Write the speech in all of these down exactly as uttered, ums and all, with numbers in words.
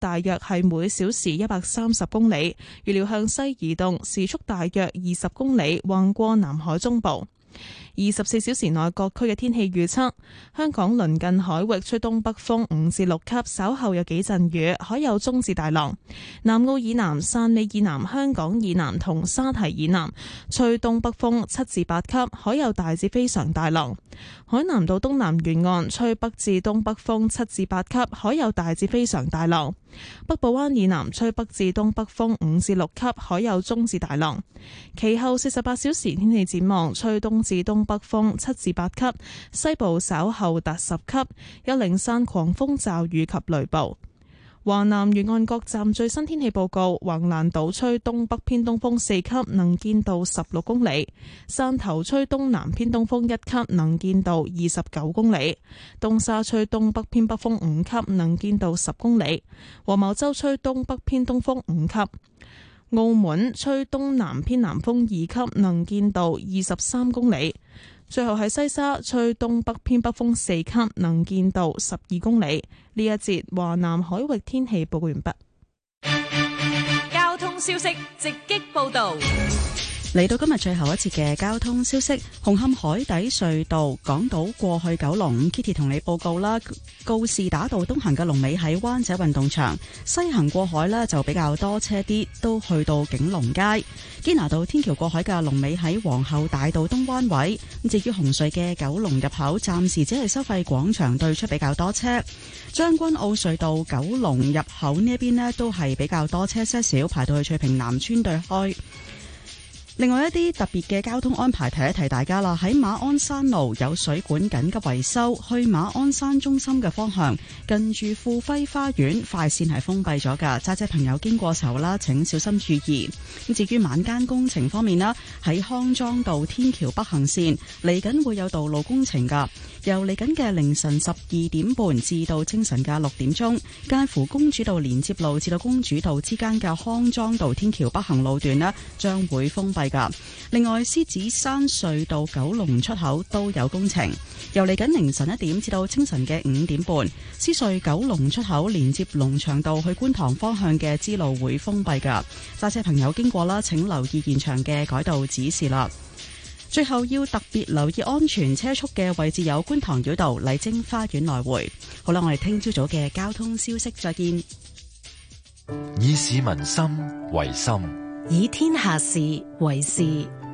大約係每小時一百三十公里，預料向西移動，時速大約二十公里，橫過南海中部。二十四小時內各區嘅天氣預測：香港鄰近海域吹東北風五至六級，稍後有幾陣雨，海有中至大浪。南澳以南、汕尾以南、香港以南同沙堤以南吹東北風七至八級，海有大至非常大浪。海南島東南沿岸吹北至東北風七至八級，海有大至非常大浪。北部灣以南吹北至東北風五至六級，海有中至大浪。其後四十八小時天氣展望，吹東至東北風七至八級，西部稍後達十級，有零散狂風驟雨及雷暴。華南沿岸各站最新天氣報告：橫瀾島吹東北偏東風四級，能見度十六公里；汕頭吹東南偏東風一級，能見度二十九公里；東沙吹東北偏北風五級，能見度十公里；黃茅洲吹東北偏東風五級；澳門吹東南偏南風二級，能見度二十三公里。最後喺西沙吹東北偏北風四級，能見度十二公里。呢一節華南海域天氣報告完畢。 交通消息直擊報道。 嚟到今日最後一節嘅交通消息，紅磡海底隧道港島過去九龍 Kitty 同你報告啦。告士打道東行嘅龍尾喺灣仔運動場，西行過海呢就比較多車啲，都去到景隆街。堅拿道天橋過海嘅龍尾喺皇后大道東灣位。至於紅隧嘅九龍入口，暫時只係收費廣場對出比較多車。將軍澳隧道九龍入口呢一邊呢都係比較多車些少，排到去翠屏南村對開。另外一啲特別嘅交通安排，提一提大家啦。喺馬鞍山路有水管緊急維修，去馬鞍山中心嘅方向，近住富輝花園快線係封閉咗噶，揸車朋友經過時候啦，請小心注意。咁至於晚間工程方面啦，喺康莊道天橋北行線嚟緊會有道路工程噶，由嚟緊嘅凌晨十二點半至到清晨嘅六點鐘，介乎公主道連接路至到公主道之間嘅康莊道天橋北行路段呢，將會封閉。另外，獅子山隧道九龍出口都有工程，由嚟緊凌晨一點至到清晨嘅五點半，獅隧九龍出口連接龍翔道去觀塘方向嘅支路會封閉噶，揸車朋友經過啦，請留意現場嘅改道指示啦。最後要特別留意安全車速嘅位置有觀塘繞道麗晶花園來回。好啦，我哋聽朝早嘅交通消息再見。 以市民心為心， 以天下事為事。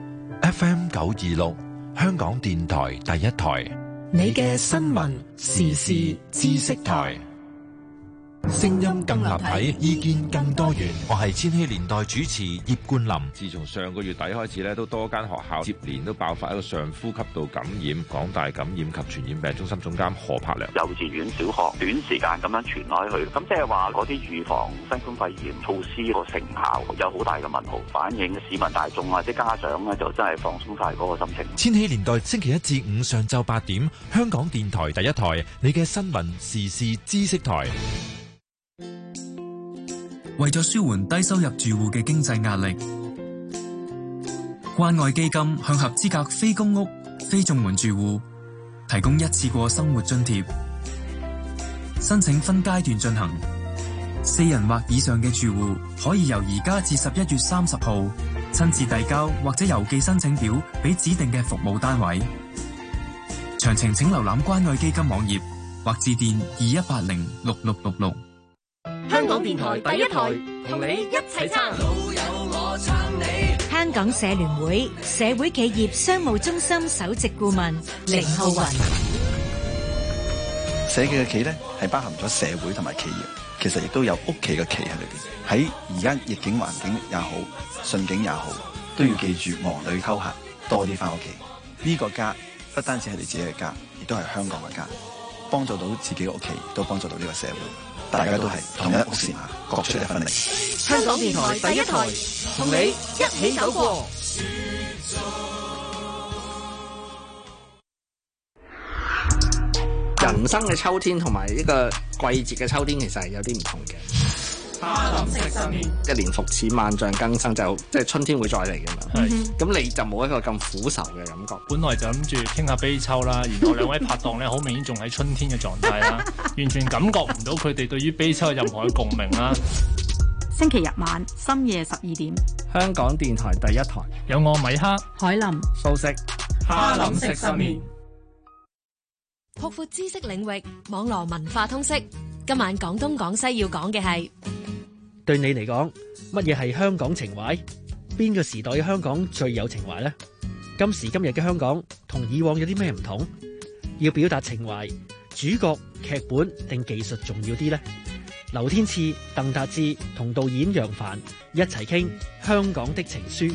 F M 九二六，香港電台第一台， 你嘅新聞時事知識台。 聲音更立體，意見更多元。我係千禧年代主持葉冠霖。 自從上個月底開始咧，都多間學校接連都爆發一個上呼吸道感染。港大感染及傳染病中心總監何柏良： 幼稚園、小學短時間咁樣傳開去，咁即係話嗰啲預防新冠肺炎措施個成效有好大嘅問號，反映市民大眾或者家長咧就真係放鬆晒嗰個心情。 千禧年代星期一至五上晝八點，香港電台第一台，你嘅新聞時事知識台。 為咗舒緩低收入住戶嘅經濟壓力，關愛基金向合資格非公屋、非綜援住戶提供一次過生活津貼，申請分階段進行。四人或以上嘅住戶可以由而家至十一月三十號親自遞交或者郵寄申請表俾指定嘅服務單位。詳情請瀏覽關愛基金網頁或致電二一八零六六六六。 香港電台第一台，同你一齊撐。老友我撐你。香港社聯會社會企業商務中心首席顧問凌浩雲。 社企嘅企咧係包含咗社會同埋企業，其實亦都有屋企嘅企喺裏邊。喺而家逆境環境也好，順境也好，都要記住忙裏偷閒，多啲翻屋企。呢、這個家不單止係你自己嘅家，亦都係香港嘅家。幫助到自己嘅屋企，都幫助到呢個社會。大家都係同一屋檐下，各出一分力。 香港電台第一台，同你一起走過。 人生嘅秋天同埋呢個季節嘅秋天，其實係有啲唔同嘅。 哈林食十年，一年復始，萬象更生，就即係春天會再嚟㗎嘛。係，咁你就冇一個咁苦愁嘅感覺。 本來就諗住傾下悲秋啦，然後兩位拍檔咧好明顯仲喺春天嘅狀態啦，完全感覺唔到佢哋對於悲秋有任何嘅共鳴啦。 星期日晚深夜十二點， 香港電台第一台有我米克、 海林、 素食， 哈林食十年， 擴闊知識領域，網絡文化通識。今晚廣東廣西要講嘅係， 對你嚟講，乜嘢係香港情懷？邊個時代嘅香港最有情懷呢？今時今日嘅香港同以往有啲咩唔同？要表達情懷，主角、劇本定技術重要啲呢？劉天賜、鄧達智同導演楊凡一齊傾香港的情書。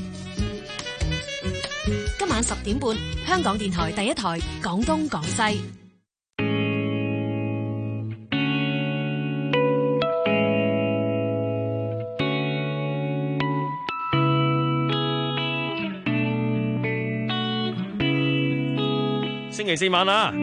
今晚十點半，香港電台第一台廣東廣西。 星期四晚啊！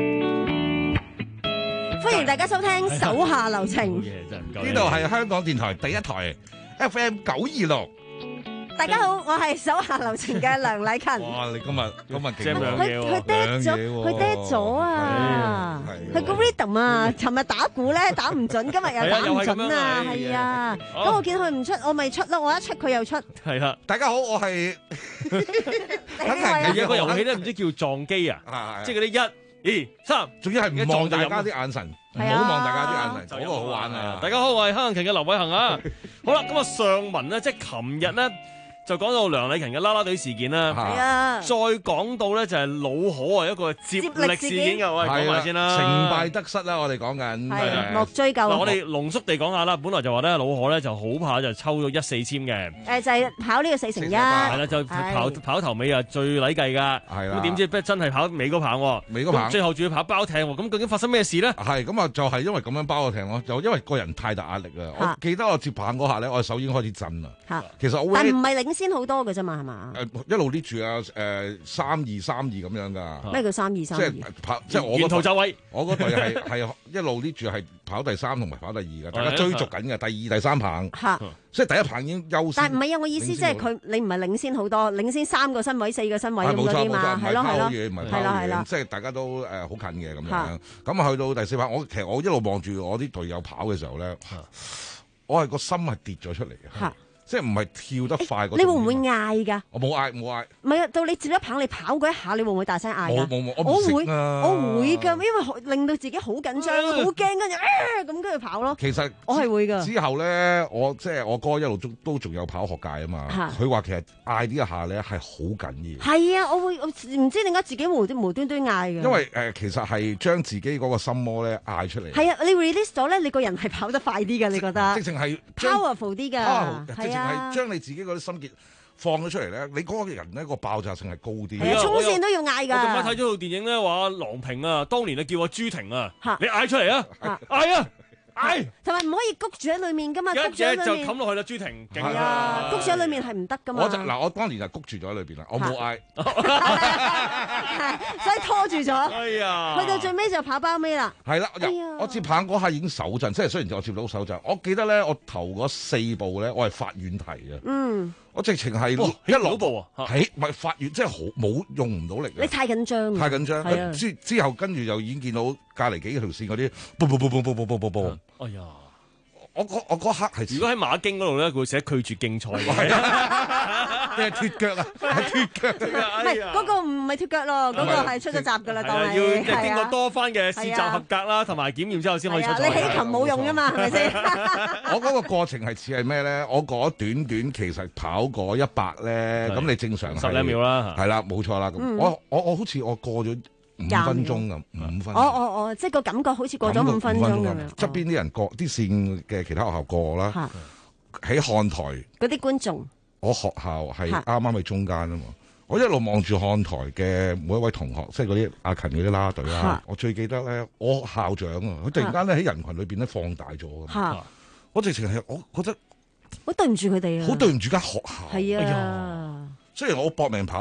歡迎大家收聽《手下留情》。 呢度係香港電台第一台 F M 九二六。 大家好，我係手下留情嘅梁禮勤。 哇！你今日今日勁兩嘢喎， 佢跌咗，佢跌咗啊！佢個 rhythm 啊，尋日打鼓咧打唔準，今日又打唔準啊！係啊，咁我見佢唔出，我咪出咯。我一出佢又出。 係啦， 大家好，我係。 係有個遊戲咧，唔知叫撞機啊，即係嗰啲一、二、三， 仲要係唔望大家啲眼神，唔好望大家啲眼神，嗰個好玩啊！ 大家好，我係黑眼鏡嘅劉偉恒啊。好啦，咁啊上文咧，即係琴日咧。就講到梁禮勤嘅啦啦隊事件啦， 係啊， 再講到咧就係老可啊一個接力事件嘅，我哋講埋先啦， 成敗得失啦，我哋講緊， 係莫追究。 嗱，我哋濃縮地講下啦，本來就話咧老可咧就好怕就抽咗一四簽嘅， 誒就係跑呢個四乘一， 係啦，就跑跑頭尾啊最禮計㗎，係啦，咁點知真係跑尾嗰棒，尾嗰棒，最後仲要跑包艇喎，咁究竟發生咩事咧？係咁啊，就係因為咁樣包個艇咯，就因為個人太大壓力啦。我記得我接棒嗰下咧，我手已經開始震啦。嚇，其實我但唔係領先好多嘅啫嘛。係嘛？ 誒一路捏住啊！誒三二三二咁樣㗎。 咩叫三二三二？ 即係跑，即係我沿途就位。 我嗰隊係係一路捏住係跑第三同埋跑第二嘅，大家追逐緊嘅。第二、第三棒。嚇！即係第一棒已經優先。 但係唔係啊！我意思即係佢，你唔係領先好多，領先三個身位、四個身位咁嗰啲嘛，係咯係咯。係啦係啦，即係大家都誒好近嘅咁樣。咁啊去到第四棒，我其實我一路望住我啲隊友跑嘅時候咧，我係個心係跌咗出嚟嘅。即係唔係跳得快嗰種。 你會唔會嗌㗎？ 我冇嗌，冇嗌。 唔係啊，到你接一棒，你跑嗰一下，你會唔會大聲嗌㗎？ 冇冇冇， 我會，我會㗎，因為令到自己好緊張，好驚，跟住咁跟住跑咯。 其實我係會㗎。之後咧，我即係我哥一路都都仲有跑學界啊嘛。佢話其實嗌呢一下咧係好緊要。 係啊，我會唔知點解自己無無端端嗌㗎。 因為誒，其實係將自己嗰個心魔咧嗌出嚟。 係啊，你 release 咗咧，你個人係跑得快啲㗎，你覺得？ 直情係 powerful 啲㗎，係啊。 係將你自己嗰啲心結放咗出嚟咧，你嗰個人咧個爆炸性係高啲。 係啊，衝線都要嗌㗎。 我近排睇咗套電影咧，話郎平啊，當年啊叫阿朱婷啊，你嗌出嚟啊，嗌啊！嗌， 同埋唔可以谷住喺裏面噶嘛，谷住喺裏面就冚落去啦。朱婷， 係啊，谷住喺裏面係唔得噶嘛。 我就嗱，我當年就谷住咗喺裏邊啦，我冇嗌， 所以拖住咗。 哎呀， 去到最尾就跑包尾啦。 係啦，我接棒嗰下已經手震，即係雖然我接到手震，我記得咧，我頭嗰四步咧，我係發軟蹄嘅。嗯。我直情係一落步啊， 係咪發軟，即係好冇用唔到力。 你太緊張， 太緊張。之之後跟住又已經見到隔離幾條線嗰啲，嘣嘣嘣嘣嘣嘣嘣嘣。 哎呀！ 我嗰我嗰刻係， 如果喺馬經嗰度咧，佢會寫拒絕競賽嘅。 你係脫腳啊？係脫腳。 唔係嗰個唔係脫腳咯，嗰個係出咗閘㗎啦，當係。 要即係經過多番嘅試習合格啦，同埋檢驗之後先可以出賽。 你起琴冇用㗎嘛，係咪先？ 我嗰個過程係似係咩咧？我嗰短短其實跑過一百咧，咁你正常十零秒啦， 係啦，冇錯啦。咁我我我好似我過咗五分鐘咁，五分鐘。 哦哦哦，即係個感覺好似過咗五分鐘咁樣。 側邊啲人過啲線嘅其他學校過啦，喺看台嗰啲觀眾。 我學校係啱啱喺中間啊嘛，我一路望住看台嘅每一位同學，即係嗰啲阿勤嗰啲啦隊啦。我最記得咧，我校長啊，佢突然間咧喺人群裏邊咧放大咗。我直情係我覺得好對唔住佢哋啊， 好對唔住間學校。 係啊， 雖然我搏命跑。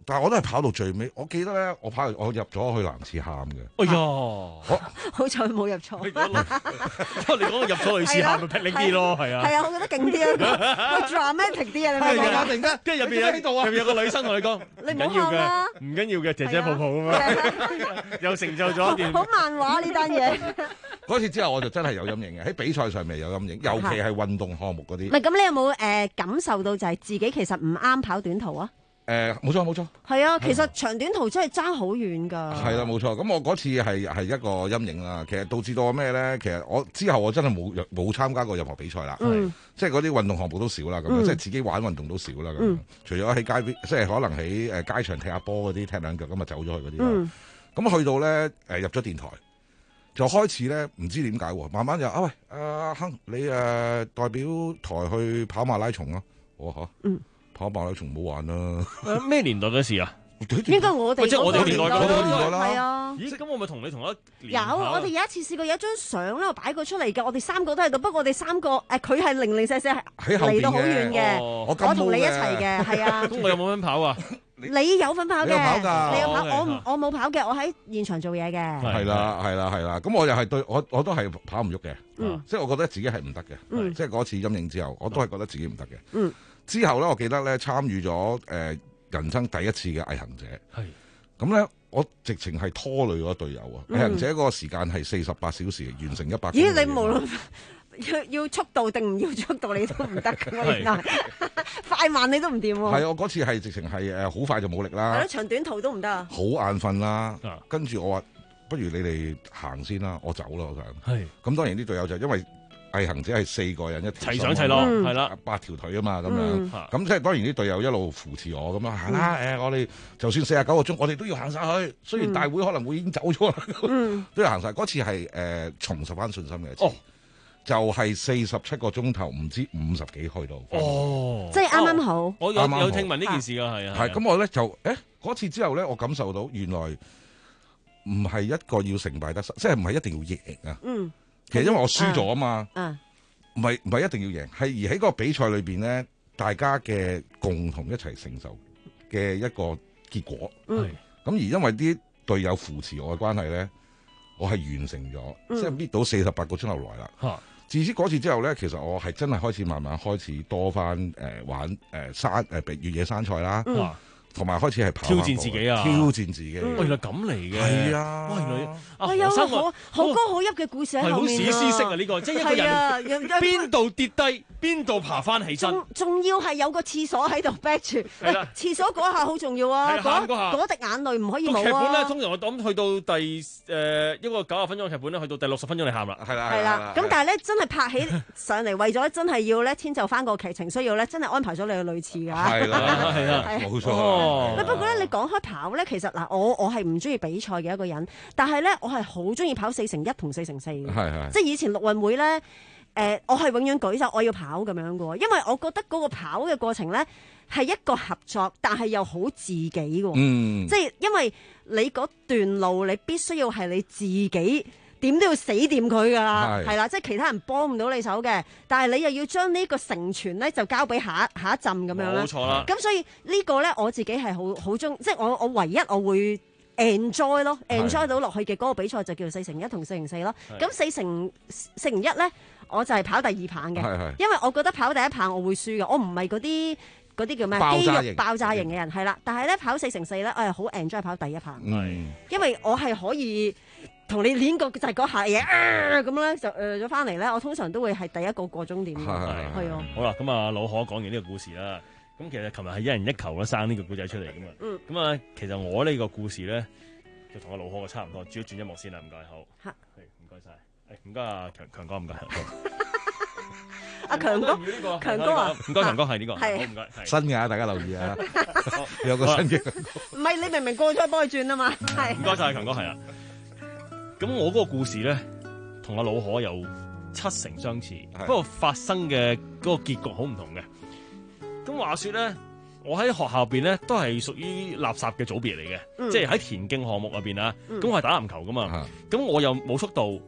但係我都係跑到最尾。我記得咧，我跑我入咗去男廁喊嘅。 哎呀， 好彩冇入錯。 你講入咗女廁喊咪霹靂啲咯，係啊。 係啊，我覺得勁啲啊，個 dramatic 啲啊，你明唔明啊？ 突然間， 跟住入邊喺度啊，入邊有個女生同你講， 你唔緊要嘅， 唔緊要嘅，姐姐抱抱啊嘛，又成就咗一段。 好漫畫呢單嘢。 嗰次之後我就真係有陰影嘅，喺比賽上面有陰影，尤其係運動項目嗰啲。 唔係咁，你有冇誒感受到就係自己其實唔啱跑短途啊？ 誒，冇錯冇錯。 係啊，其實長短途真係爭好遠㗎。 係啦，冇錯。咁我嗰次係係一個陰影啦。其實導致到我咩咧？其實我之後我真係冇冇參加過任何比賽啦。 嗯。 即係嗰啲運動項目都少啦，咁樣即係自己玩運動都少啦。咁樣除咗喺街邊，即係可能喺誒街場踢下波嗰啲，踢兩腳咁啊走咗去嗰啲啦。咁去到咧誒入咗電台。就開始咧，唔知點解喎，慢慢就啊喂，阿亨，你誒、呃、代表台去跑馬拉松啊？我嚇，嗯，跑馬拉松唔好玩啦。 咩年代嘅事啊？ 應該我哋即係我哋年代嗰個年代啦。 係啊。 咦？咁我咪同你同一年？有，我哋有一次試過有一張相咧，我擺過出嚟嘅，我哋三個都喺度。不過我哋三個誒，佢係零零舍舍係嚟到好遠嘅，我同你一齊嘅，係啊。 咁我有冇份跑啊？ 你有份跑嘅， 你有跑㗎， 你有跑，我唔我冇跑嘅，我喺現場做嘢嘅。 係啦，係啦，係啦。咁我又係對我我都係跑唔喐嘅，即係我覺得自己係唔得嘅。即係嗰次陰影之後，我都係覺得自己唔得嘅。之後咧，我記得咧參與咗誒人生第一次嘅毅行者。係。咁咧，我直情係拖累咗隊友啊！毅行者嗰個時間係四十八小時完成一百。 咦？你無論要要速度定唔要速度，你都唔得㗎嘛？原來快慢你都唔掂喎。係啊，我嗰次係直情係誒好快就冇力啦。 係咯，長短途都唔得啊。 好眼瞓啦，跟住我話不如你哋行先啦，我走啦，我想。係。咁當然啲隊友就因為毅行者係四個人一齊上齊咯，係啦， 八條腿啊嘛，咁樣。咁即係當然啲隊友一路扶持我咁樣行啦。誒，我哋就算四十九個鐘，我哋都要行晒去。雖然大會可能會已經走咗啦，都要行晒。嗰次係誒重拾翻信心嘅一次。就係四十七個鐘頭，唔知五十幾去到。哦， 即係啱啱好。 我有有聽聞呢件事㗎，係啊。 係咁，我咧就誒嗰次之後咧，我感受到原來唔係一個要成敗得失，即係唔係一定要贏啊。嗯。其實因為我輸咗啊嘛。嗯。唔係唔係一定要贏，係而喺嗰個比賽裏邊咧，大家嘅共同一齊承受嘅一個結果。嗯。咁而因為啲隊友扶持我嘅關係咧，我係完成咗，即係搣到四十八個鐘頭來啦。嚇！自此嗰次之後咧，其實我係真係開始慢慢開始多翻誒玩誒山誒越野山賽啦，同埋開始係跑挑戰自己啊！ 挑戰自己。 原來咁嚟嘅。係啊！哇！原來啊，有個好好高好泣嘅故事喺後面啊！ 係好史詩式啊！呢個即係一個人邊度跌低，邊度爬翻起身。 仲仲要係有個廁所喺度逼住。係啦，廁所嗰下好重要啊！嗰嗰滴眼淚唔可以冇啊！ 劇本咧，通常我諗去到第誒一個九十分鐘嘅劇本咧，去到第六十分鐘你喊啦。 係啦， 係啦。咁但係咧，真係拍起上嚟，為咗真係要咧遷就翻個劇情需要咧，真係安排咗你去類似㗎。 係啦，係啦，冇錯。 不過咧，你講開跑咧，其實嗱，我我係唔中意比賽嘅一個人，但係咧，我係好中意跑四乘一同四乘四嘅。係係。即係以前陸運會咧，誒、呃，我係永遠舉手我要跑咁樣嘅喎，因為我覺得嗰個跑嘅過程咧係一個合作，但係又好自己嘅。嗯。即係因為你嗰段路，你必須要係你自己。點都要死掂佢噶啦，係啦，即係其他人幫唔到你手嘅，但係你又要將呢個成全咧，就交俾下一下一陣咁樣啦。冇錯啦。咁所以呢個咧，我自己係好好中，即係我我唯一我會 enjoy 咯 ，enjoy 到落去嘅嗰個比賽就叫做四乘一同四乘四咯。咁四乘四乘一咧，我就係跑第二棒嘅，因為我覺得跑第一棒我會輸嘅，我唔係嗰啲嗰啲叫咩肌肉爆炸型嘅人，係啦。但係咧跑四乘四咧，我係好 enjoy 跑第一棒，因為我係可以。同你練過就係嗰下嘢咁咧，就誒咗翻嚟咧。我通常都會係第一個過終點嘅，係啊。 好啦，咁啊老可講完呢個故事啦。咁其實琴日係一人一球啦，生呢個故仔出嚟噶嘛。嗯。咁啊，其實我呢個故事咧，就同阿老可嘅差唔多。轉一轉音樂先啦，唔該，好。嚇。係，唔該晒。誒，唔該啊，強強哥，唔該。 阿強哥，強哥啊， 唔該，強哥係呢個。 係。 好，唔該。 新嘅，大家留意啊。有個新嘅。 唔係，你明明過咗幫佢轉啊嘛。係。 唔該晒，強哥係啊。咁我嗰個故事咧，同阿老可有七成相似，不過發生嘅嗰個結局好唔同嘅。咁話說咧，我喺學校邊咧都係屬於垃圾嘅組別嚟嘅，嗯、即係喺田徑項目入邊啊。咁、嗯、我係打籃球噶嘛，咁、嗯、我又冇速度，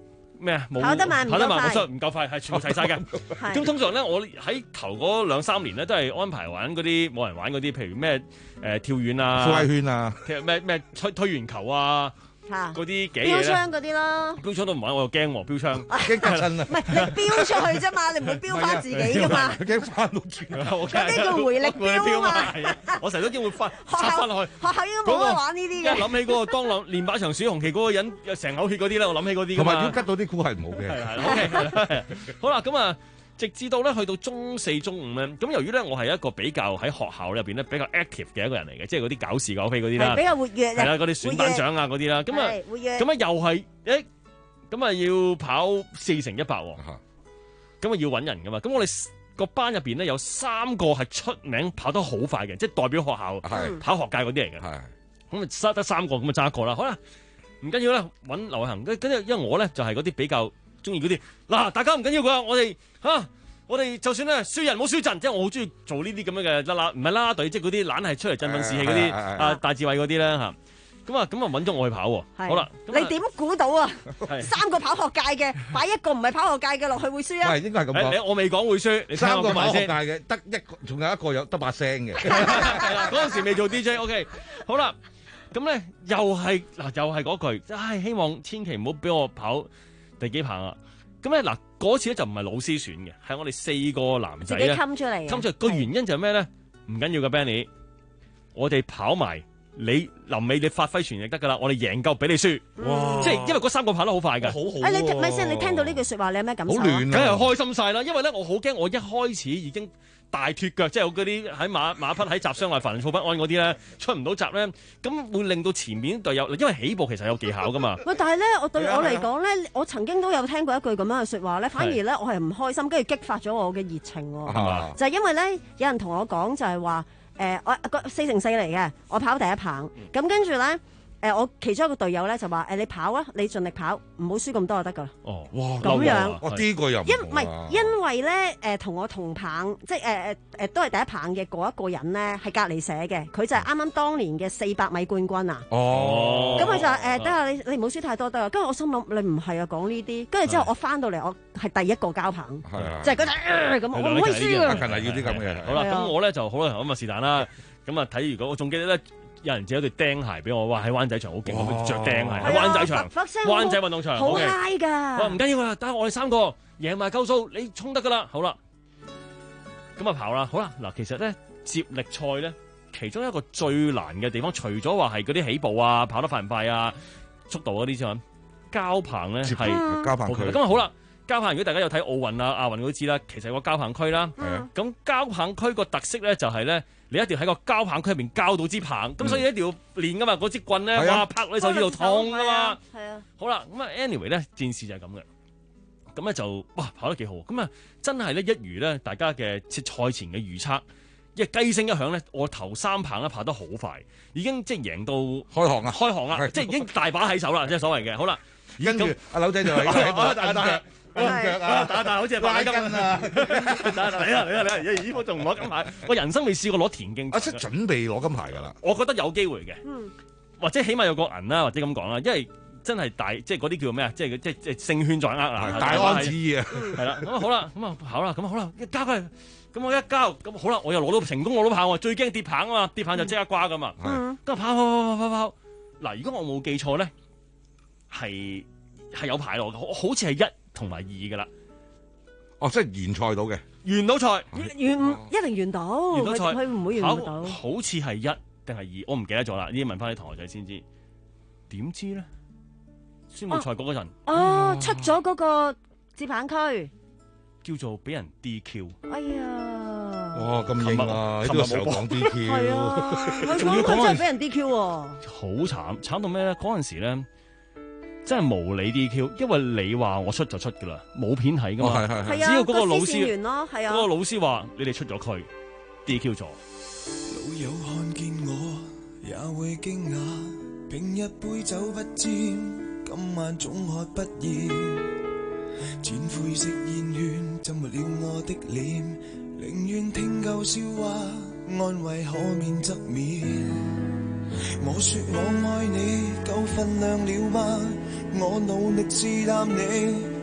咩啊？ 跑得慢， 跑得慢， 唔我想唔夠快，係全部齊晒嘅。咁通常咧，我喺頭嗰兩三年咧，都係安排玩嗰啲冇人玩嗰啲，譬如咩誒、呃、跳遠啊、 呼圈啊， 其實咩咩推推圓球啊。嗰啲幾標槍嗰啲咯， 標槍都唔玩，我又驚喎，標槍驚吉親啊！ 唔係你標出去啫嘛，你唔會標翻自己噶嘛？ 佢驚翻到轉， 嗰啲叫回力標啊嘛！ 我成日都驚會翻插翻落去。 學校應該冇得玩呢啲嘅。 一諗起嗰個當兩練靶場鼠紅旗嗰個人有成口血嗰啲咧，我諗起嗰啲噶嘛。 同埋要吉到啲菇係唔好嘅。 係係 OK 好啦，咁啊。直至到咧去到中四、中五咧，咁由於咧我係一個比較喺學校入邊咧比較 active 嘅一個人嚟嘅，即係嗰啲搞事搞非嗰啲啦， 比較活躍係啦，嗰啲選班長啊嗰啲啦，咁啊，咁啊又係誒，咁啊要跑四乘一百喎，咁啊要揾人噶嘛，咁我哋個班入邊咧有三個係出名跑得好快嘅，即係代表學校跑學界嗰啲嚟嘅，咁啊塞得三個，咁啊揸一個啦，好啦，唔緊要啦，揾劉行，跟跟住因為我咧就係嗰啲比較。中意嗰啲嗱，大家唔緊要㗎，我哋嚇、啊，我哋就算咧輸人冇輸陣，即係我好中意做呢啲咁樣嘅啦啦，唔係啦啦隊，即係嗰啲懶係出嚟振奮士氣嗰啲啊，大智慧嗰啲咧嚇，咁啊咁啊揾咗我去跑喎，好啦， 你點估到啊？三個跑學界嘅，擺一個唔係跑學界嘅落去會輸啊？ 係應該係咁講。 我未講會輸，你三個跑學界嘅得一個，仲有一個有得把聲嘅。 係啦，嗰陣時未做 D J，OK， 好啦，咁咧又係嗱，又係嗰句，唉，希望千祈唔好俾我跑第幾棒啊！咁咧嗱，嗰次咧就唔係老師選嘅，係我哋四個男仔咧， 自己冚出嚟。 冚出嚟個原因就係咩咧？唔緊要嘅 Benny，我哋跑埋你臨尾你發揮全力得㗎啦，我哋贏夠俾你輸。哇！即係因為嗰三個跑得好快嘅，好好。 誒你咪先，你聽到呢句説話，你有咩感受？ 好亂啊！ 梗係開心晒啦，因為咧我好驚，我一開始已經大脫腳，即係嗰啲喺馬馬匹喺閘箱內煩躁不安嗰啲咧，出唔到閘咧，咁會令到前面隊友，因為起步其實有技巧噶嘛。 喂，但係咧，我對我嚟講咧，我曾經都有聽過一句咁樣嘅説話咧，反而咧我係唔開心，跟住激發咗我嘅熱情喎。就係因為咧，有人同我講就係話，誒我個四乘四嚟嘅，我跑第一棒，咁跟住咧。誒，我其中一個隊友咧就話：誒，你跑啊，你盡力跑，唔好輸咁多就得㗎啦。 哦，哇， 咁樣， 哇，呢個又唔因唔係因為咧，誒，同我同棒，即係誒誒誒，都係第一棒嘅嗰一個人咧，係隔離寫嘅，佢就係啱啱當年嘅四百米冠軍啊。哦，咁佢就誒，得啊，你你唔好輸太多得啊。跟住我心諗，你唔係啊，講呢啲。跟住之後我翻到嚟，我係第一個交棒，就係嗰陣咁，我唔可以輸㗎。 近係要啲咁嘅。 好啦，咁我咧就好啦，咁啊是但啦。咁啊睇如果我仲記得咧。有人借咗對釘鞋俾我，哇！喺灣仔場好勁，我着釘鞋喺灣仔場，灣仔運動場好 high 㗎。 我話唔緊要啦，等我哋三個贏埋夠數，你衝得㗎啦。好啦，咁啊跑啦，好啦嗱，其實咧接力賽咧，其中一個最難嘅地方，除咗話係嗰啲起步啊、跑得快唔快啊、速度嗰啲之外，交棒咧係交棒區。 咁啊好啦。交棒，如果大家有睇奧運啊、亞運都知啦，其實有個交棒區啦。咁交棒區個特色咧就係咧，你一定要喺個交棒區入邊交到支棒，咁、嗯、所以一定要練噶嘛。嗰支棍咧，哇，拍落你手指度痛噶嘛。係啊。好啦，咁啊，anyway 咧，戰事就係咁嘅。咁咧就哇跑得幾好，咁啊真係咧一如咧大家嘅賽前嘅預測，一雞聲一響咧，我頭三棒咧跑得好快，已經即係贏到開行啊， 開行啊，即係已經大把喺手啦，即係所謂嘅。好啦， 跟住阿柳仔就係打打腳啊，打打好似係拉筋啊，打打你啊你啊你啊！依個仲唔攞金牌？我人生未試過攞田徑， 啊即係準備攞金牌㗎啦。 我覺得有機會嘅，或者起碼有個銀啦，或者咁講啦，因為真係大即係嗰啲叫咩啊？即係即係即係勝券在握啊！ 大安旨意啊， 係啦。咁啊好啦，咁啊好啦，咁啊好啦，一交佢，咁我一交，咁好啦，我又攞到成功攞到棒喎，最驚跌棒啊嘛，跌棒就即刻瓜㗎嘛。咁跑跑跑跑跑，嗱，如果我冇記錯咧，係係有牌落嘅，好似係一。同埋二㗎啦， 哦，即係完賽到嘅， 完到賽， 完一定完到， 完到賽， 佢唔會完到， 好似係一定係二，我唔記得咗啦，呢啲問翻啲同學仔先知，點知咧？宣佈賽果嗰陣， 哦，出咗嗰個接棒區， 叫做俾人 D Q， 哎呀， 哇，咁硬啊！呢個時候講 D Q， 係啊，仲要講真係俾人 D Q 喎， 好慘，慘到咩咧？嗰陣時咧。真係無理 D Q， 因為你話我出就出噶啦，冇片睇噶嘛。 係係只要嗰個老師， 嗰個老師話你哋出咗佢 D Q 咗。 老友看見我也會驚訝，平日杯酒不沾，今晚總喝不厭。淺灰色煙圈浸沒了我的臉，寧願聽舊笑話，安慰可免則免。我說我愛你，夠分量了嗎？我努力試探你，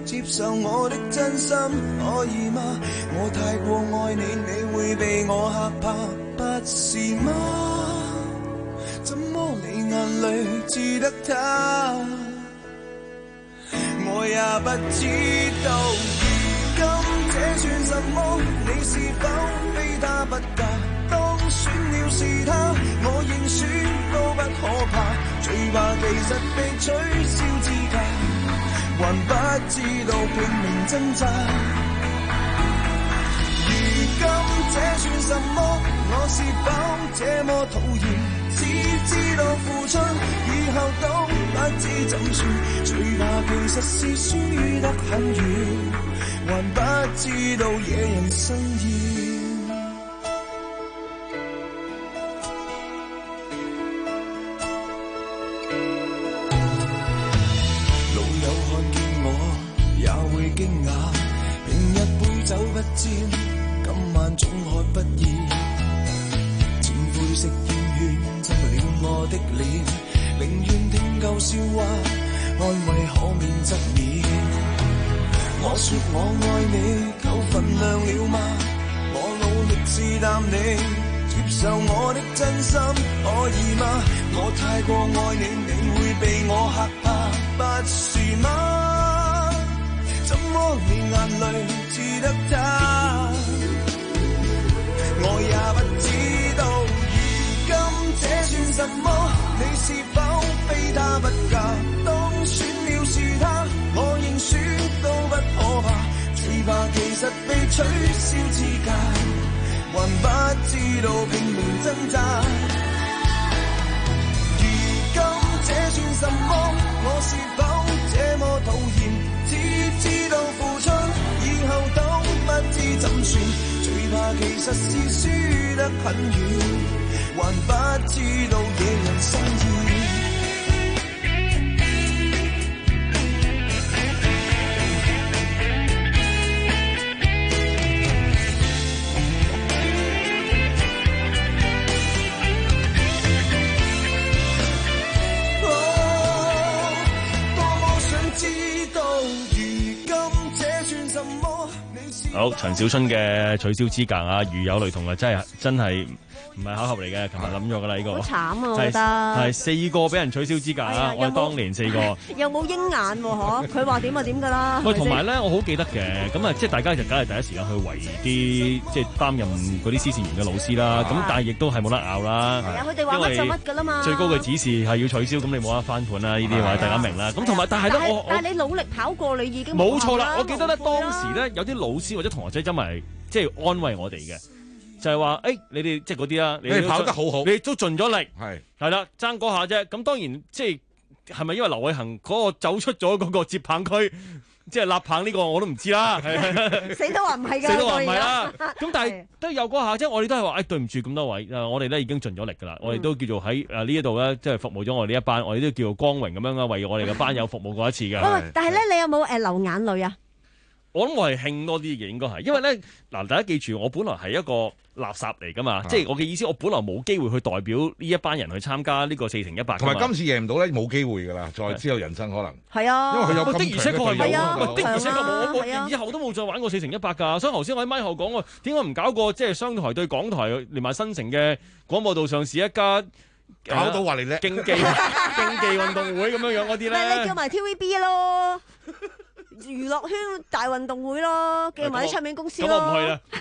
接受我的真心，可以嗎？我太過愛你，你會被我嚇怕，不是嗎？怎麼你眼淚只得他？我也不知道，如今這算什麼？你是否非他不嫁？當選了是他，我認輸都不可怕，最怕其實被取消資格，還不知道拼命掙扎。如今這算什麼？我是否這麼討厭？只知道付出，以後都不知怎算，最怕其實是輸得很遠，還不知道惹人生厭。老友看見我也會驚訝，平日杯酒不沾，今晚總喝不厭，前悔食厭倦憎了我的臉，寧願聽舊笑話，安慰可免則免。我說我愛你，夠份量了嗎？我努力試探你，接受我的真心，可以嗎？我太過愛你，你會被我嚇怕，不是嗎？怎麼你眼淚只得他？我也不知道，如今這算什麼？你是否非他不嫁？當選了是他，我認輸都不可怕，最怕其實被取消資格，還不知道拼命掙扎。如今這算什麼？我是否這麼討厭？只知道付出，以後都不知怎算，最怕其實是輸得很遠，還不知道惹人生厭。 好，陳小春嘅取消資格啊，如有雷同啊，真係真係唔係巧合嚟嘅，琴日諗咗噶啦呢個。好慘啊！我覺得係四個俾人取消資格啊！我哋當年四個又冇鷹眼喎，嗬？佢話點就點噶啦。 喂，同埋咧，我好記得嘅，咁啊，即係大家就梗係第一時間去圍啲即係擔任嗰啲司線員嘅老師啦。咁但係亦都係冇得拗啦。係啊， 佢哋話乜就乜噶啦嘛。 最高嘅指示係要取消，咁你冇得翻盤啦。呢啲話大家明啦。咁同埋，但係咧，我但係你努力跑過，你已經冇錯啦。我記得咧，當時咧有啲老師或者同學仔真係即係安慰我哋嘅。就係話，誒，你哋即係嗰啲啦， 你哋跑得好好， 你都盡咗力， 係係啦，爭嗰下啫。咁當然即係係咪因為劉偉恒嗰個走出咗嗰個接棒區，即係立棒呢個我都唔知啦。 死都話唔係㗎， 死都話唔係啦。咁但係都有嗰下，即係我哋都係話，誒對唔住咁多位，我哋咧已經盡咗力㗎啦。我哋都叫做喺誒呢一度咧，即係服務咗我哋呢一班，我哋都叫做光榮咁樣啊，為我哋嘅班友服務過一次㗎。 喂，但係咧，你有冇誒流眼淚啊？ 我諗我係興多啲嘅，應該係，因為咧嗱，大家記住，我本來係一個垃圾嚟噶嘛，即係我嘅意思，我本來冇機會去代表呢一班人去參加呢個四乘一百。 同埋今次贏唔到咧，冇機會噶啦，再之後人生可能係啊， 因為佢有咁的而且確係有啊，的而且確冇，我我以後都冇再玩過四乘一百噶。所以頭先我喺咪後講我點解唔搞個即係商台對港台連埋新城嘅廣播道上市一家。 搞到話你叻， 競技競技運動會咁樣樣嗰啲咧， 你叫埋 T V B 咯。娛樂圈大運動會咯，叫埋啲唱片公司咯。 咁我唔去啦，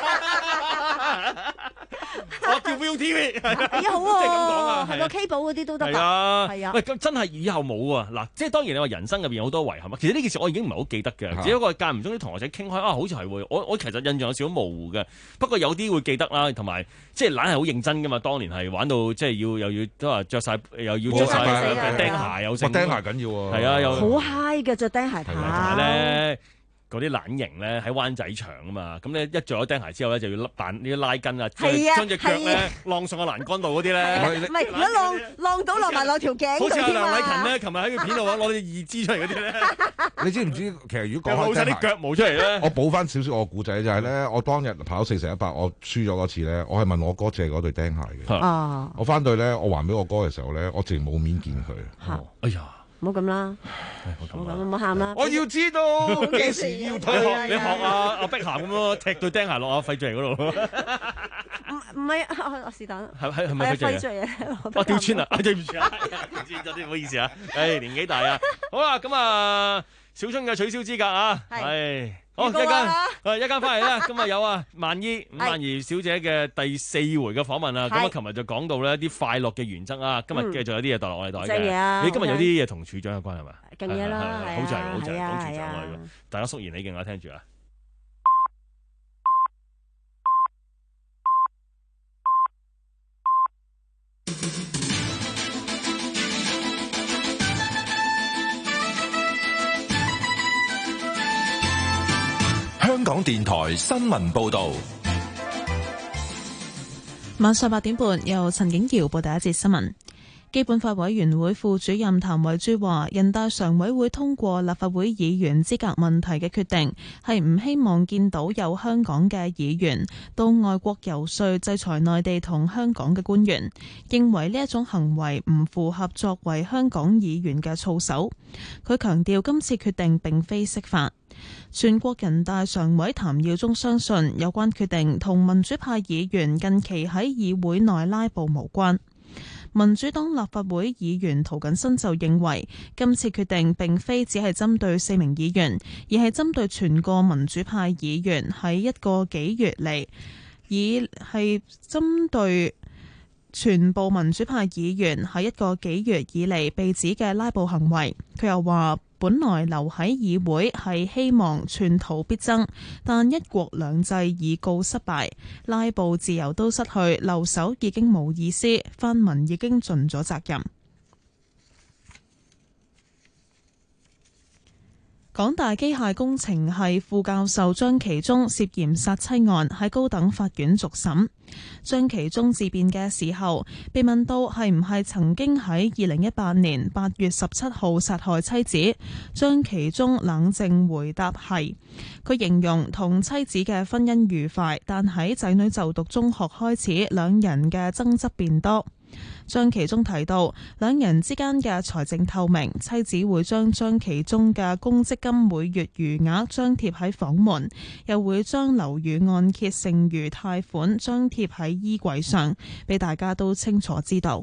我叫 Viu T V。 幾好喎，即係咁講啊，係個 K 寶嗰啲都得㗎。係啊， 係啊。 喂，咁真係以後冇啊！嗱，即係當然你話人生入邊有好多遺憾啊。其實呢件事我已經唔係好記得嘅，只不過間唔中啲同學仔傾開啊，好似係喎。我我其實印象有少少模糊嘅，不過有啲會記得啦，同埋即係懶係好認真㗎嘛。當年係玩到即係要又要都話着晒，又要着晒釘鞋有成。 釘鞋緊要喎。 係啊，又好 high 嘅着釘鞋跑。 咧嗰啲懶型咧喺灣仔場啊嘛，咁咧一着咗釘鞋之後咧就要甩彈呢啲拉筋啊，將隻腳咧晾上個欄杆度嗰啲咧， 唔係如果晾晾到落埋落條頸度添啊！ 好似梁偉勤咧，琴日喺個片度攞隻義肢出嚟嗰啲咧， 你知唔知其實如果講冇晒啲腳毛出嚟咧？ 我補翻少少我故仔就係咧，我當日跑四乘一百，我輸咗嗰次咧，我係問我哥借嗰對釘鞋嘅。我翻對咧，我還俾我哥嘅時候咧，我直情冇面見佢。 哎呀！ 唔好咁啦，唔好咁，唔好喊啦。 我要知道幾時要退學， 你學阿阿碧咸咁咯，踢對釘鞋落阿費爵嗰度。 唔唔係啊，是但。 係係係咪費爵啊？ 我掉穿啦，對唔住啊，掉穿咗啲，唔好意思啊。誒，年紀大啊。好啦，咁啊，小春嘅取消資格啊，係。好，一間，誒一間翻嚟啦。今日有啊，萬姨伍萬儀小姐嘅第四回嘅訪問啦。咁啊，琴日就講到呢一啲快樂嘅原則啊。今日繼續有啲嘢帶落我哋袋嘅。你今日有啲嘢同處長有關係嘛？ 勁嘢啦， 好就係好就係講處長啊！大家肅然起敬啊，聽住啊！ 香港電台新聞報道， 晚上八點半由陳景瑤報第一節新聞。基本法委員會副主任譚惠珠話，人大常委會通過立法會議員資格問題嘅決定，係唔希望見到有香港嘅議員到外國游說制裁內地同香港嘅官員，認為呢一種行為唔符合作為香港議員嘅操守。佢強調今次決定並非釋法。全國人大常委譚耀宗相信有關決定同民主派議員近期喺議會內拉布無關。民主黨立法會議員涂謹申就認為，今次決定並非只係針對四名議員，而係針對全個民主派議員喺一個幾月嚟，以係針對全部民主派議員喺一個幾月以嚟被指嘅拉布行為。佢又話，本來留喺議會係希望寸土必爭，但一國兩制已告失敗，拉布自由都失去，留守已經冇意思，泛民已經盡咗責任。港大機械工程系副教授張其中涉嫌殺妻案喺高等法院續審。張其中自辯嘅時候，被問到係唔係曾經喺二零一八年八月十七號殺害妻子，張其中冷靜回答係。佢形容同妻子嘅婚姻愉快，但喺仔女就讀中學開始，兩人嘅爭執變多。張其中提到，兩人之間嘅財政透明，妻子會將張其中嘅公積金每月餘額張貼喺房門，又會將樓宇按揭剩餘貸款張貼喺衣櫃上，俾大家都清楚知道。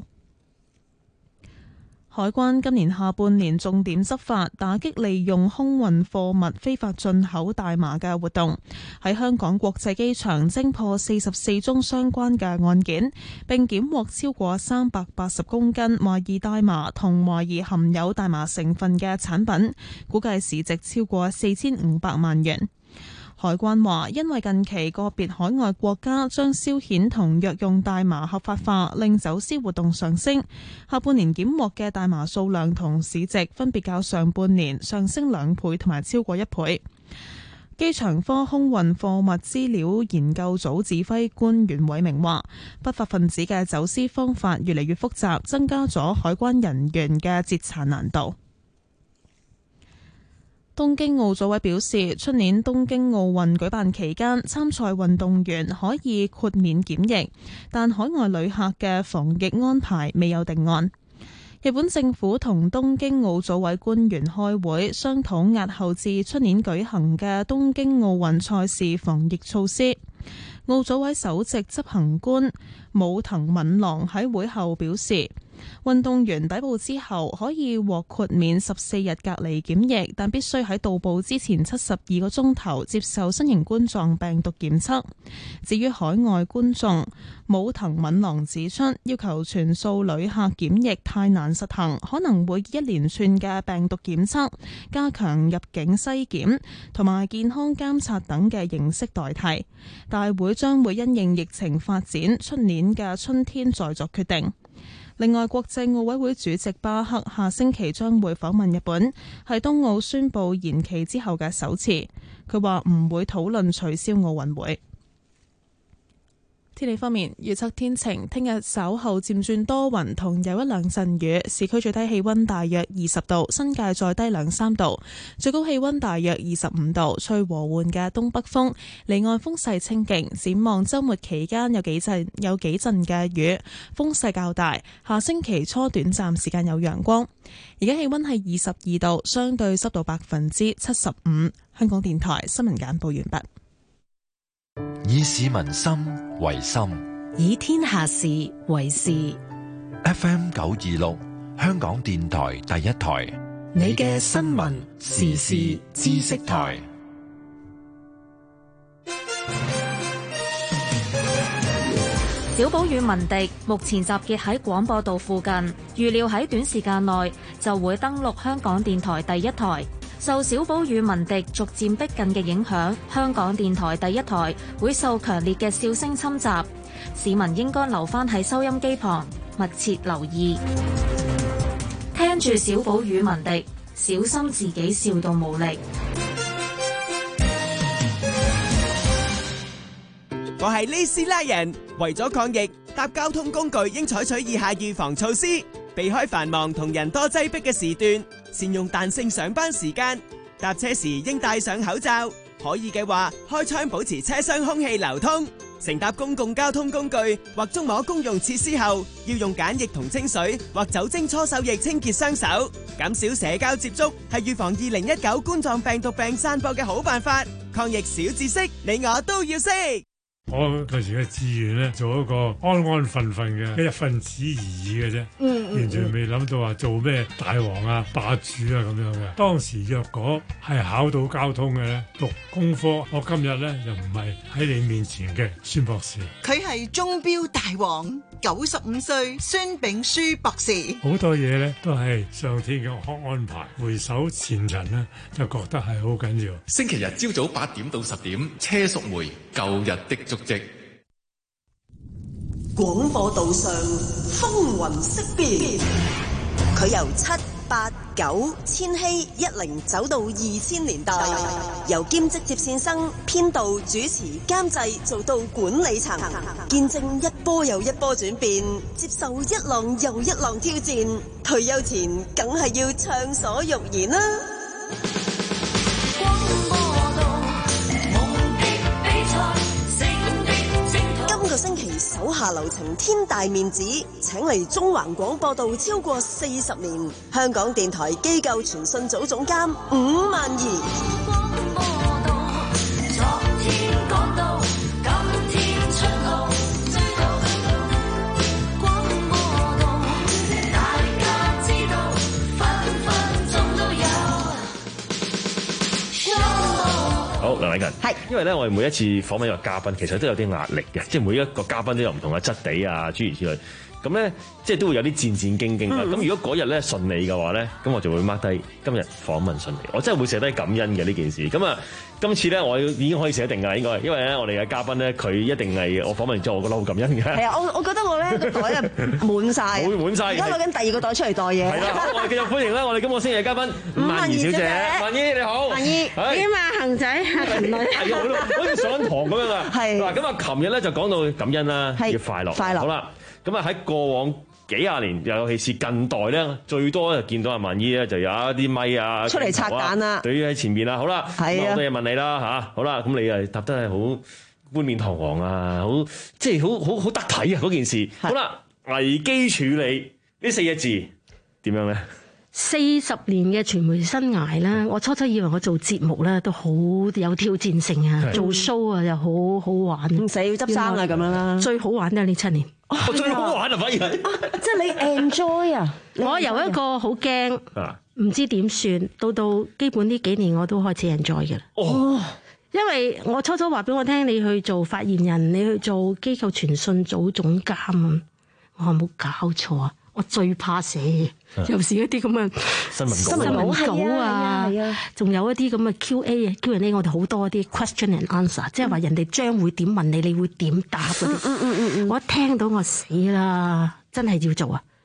海關今年下半年重點執法，打擊利用空運貨物非法進口大麻嘅活動，喺香港國際機場偵破四十四宗相關嘅案件，並檢獲超過三百八十公斤懷疑大麻同懷疑含有大麻成分嘅產品，估計市值超過四千五百萬元。海關話，因為近期個別海外國家將消遣同藥用大麻合法化，令走私活動上升。下半年檢獲嘅大麻數量同市值分別較上半年上升兩倍同埋超過一倍。機場科空運貨物資料研究組指揮官袁偉明話，不法分子嘅走私方法越嚟越複雜，增加咗海關人員嘅截查難度。東京奧組委表示，出年東京奧運舉辦期間，參賽運動員可以豁免檢疫，但海外旅客嘅防疫安排未有定案。日本政府同東京奧組委官員開會，商討押後至出年舉行嘅東京奧運賽事防疫措施。奧組委首席執行官武藤敏郎喺會後表示，運動員抵埗之後可以獲豁免十四日隔離檢疫，但必須喺到埗之前七十二個鐘頭接受新型冠狀病毒檢測。至於海外觀眾，武藤敏郎指出，要求全數旅客檢疫太難實行，可能會以一連串嘅病毒檢測、加強入境篩檢同埋健康監察等嘅形式代替。大會將會因應疫情發展，出年嘅春天再作決定。另外，國際奧委會主席巴克下星期將會訪問日本，係東奧宣布延期之後嘅首次。佢話唔會討論取消奧運會。 天氣方面，預測天晴，聽日稍後漸轉多雲同有一兩陣雨，市區最低氣溫大約二十度，新界再低兩三度，最高氣溫大約二十五度，吹和緩嘅東北風，離岸風勢清勁。展望週末期間有幾陣有幾陣嘅雨，風勢較大。下星期初短暫時間有陽光。而家氣溫係二十二度，相對濕度百分之七十五。香港電台新聞簡報完畢。 以市民心為心， 以天下事為事。 F M 九二六，香港電台第一台， 你嘅新聞時事知識台。小寶與文迪目前集結喺廣播道附近，預料喺短時間內就會登陸香港電台第一台。受小寶與文迪逐漸逼近嘅影響，香港電台第一台會受強烈嘅笑聲侵襲，市民應該留返喺收音機旁，密切留意，聽住小寶與文迪，小心自己笑到無力。 我係呢斯拉人，為咗抗疫，搭交通工具應採取以下預防措施：避開繁忙同人多擠迫嘅時段，善用彈性上班時間，搭車時應戴上口罩，可以嘅話開窗保持車廂空氣流通。乘搭公共交通工具或觸摸公用設施後，要用梘液同清水或酒精搓手液清潔雙手，減少社交接觸係預防二零一九冠狀病毒病散播嘅好辦法。抗疫小知識，你我都要識。 我嗰時嘅志願咧，做一個安安分分嘅一份子而已嘅啫，嗯嗯、完全未諗到話做咩大王啊、霸主啊咁樣嘅。當時若果係考到交通嘅咧，讀工科，我今日咧又唔係喺你面前嘅孫博士。 佢係鐘錶大王，九十五歲孫炳書博士。 好多嘢咧都係上天嘅安排，回首前塵呢，就覺得係好緊要。 星期日朝早八點到十點，車淑梅舊日的足跡。 廣播道上風雲色變，佢由七八九千禧一零走到二千年代，由兼職接線生、編導、主持、監製做到管理層，見證一波又一波轉變，接受一浪又一浪挑戰。退休前梗係要暢所欲言啦！今個星期手下留情，天大面子，請嚟中環廣播道超過四十年，香港電台機構傳訊組總監伍萬儀。 好，梁禮勤，係，因為咧，我哋每一次訪問一個嘉賓，其實都有啲壓力嘅，即係每一個嘉賓都有唔同嘅質地啊，諸如此類。咁咧，即係都會有啲戰戰兢兢嘅。咁、嗯、如果嗰日咧順利嘅話咧，咁我就會 mark 低今日訪問順利。我真係會寫低感恩嘅呢件事。咁啊，今次咧我已經可以寫定㗎啦，應該，因為咧我哋嘅嘉賓咧，佢一定係我訪問完之後，我覺得好感恩嘅。係啊，我我覺得我咧個袋啊滿晒，會滿晒。而家攞緊第二個袋出嚟袋嘢。係啦，我哋繼續歡迎啦！我哋今個星期嘅嘉賓伍萬儀小姐，萬儀你好。萬儀點啊，恒仔阿勤女係啊，好似上緊堂咁樣啊。係嗱，咁啊，琴日咧就講到感恩啦，要快樂，快樂。好啦。咁啊喺過往幾廿年，尤其是近代咧，最多就見到阿萬儀咧就有一啲咪啊出嚟拆彈啦，對於喺前面啦，好啦，咁我哋問你啦嚇，好啦，咁你啊答得係好冠冕堂皇啊，好即係好好好得體啊嗰件事，好啦，危機處理呢四個字點樣咧？ 四十年嘅傳媒生涯啦，我初初以為我做節目咧都好有挑戰性啊，做 show 啊又好好玩，唔使要執生啊咁樣啦。最好玩都係呢七年，哦、 最好玩啊反而係， 即係你 enjoy 啊！我由一個好驚，唔知點算，到到基本呢幾年我都開始 enjoy 嘅啦。哦，因為我初初話俾我聽，你去做發言人，你去做機構傳訊組總監啊，我話冇搞錯啊！我最怕寫嘅，尤其是一啲咁嘅新聞稿啊，仲有一啲咁嘅 Q A 啊 Q and A， 我哋好多啲 question and answer， 即係話人哋將會點問你，你會點答嗰啲。嗯嗯嗯嗯，我一聽到我死啦，真係要做啊！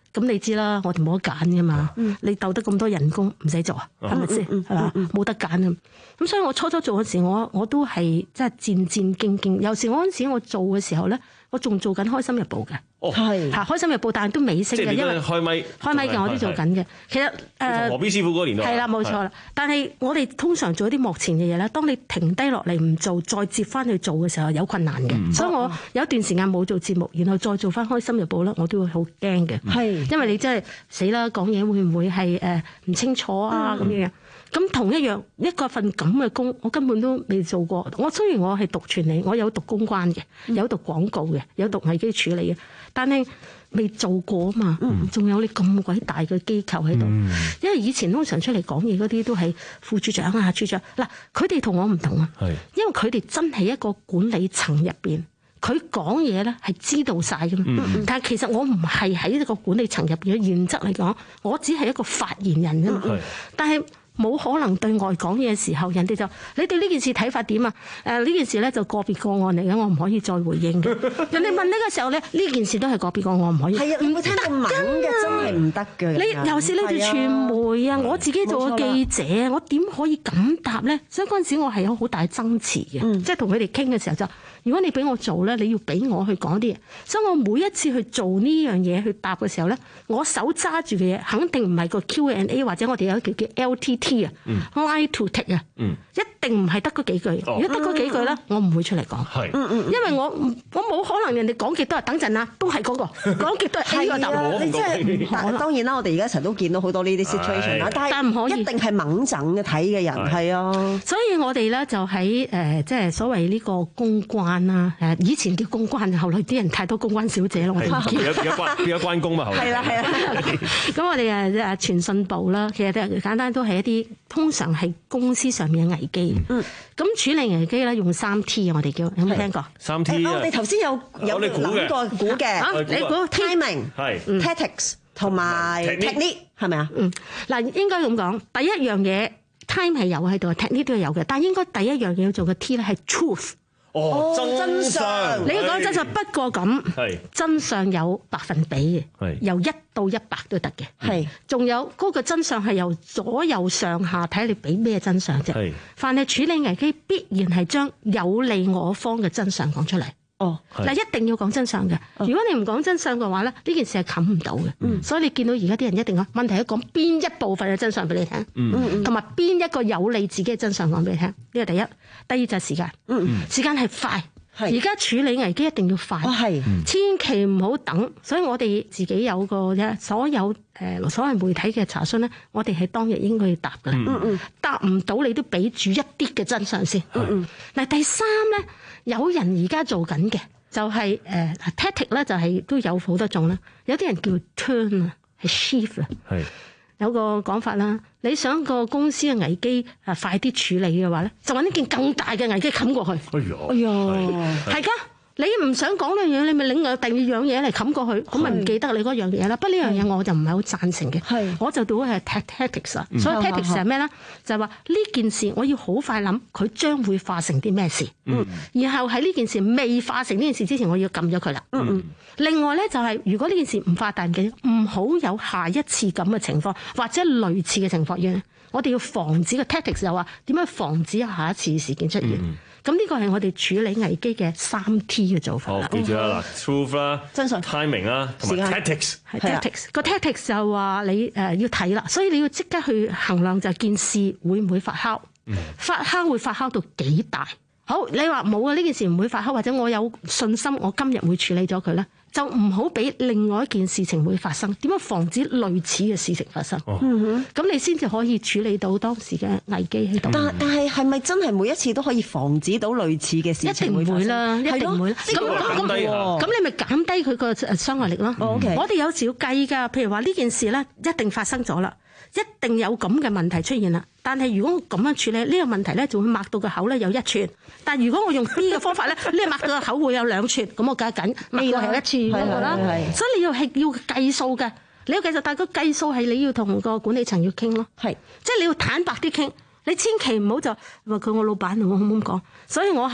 咁你知啦，我哋冇得揀㗎嘛。嗯、你鬥得咁多人工唔使做啊，係咪先？係嘛，冇得揀啊。咁所以我初初做嗰時，我我都係即係戰戰兢兢。有時我嗰陣時我做嘅時候咧，我仲做緊《開心日報》嘅。 哦， 係嚇，《開心日報》，但係都尾聲嘅，因為開咪開咪嘅我都做緊嘅。其實誒， 何必師傅嗰個年代係啦，冇錯啦。但係我哋通常做一啲幕前嘅嘢咧，當你停低落嚟唔做，再接翻去做嘅時候有困難嘅。嗯、所以我有一段時間冇做節目，然後再做翻《開心日報》咧，我都會好驚嘅。係、嗯，因為你真係死啦，講嘢會唔會係誒唔清楚啊咁樣？咁同一樣一個份咁嘅工，我根本都未做過。我雖然我係讀傳理，我有讀公關嘅，有讀廣告嘅，有讀危機處理嘅，但係未做過啊嘛。仲、嗯、有你咁鬼大嘅機構喺度，嗯、因為以前通常出嚟講嘢嗰啲都係副處長啊、處長嗱，佢哋同我唔同啊。係，因為佢哋真係一個管理層入邊，佢講嘢咧係知道晒㗎嘛。嗯、但係其實我唔係喺呢個管理層入邊嘅原則嚟講，我只係一個發言人啫嘛。嗯、但係冇可能對外講嘢嘅時候，人哋就你對呢件事睇法點啊？誒呢件事咧就個別個案嚟嘅，我唔可以再回應嘅。人哋問呢個時候咧，呢件事都係個別個案，我唔可以。係啊，唔會聽到猛嘅，真係唔得嘅。你尤其是呢條傳媒啊，我自己做個記者，我點可以咁答咧？所以嗰陣時我係有好大爭持嘅，嗯、即係同佢哋傾嘅時候就，如果你俾我做咧，你要俾我去講啲嘢。所以我每一次去做呢樣嘢去答嘅時候咧，我手揸住嘅嘢肯定唔係個 Q and A 或者我哋有一條叫 L T T。啊 lie to take 啊，一定唔係得嗰幾句。如果得嗰幾句咧，我唔會出嚟講。係，因為我我冇可能人哋講極都係等陣啊，都係嗰個講極都係 A 個答案。你即係當然啦，我哋而家成日都見到好多呢啲 situation 啦，但係唔可以一定係猛整嘅睇嘅人係啊。所以我哋咧就喺誒即係所謂呢個公關啦，誒以前叫公關，後來啲人太多公關小姐咯，我哋唔叫。 變咗關變咗關公嘛，後來。係啦係啦。 咁我哋誒誒傳訊部啦，其實簡單都係一啲。通常係公司上面嘅危機，嗯，咁處理危機咧用三 T 啊，我哋叫有冇聽過？ 三 T 啊！ 我哋頭先有有諗過估嘅，你估 timing 係 tactics 同埋 technique 係咪啊？嗯， 嗱應該咁講，第一樣嘢 time 係有喺度 technique 都係有嘅，但係應該第一樣嘢要做嘅 T 咧係 truth。 哦，真相， 你要講真相，不過咁，真相有百分比嘅，由一到一百都得嘅，係，仲有嗰個真相係由左右上下睇你俾咩真相啫，係，凡係處理危機必然係將有利我方嘅真相講出嚟。哦，嗱，一定要講真相嘅。如果你唔講真相嘅話咧，呢件事係冚唔到嘅。嗯，所以你見到而家啲人一定講問題係講邊一部分嘅真相俾你聽，嗯，同埋邊一個有利自己嘅真相講俾你聽。呢個第一，第二就係時間，嗯，時間係快。而家處理危機一定要快，係，千祈唔好等。所以我哋自己有個啫，所有誒所謂媒體嘅查詢咧，我哋係當日應該要答㗎啦。嗯嗯，答唔到你都俾住一啲嘅真相先。嗯嗯，嗱第三咧，有人而家做緊嘅就係誒 tactic 咧，就係都有好多種啦。有啲人叫 turn 啊，係 shift 啊，係。有個講法啦，你想個公司嘅危機啊快啲處理嘅話咧，就揾一件更大嘅危機冚過去。哎呀，哎呀，係噶，你唔想講兩樣，你咪另外第二樣嘢嚟冚過去，咁咪唔記得你嗰樣嘢啦。不過呢樣嘢我就唔係好贊成嘅，係，我就都係 tactics 啊。所以 tactics 係咩咧？就係話呢件事我要好快諗，佢將會化成啲咩事。嗯，然後喺呢件事未化成呢件事之前，我要撳咗佢啦。嗯嗯。另外咧就係、是，如果呢件事唔發大嘅，唔好有下一次咁嘅情況，或者類似嘅情況嘅，我哋要防止個 tactics 就話點樣防止下一次事件出現。咁呢、嗯、個係我哋處理危機嘅三 T 嘅做法。 好，記住啦，嗱 truth 啦，真相 timing 啦，同埋 tactics。 係 tactics 個 tactics 就話你誒要睇啦，所以你要即刻去衡量就件事會唔會發酵，嗯、發酵會發酵到幾大。好，你話冇啊？呢件事唔會發酵，或者我有信心，我今日會處理咗佢咧，就唔好俾另外一件事情會發生。點樣防止類似嘅事情發生？嗯哼，咁你先至可以處理到當時嘅危機喺度。 但但係係咪真係每一次都可以防止到類似嘅事情會發生？ 一定唔會啦，一定唔會啦。咁咁咁你咪減低佢個傷害力咯。哦 okay. 我哋有時要計㗎，譬如話呢件事咧一定發生咗啦。一定有咁嘅問題出現啦，但係如果我咁樣處理呢、呢個問題咧，就會擘到個口咧有一寸。但係如果我用 B 嘅方法咧，呢個擘到個口會有兩寸，咁我計緊擘過係一次嗰個啦。所以你要係要計數嘅，你要計數，但係個計數係你要同個管理層要傾咯。係，即係你要坦白啲傾，你千祈唔好就話佢我老闆，我好唔好咁講？所以我係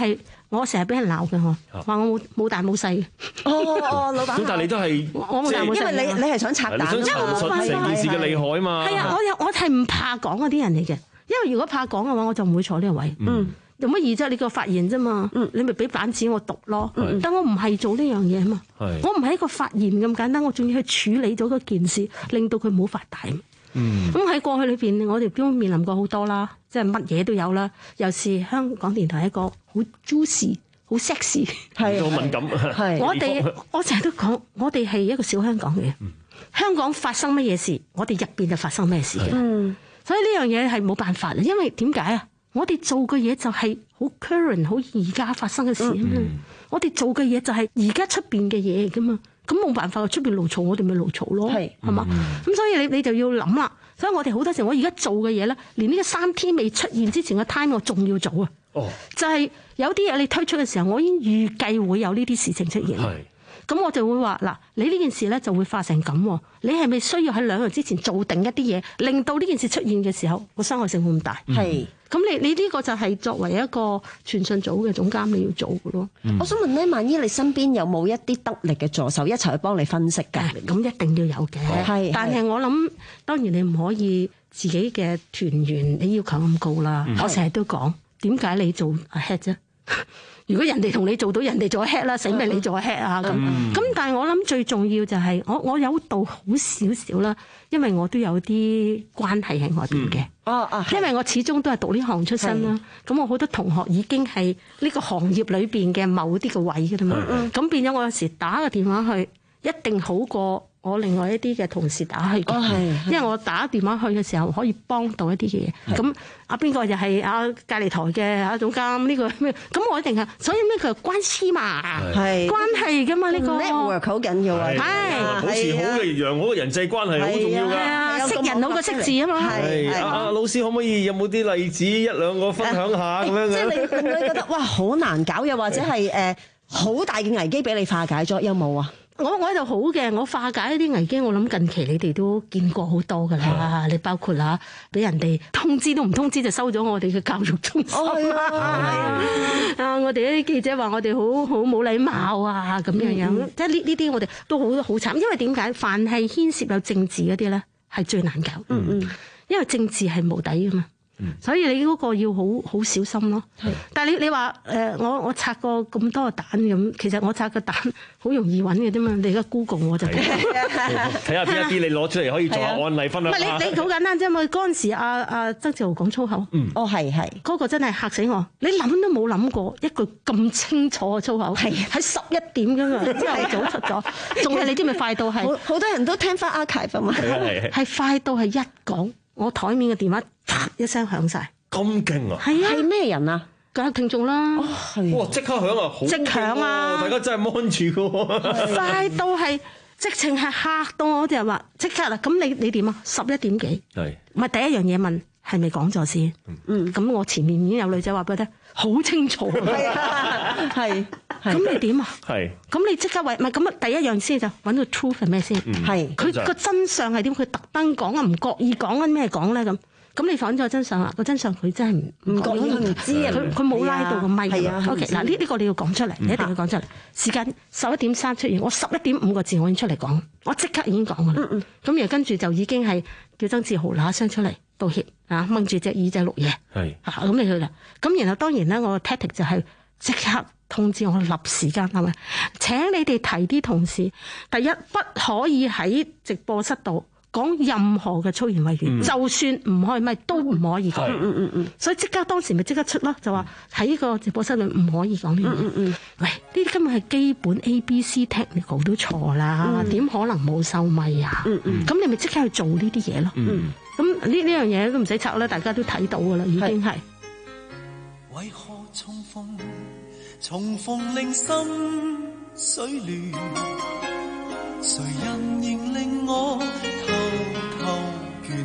我成日俾人鬧嘅，我話我冇冇大冇細嘅。 哦哦，老闆。 咁但係你都係我冇大冇細， 因為你你係想拆彈， 因為我冇辦法成件事嘅厲害啊嘛。 係啊，我有我係唔怕講嗰啲人嚟嘅，因為如果怕講嘅話，我就唔會坐呢個位。嗯。有乜意啫？你個發言啫嘛，嗯、你咪俾板紙我讀咯。嗯、但我唔係做呢樣嘢啊嘛，是我唔係一個發言咁簡單，我仲要去處理咗嗰件事，令到佢冇發大。咁喺、嗯、過去裏邊，我哋都面臨過好多啦，即係乜嘢都有啦。又是香港電台一個好 juicy、好 sexy， 係好敏感。係我哋，我成日都講，我哋係一個小香港嘅。嗯、香港發生乜嘢事，我哋入邊就發生咩事嘅。嗯、所以呢樣嘢係冇辦法啦，因為點解啊？我哋做嘅嘢就係好 current 好而家發生嘅事啊嘛，嗯、我哋做嘅嘢就係而家出邊嘅嘢嚟噶嘛，咁冇辦法出邊勞嘈，我哋咪勞嘈咯，係係嘛，咁、嗯、所以你你就要諗啦，所以我哋好多時我而家做嘅嘢咧，連呢個三天未出現之前嘅 time 我仲要做啊，哦、就係有啲嘢你推出嘅時候，我已經預計會有呢啲事情出現。咁我就會話嗱，你呢件事咧就會化成咁，你係咪需要喺兩日之前做定一啲嘢，令到呢件事出現嘅時候個傷害性會咁大？係、嗯，咁你你呢個就係作為一個傳訊組嘅總監你要做嘅咯。嗯、我想問咧，萬一你身邊有冇一啲得力嘅助手一齊去幫你分析㗎？咁一定要有嘅。係、哦，但係我諗當然你唔可以自己嘅團員你要求咁高啦。嗯、我成日都講，點解你做 head 啫？如果人哋同你做到，人哋做 head 啦，使咩你做 head 啊？咁咁、嗯，但係我諗最重要就係、是、我我有度好少少啦，因為我都有啲關係喺外邊嘅。哦哦，因為我始終都係讀呢行出身啦，咁我好多同學已經係呢個行業裏邊嘅某啲嘅位㗎啦嘛。咁、嗯、變咗我有時打個電話去，一定好過我另外一啲嘅同事打去嘅。哦、因為我打電話去嘅時候可以幫到一啲嘅嘢。咁阿邊個就係阿隔離台嘅阿總監呢個咩？咁我一定係，所以咩佢係關係嘛，係關係㗎嘛呢個 network 好緊要啊，係保持好嘅良好嘅人際關係好重要㗎。 係啊，識人好過識字啊嘛。 係阿老師可唔可以有冇啲例子一兩個分享下咁樣嘅？ 即係你令你覺得哇好難搞，又或者係誒好大嘅危機俾你化解咗，有冇啊？ 我我喺度好嘅，我化解一啲危機，我諗近期你哋都見過好多㗎啦。你包括啦，俾人哋通知都唔通知就收咗我哋嘅教育中心、哦、啊！啊，我哋啲記者話我哋好好冇禮貌啊，咁樣樣，嗯、即係呢呢啲我哋都好好慘。因為點解？凡係牽涉有政治嗰啲咧，係最難搞。嗯嗯，因為政治係無底㗎嘛。嗯、所以你嗰個要好好小心咯。是但係你你話誒、呃，我我拆過咁多個蛋咁，其實我拆個蛋好容易揾嘅啫嘛。你而家 Google 我就睇下邊一啲你攞出嚟可以做下案例分享。唔係你你好簡單啫嘛。嗰陣時阿阿曾志豪講粗口， 嗯、哦係係， 嗰個真係嚇死我。你諗都冇諗過一句咁清楚嘅粗口，係喺十一點㗎嘛，之後早出咗，仲係你知咪快到係好多人都聽翻 archive 嘛， 係快到係一講。我台面嘅電話啪一聲響晒， 咁勁啊！ 係啊， 係咩人啊？ 梗係聽眾啦。 哦，係。哇！即刻響啊，好即響啊！大家真係 mon 住嘅。 快到係直情係嚇到我哋話即刻啦！咁你你點啊？十一點幾？係。咪第一樣嘢問係咪講咗先？嗯。咁我前面已經有女仔話俾我聽，好清楚。係啊，係。咁你點啊？係。咁你即刻為唔係咁啊？第一樣先就揾到 truth 係咩先？係。佢個真相係點？佢特登講啊，唔覺意講緊咩講咧咁？咁你揾咗真相啦，個真相佢真係唔唔覺意唔知啊！佢佢冇拉到個咪。係啊。OK 嗱，呢呢個你要講出嚟，你一定要講出嚟。時間十一點三出現，我十一點五個字我已經出嚟講，我即刻已經講噶啦。嗯嗯。咁然後跟住就已經係叫曾志豪嗱一聲出嚟道歉啊，掹住隻耳仔錄嘢。係。啊，咁你去啦。咁然後當然咧，我嘅 tactic 就係即刻通知我立時間係咪？請你哋提啲同事，第一不可以喺直播室度講任何嘅粗言穢語，嗯、就算唔開咪都唔可以講。嗯嗯嗯嗯。所以即刻當時咪即刻出咯，就話喺個直播室裏唔可以講呢啲。嗯嗯嗯。喂，呢啲根本係基本 A B C technical 都錯啦，點、嗯、可能冇收咪啊？嗯嗯。咁你咪即刻去做呢啲嘢咯。嗯。咁呢呢樣嘢都唔使拆啦，大家都睇到噶啦，已經係。為何重逢？重逢令心水亂，誰人仍令我偷偷眷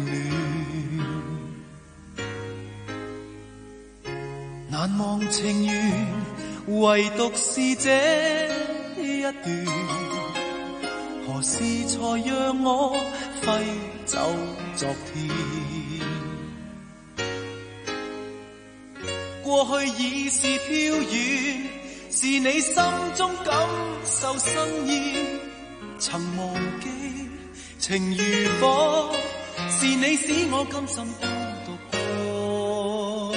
戀？難忘情緣，唯獨是這一段，何時才讓我揮走昨天？ 過去已是飄遠，是你心中感受深意，曾忘記情如火，是你使我甘心當獨個。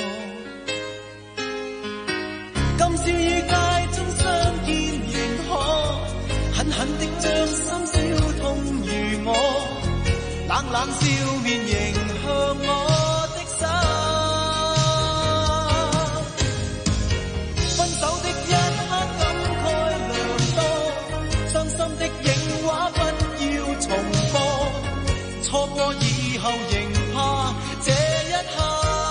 今宵於街中相見仍可狠狠的將心燒痛如我，冷冷笑面迎向我的手。分手的一刻感慨良多，傷心的影畫不要重播，錯過以後仍怕這一刻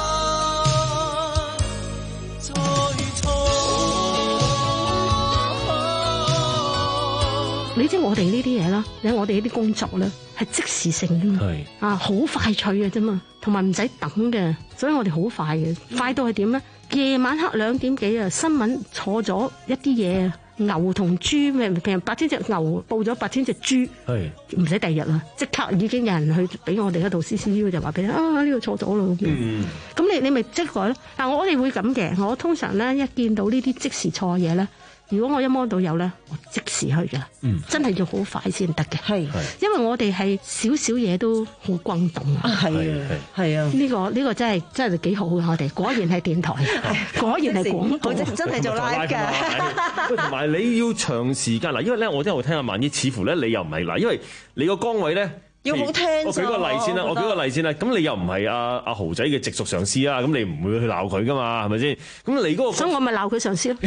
再錯。 你知我哋呢啲嘢啦，有我哋呢啲工作咧係即時性嘅嘛，啊好快脆嘅啫嘛，同埋唔使等嘅，所以我哋好快嘅，快到係點咧？夜晚黑兩點幾啊，新聞錯咗一啲嘢，牛同豬咩？譬如八千隻牛報咗八千隻豬，唔使第二日啦，即刻已經有人去俾我哋嗰度 C C U 就話俾你啊，呢個錯咗咯。咁、嗯、你你咪即改咯。嗱，我哋會咁嘅，我通常咧一見到呢啲即時錯嘢咧。如果我一摸到有咧，我即時去㗎，嗯、真係要好快先得嘅。係，因為我哋係少少嘢都好轟動啊。係啊，係啊，呢、呢個呢、呢個真係真係幾好嘅。我哋果然係電台，果然係廣播，真係做 live 㗎。 同埋你要長時間嗱，因為咧我真係聽阿萬姨，似乎咧你又唔係嗱，因為你個崗位咧。 要好聽。 我舉個例先啦，我，我舉個例先啦。咁你又唔係阿阿豪仔嘅直屬上司啊，咁你唔會去鬧佢噶嘛，係咪先？咁你嗰個，所以我咪鬧佢上司咯。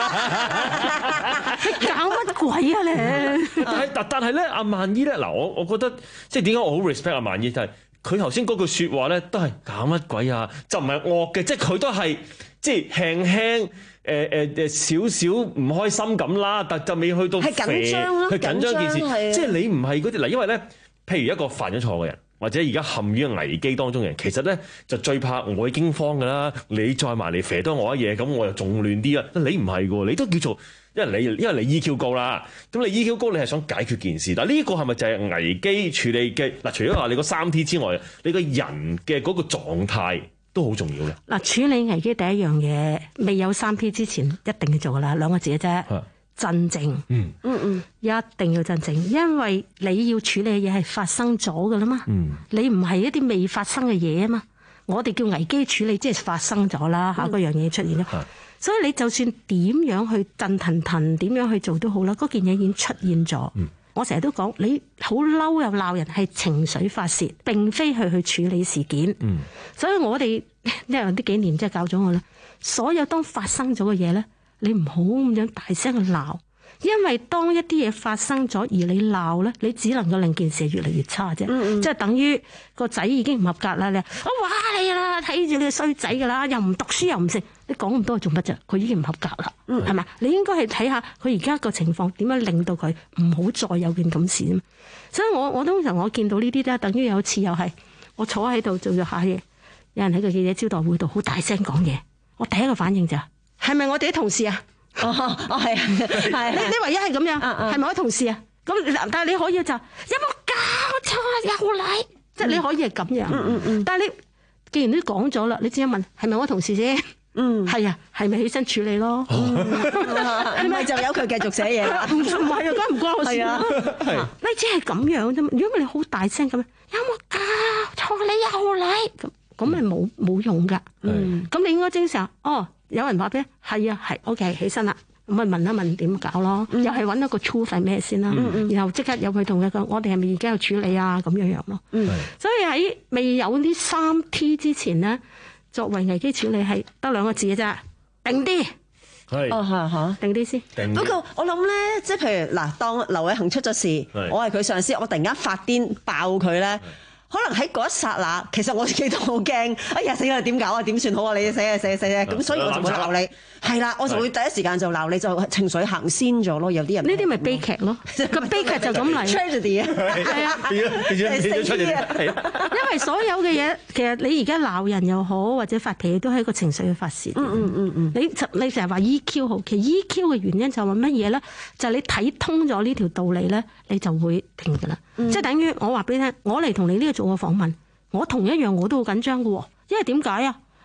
你搞乜鬼啊你？但係但但係咧，阿萬姨咧，嗱我我覺得即係點解我好 respect 阿萬姨，就係佢頭先嗰句説話咧，都係搞乜鬼啊？就唔係惡嘅，即係佢都係即係輕輕。誒誒誒少少唔開心咁啦，但就未去到係緊張咯，係緊張件事，即係你唔係嗰啲嗱，因為咧，譬如一個犯咗錯嘅人，或者而家陷於危機當中嘅人，其實咧就最怕我已驚慌㗎啦，你再埋嚟肥多我一嘢，咁我又仲亂啲啦。你唔係㗎，你都叫做因為你因為你 E Q 高啦，咁你 E Q 高，你係想解決件事，但呢個係咪就係危機處理嘅嗱？除咗話你個三 T 之外，你個人嘅嗰個狀態。都好重要嘅。嗱，處理危機第一樣嘢，未有三 P 之前一定要做噶啦，兩個字嘅啫，鎮靜。嗯嗯嗯，一定要鎮靜，因為你要處理嘅嘢係發生咗噶啦嘛。嗯，你唔係一啲未發生嘅嘢啊嘛。我哋叫危機處理，即係發生咗啦嚇，嗰樣嘢出現咗。嗯、所以你就算點樣去震騰騰，點樣去做都好啦，嗰件嘢已經出現咗。嗯。我成日都講，你好嬲又鬧人係情緒發泄，並非去去處理事件。嗯，所以我哋因為呢幾年即係教咗我啦，所有當發生咗嘅嘢咧，你唔好咁樣大聲去鬧，因為當一啲嘢發生咗而你鬧咧，你只能夠令件事越嚟越差啫。嗯嗯，即係等於個仔已經唔合格啦，你我話你啦，睇住你個衰仔噶啦，又唔讀書又唔食，你講咁多做乜啫？佢已經唔合格啦，係咪、嗯？你應該係睇下佢而家個情況點樣令到佢唔好再有件咁事啊！所以我我通常我見到呢啲咧，等於有次又係我坐喺度做咗下嘢，有人喺個記者招待會度好大聲講嘢，我第一個反應就係係咪我哋啲同事啊？哦哦係係，你你唯一係咁樣，係咪我啲同事啊？咁但係你可以就有冇搞錯又嚟，即係你可以係咁樣。嗯嗯嗯。但係你既然都講咗啦，你只係問係咪我同事先？嗯，係啊，係咪起身處理咯？係咪就由佢繼續寫嘢啦？唔唔係啊，梗唔關我事啊。係，你只係咁樣啫嘛。如果你好大聲咁樣，有冇搞錯你又嚟？咁咁咪冇冇用噶。嗯，咁你應該正常。哦，有人話俾你係啊，係 OK， 起身啦。咁咪問一問點搞咯？又係揾一個 truth 係咩先啦？然後即刻有佢同佢講，我哋係咪而家有處理啊？咁樣樣咯。嗯，所以喺未有呢三 T 之前咧。作為危機處理係得兩個字嘅啫，定啲。係哦，係嚇，定啲先。定。不過我諗咧，即係譬如嗱，當劉偉恒出咗事，我係佢上司，我突然間發癲爆佢咧。可能喺嗰一剎那，其實我自己都好驚。哎呀死啦，點搞啊？點算好啊？你死啊死啊死啊！咁所以我就會鬧你。係啦，我就會第一時間就鬧你，就情緒行先咗咯。有啲人呢啲咪悲劇咯，個悲劇就咁嚟。Tragedy 啊，係啊，係啊，因為所有嘅嘢，其實你而家鬧人又好，或者發脾氣都係一個情緒嘅發泄。嗯嗯嗯嗯。你你成日話 E Q 好，其實 E Q 嘅原因就係話乜嘢咧？就係你睇通咗呢條道理咧，你就會停㗎啦。即係等於我話俾你聽，我嚟同你呢個做個訪問，我同一樣我都好緊張㗎喎，因為點解啊？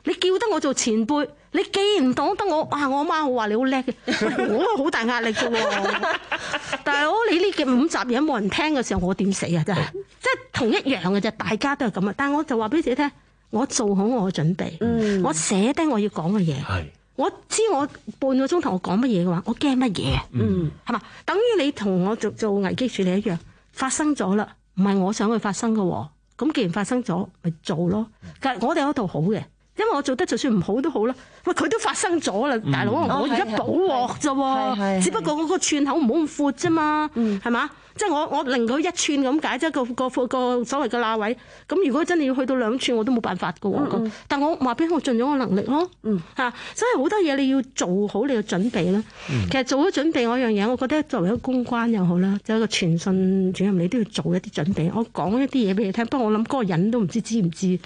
你叫得我做前輩，你既然當得我，哇！我阿媽我話你好叻嘅，我好大壓力嘅喎。大佬你呢嘅五集嘢冇人聽嘅時候，我點死啊？真係，即係同一樣嘅啫，大家都係咁啊。但係我就話俾自己聽，我做好我嘅準備，嗯、我寫低我要講嘅嘢。我知我半個鐘頭我講乜嘢嘅話，我驚乜嘢？嗯，係嘛？等於你同我做做危機處理一樣，發生咗啦，唔係我想去發生嘅喎。咁既然發生咗，咪做咯。但係我哋有一套好嘅，因為我做得就算唔好都好啦。喂，佢都發生咗啦，大佬，嗯、我而家補鑊啫喎，只不過我個串口唔好咁闊啫嘛，係嘛？即係我我令佢一寸咁解啫，個個個所謂嘅罅位。咁如果真係要去到兩寸，我都冇辦法㗎喎。嗯、但我話俾我盡咗我能力咯。嗯，嚇，所以好多嘢你要做好你嘅準備啦。嗯、其實做好準備嗰樣嘢，我覺得作為一個公關又好啦，就一個傳訊主任，你都要做一啲準備。我講一啲嘢俾你聽，不過我諗嗰個人都唔知知唔知。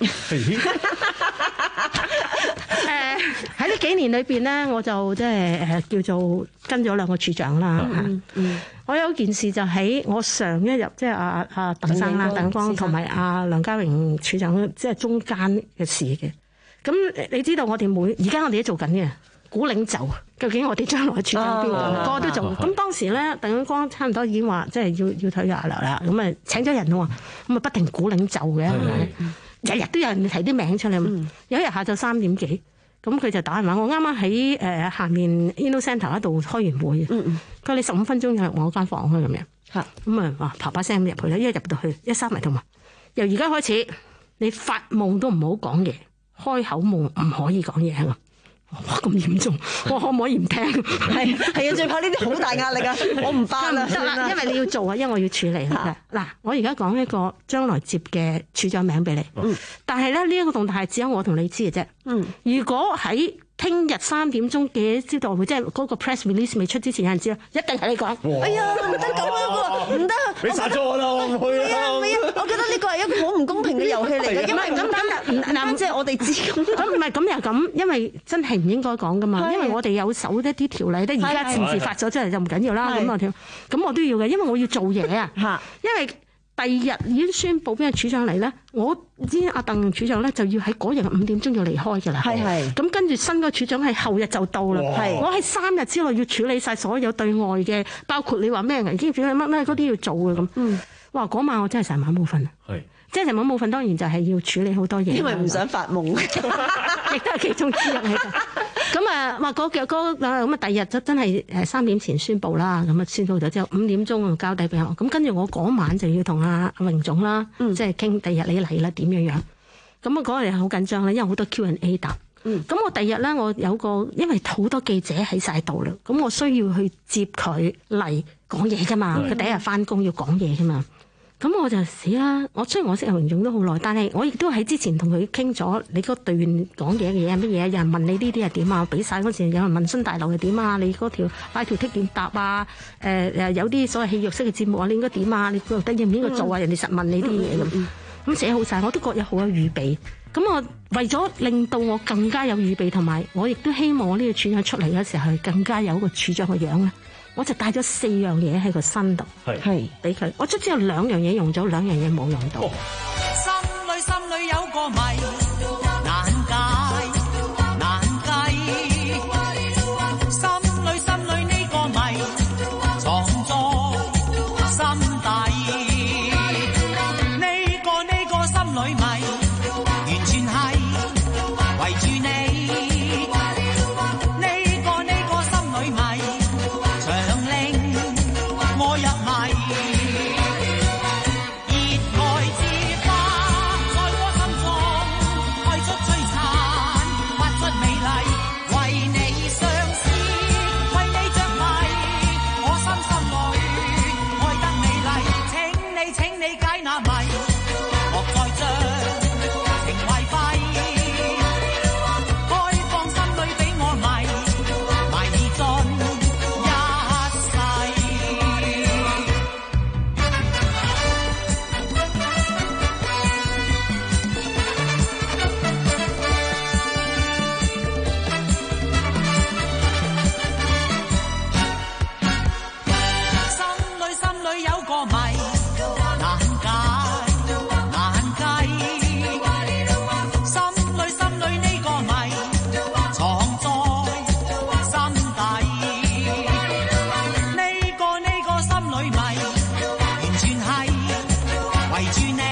誒喺呢幾年裏邊咧，我就即係誒叫做跟咗兩個處長啦。嗯嗯、我有件事就喺我上一日，即係阿阿鄧生啦、鄧光同埋阿梁家榮處長，即係中間嘅事嘅。咁你知道我哋每而家我哋都做緊嘅估領袖，究竟我哋將來處長邊個？個個、啊、都做。咁、啊、當時咧，鄧光差唔多已經話，即係要要退下流啦。咁啊請咗人喎，咁啊不停估領袖嘅，係咪？日日都有人提啲名出嚟。嗯、有一日下晝三點幾。咁佢就打電話，我啱啱喺誒下面 Inno Centre 嗰度開完會，佢話、嗯嗯、你十五分鐘入我間房開咁樣，咁啊哇啪啪聲入去啦，一入到去一閂埋同埋，由而家開始你發夢都唔好講嘢，開口夢唔可以講嘢啊！哇咁嚴重，我可唔可以唔聽？ 係係啊，最怕呢啲好大壓力啊！我唔翻啦， 得啦，因為你要做啊，因為我要處理啦。嗱，我而家講一個將來接嘅處長名俾你，嗯、但係咧呢一個動態係只有我同你知嘅啫。嗯，如果喺聽日三點鐘嘅招待會，即係嗰個 press release 未出之前，有人知啦，一定係你講。哎呀，唔得咁樣喎，唔得！ 你殺咗我啦，我唔去啦。 唔係啊，我覺得呢個係一個好唔公平嘅遊戲嚟嘅，因為咁今日嗱，即係我哋知咁。 咁唔係咁又咁，因為真係唔應該講噶嘛，因為我哋有守一啲條例咧，而家遲遲發咗出嚟就唔緊要啦。咁啊，咁我都要嘅，因為我要做嘢啊。嚇，因為。第二日已經宣佈邊個處長嚟咧，我知阿鄧處長咧就要喺嗰日五點鐘要離開㗎啦。係係。咁跟住新個處長係後日就到啦。係。我喺三日之內要處理晒所有對外嘅，包括你話咩危機處理乜乜嗰啲要做嘅咁。嗯。哇！嗰晚我真係成晚冇瞓。係。即係成晚冇瞓，當然就係要處理好多嘢。 因為唔想發夢， 亦都係其中之一喺度。咁啊，話嗰嘅嗰咁啊，第二日就真係誒三點前宣佈啦。咁啊，宣佈咗之後五點鐘就交低俾我。咁跟住我嗰晚就要同阿阿榮總啦，嗯、即係傾第二日你嚟啦點樣樣。咁啊嗰日好緊張啦，因為好多 Q and A 答。咁、嗯、我第二日咧，我有個因為好多記者喺晒度啦，咁我需要去接佢嚟講嘢㗎嘛。佢、嗯、第一日翻工要講嘢㗎嘛。咁我就死啦！我雖然我識阿榮總都好耐，但係我亦都喺之前同佢傾咗你嗰段講嘢嘅嘢係乜嘢？有人問你呢啲係點啊？俾晒嗰時有人問新大樓係點啊？你嗰條快條剔點答啊？誒誒有啲所謂戲肉式嘅節目啊，你應該點啊？你覺得應唔應該做啊？嗯、人哋實問你啲嘢咁，咁寫好晒，我都覺得好有預備。咁我為咗令到我更加有預備，同埋我亦都希望我呢個處長出嚟嘅時候係更加有個處長嘅樣咧。我就帶咗四樣嘢喺個身度，係俾佢。我卒之有兩樣嘢用咗，兩樣嘢冇用到。 哦、心裏心裏有個謎，難解難計。心裏心裏呢個謎，藏在心底。呢、呢個呢、呢個心裏謎，完全係圍住你。 裏迷，完全係圍住你。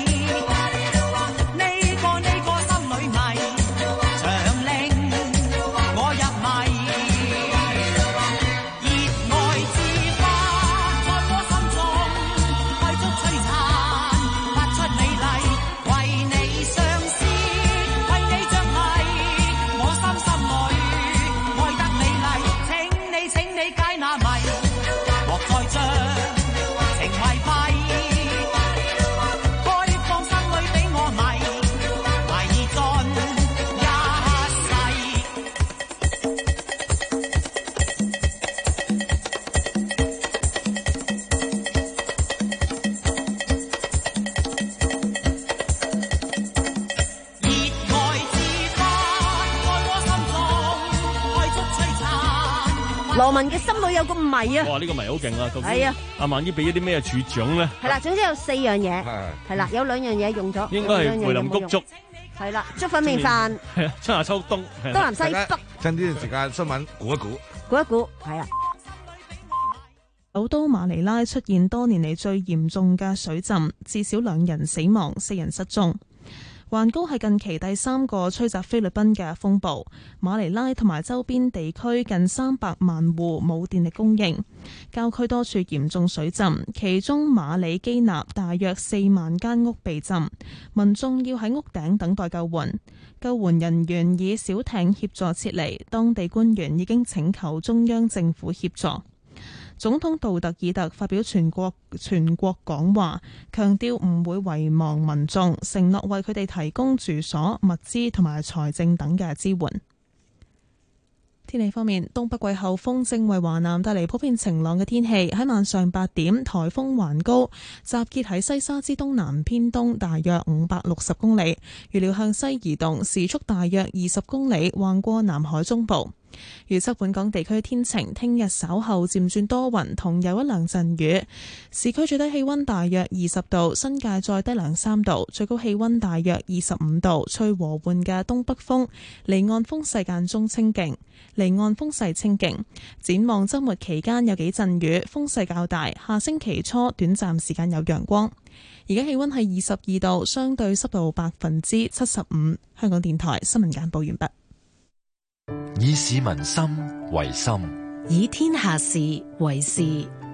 羅文嘅心裏有個謎啊！ 哇，呢、這個謎好勁啊！究竟係啊， 阿萬姨俾咗啲咩處長咧？ 係啦，總之有四樣嘢，係啦，有兩樣嘢用咗， 應該係梅林谷粥， 係啦，粥粉麵飯， 係啊，春夏秋冬， 東南西北。 趁呢段時間新聞估一估， 估一估，係啦。 首都馬尼拉出現多年嚟最嚴重嘅水浸，至少兩人死亡，四人失蹤。環高係近期第三個吹襲菲律賓嘅風暴，馬尼拉同埋周邊地區近三百萬戶冇電力供應，郊區多處嚴重水浸，其中馬里基納大約四萬間屋被浸，民眾要喺屋頂等待救援，救援人員以小艇協助撤離，當地官員已經請求中央政府協助。總統杜特爾特發表全國全國講話，強調唔會遺忘民眾，承諾為佢哋提供住所、物資同埋財政等嘅支援。天氣方面，東北季候風正為華南帶嚟普遍晴朗嘅天氣。喺晚上八點，颱風環高集結喺西沙之東南偏東大約五百六十公里，預料向西移動，時速大約二十公里，橫過南海中部。預測本港地區天晴，聽日稍後漸轉多雲，同有一兩陣雨。市區最低氣溫大約二十度，新界再低兩三度，最高氣溫大約二十五度，吹和緩嘅東北風，離岸風勢間中清勁。離岸風勢清勁。展望週末期間有幾陣雨，風勢較大。下星期初短暫時間有陽光。而家氣溫係二十二度，相對濕度百分之七十五。香港電台新聞簡報完畢。 以市民心為心， 以天下事為事。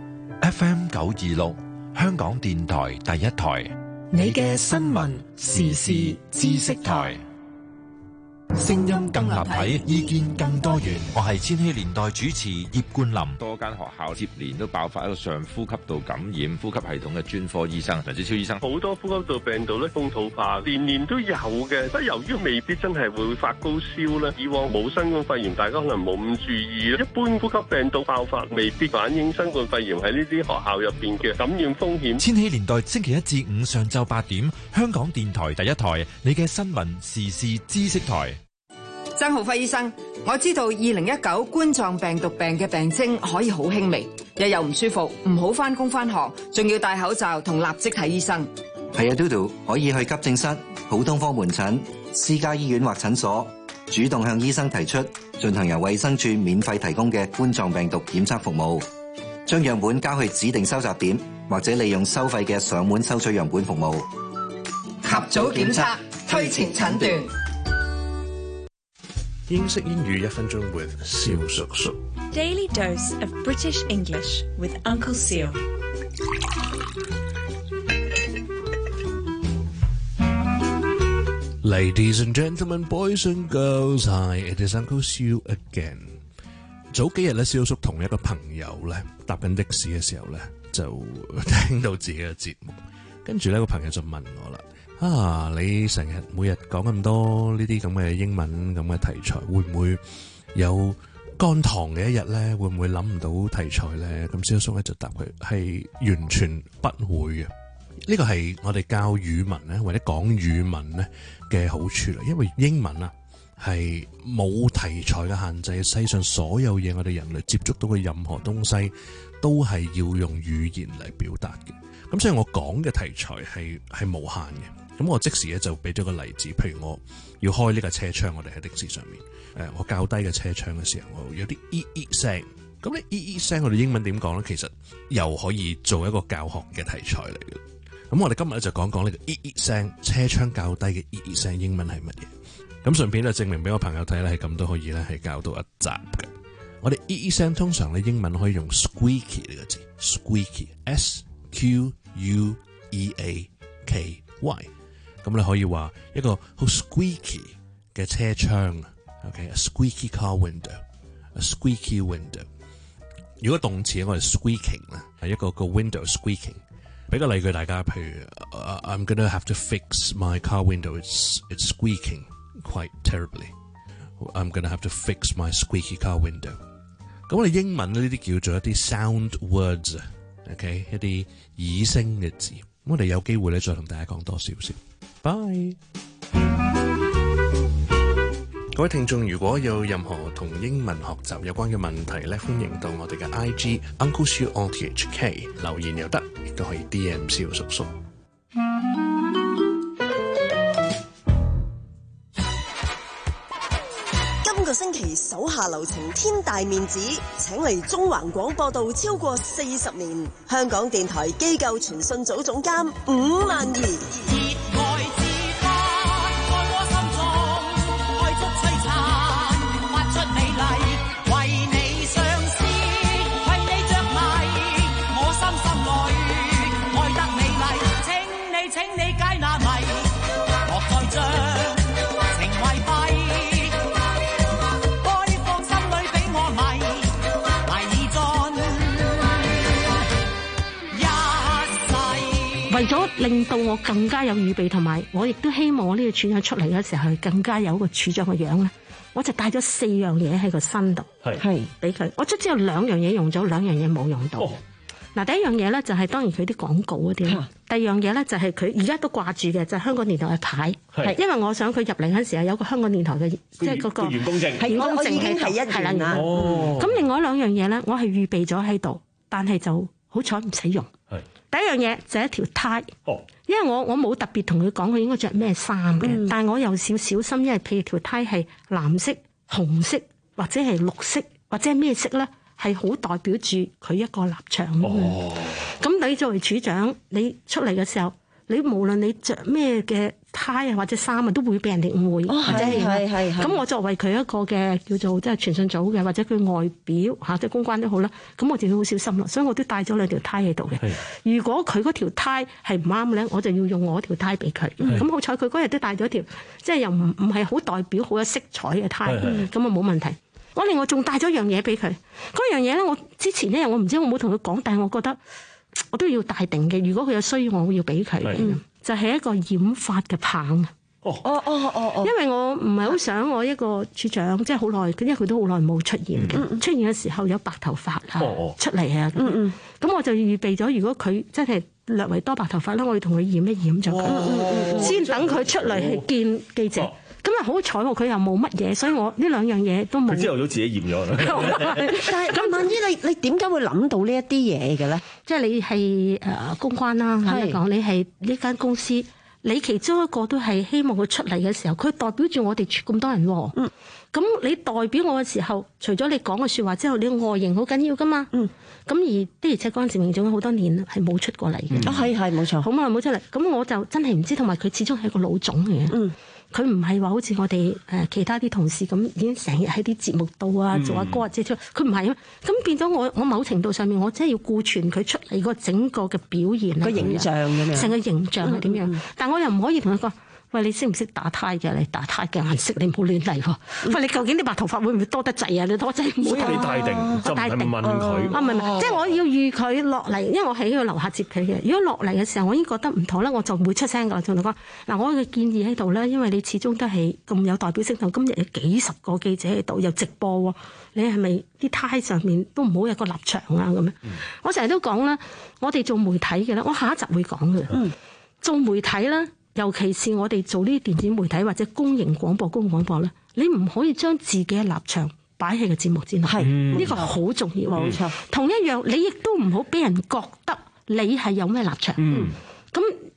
F M 九二六，香港電台第一台， 你嘅新聞時事知識台。 聲音更立體，意見更多元。我係千禧年代主持葉冠霖。 多間學校接連都爆發一個上呼吸道感染，呼吸系統嘅專科醫生梁子超醫生。 好多呼吸道病毒咧，風土化，年年都有嘅。不過由於未必真係會發高燒咧，以往冇新冠肺炎，大家可能冇咁注意。一般呼吸病毒爆發未必反映新冠肺炎喺呢啲學校入邊嘅感染風險。 千禧年代星期一至五上晝八點，香港電台第一台，你嘅新聞時事知識台。 曾浩輝醫生，我知道二零一九冠狀病毒病嘅病徵可以好輕微，日又唔舒服，唔好返工返學，仲要戴口罩同立即睇醫生。 係啊，嘟嘟可以去急症室、普通科門診、私家醫院或診所，主動向醫生提出進行由衛生署免費提供嘅冠狀病毒檢測服務，將樣本交去指定收集點，或者利用收費嘅上門收取樣本服務。 及早檢測，推前診斷。 英式英語一分鐘 with 蕭叔叔。 Daily dose of British English with Uncle Seal。 Ladies and gentlemen, boys and girls, hi, it is Uncle Seal again。早幾日咧，蕭叔同一個朋友咧搭緊的士嘅時候咧，就聽到自己嘅節目，跟住咧個朋友就問我啦。啊！你成日每日講咁多呢啲咁嘅英文咁嘅題材，會唔會有乾塘嘅一日咧？會唔會諗唔到題材咧？咁蕭叔咧就答佢係完全不會嘅。呢個係我哋教語文咧，或者講語文咧嘅好處啦。因為英文啊係冇題材嘅限制，世上所有嘢我哋人類接觸到嘅任何東西都係要用語言嚟表達嘅。咁所以我講嘅題材係係無限嘅。咁我即時咧就俾咗個例子，譬如我要開呢個車窗，我哋喺的士上面，誒、呃，我較低嘅車窗嘅時候，我有啲咦咦聲， 咁你 E E 聲我哋英文點講咧？其實又可以做一個教學嘅題材嚟嘅。咁我哋今日咧就講講呢個 E E 聲，車窗較低嘅 E E 聲英文係乜嘢？咁順便就證明俾我朋友睇咧，係咁都可以咧係教到一集嘅。我哋 E E 聲通常咧英文可以用 squeaky 呢個字 ，squeaky，s q u e a k y。咁你可以話一個好 squeaky 嘅車窗 ，OK，a squeaky car window，a squeaky window。如果動詞我哋 squeaking 啦，係一個個 window squeaking。俾個例句大家，譬如、uh, I'm gonna have to fix my car window. It's it's squeaking quite terribly. I'm gonna have to fix my squeaky car window. 咁我哋英文呢啲叫做一啲 sound words，OK，、okay? 一啲擬聲嘅字。咁我哋有機會咧再同大家講多少少。Bye。各位聽眾，如果有任何同英文學習有關嘅問題咧，歡迎到我哋嘅 I G Uncle Siu O T H K 留言又得，亦都可以 D M 蕭叔叔。 今個星期手下留情天大面子，請嚟中環廣播道超過四十年香港電台機構傳訊組總監伍萬儀。 為咗令到我更加有預備，同埋我亦都希望我呢個處長出嚟嘅時候係更加有個處長嘅樣咧，我就帶咗四樣嘢喺個身度，係俾佢。我卒之有兩樣嘢用咗，兩樣嘢冇用到。嗱、哦，第一樣嘢咧就係、是、當然佢啲廣告嗰啲啦。第二樣嘢咧就係佢而家都掛住嘅就係、是、香港電台嘅牌，係因為我想佢入嚟嗰陣時候有個香港電台嘅即係嗰個員工證，員工證係一係啦。哦，咁另外兩樣嘢咧，我係預備咗喺度，但係就好彩唔使用。第一樣嘢就係一條呔，因為我我冇特別同佢講佢應該着咩衫嘅，嗯、但係我有少小心，因為譬如條呔係藍色、紅色或者係綠色或者係咩色咧，係好代表住佢一個立場咁樣。咁、哦、你作為處長，你出嚟嘅時候，你無論你着咩嘅呔啊或者衫啊，都會俾人哋誤會，哦、或者係咁。我作為佢一個嘅叫做即係傳訊組嘅，或者佢外表嚇即係公關都好啦，咁我就要好小心咯。所以我都帶咗兩條呔喺度嘅。如果佢嗰條呔係唔啱咧，我就要用我條呔俾佢。咁好彩佢嗰日都帶咗條，即係又唔唔係好代表好有色彩嘅呔，咁啊冇問題。我另外仲帶咗樣嘢俾佢，嗰樣嘢咧，我之前咧我唔知我冇同佢講，但係我覺得我都要帶定嘅。如果佢有需要，我要俾佢。就係、是、一個染髮嘅棒。哦哦哦哦，因為我唔係好想我一個處長，即係好耐，因為佢都好耐冇出現嘅。嗯、出現嘅時候有白頭髮啊、哦、出嚟啊，咁、嗯嗯、我就預備咗，如果佢真係略為多白頭髮咧，我要同佢染一染咗佢，哦、先等佢出嚟去見記者。咁啊好彩喎，佢又冇乜嘢，所以我呢兩樣嘢都冇。佢之後都自己驗咗啦。但係咁，萬一你你點解會諗到呢一啲嘢嘅咧？即係你係誒公關啦，咁嚟講，你係呢間公司，你其中一個都係希望佢出嚟嘅時候，佢代表住我哋咁多人喎。嗯。咁你代表我嘅時候，除咗你講嘅説話之後，你外形好緊要噶嘛？嗯。咁而的而且確證明咗好多年係冇出過嚟嘅。啊係係冇錯。好耐冇出嚟，咁我就真係唔知，同埋佢始終係一個老總嚟嘅。嗯。佢唔係話好似我哋誒其他啲同事咁，已經成日喺啲節目度啊做下歌啊，即係佢唔係啊。咁變咗我我某程度上面，我真係要顧全佢出嚟個整個嘅表現個形象咁樣，成個形象係點樣？嗯嗯、但我又唔可以同佢講。喂，你識唔識打呔嘅？你打呔嘅顏色，你唔好亂嚟喎。喂，你究竟啲白頭髮會唔會多得滯啊？你多劑唔好。所以你帶定，就唔係問佢。啊，唔係唔係，即係我要預佢落嚟，因為我喺佢樓下接佢嘅。如果落嚟嘅時候，我已經覺得唔妥咧，我就唔會出聲㗎。同佢講嗱，我嘅建議喺度咧，因為你始終都係咁有代表性，同今日有幾十個記者喺度，又直播喎，你係咪啲呔上面都唔好有個立場啊？咁樣，嗯、我成日都講啦，我哋做媒體嘅咧，我下一集會講嘅。嗯，做媒體咧。尤其是我哋做呢啲電子媒體或者公營廣播、公共廣播咧，你唔可以將自己嘅立場擺喺個節目之內，係呢、嗯、個好重要。冇錯，同一樣，你亦都唔好俾人覺得你係有咩立場。嗯，咁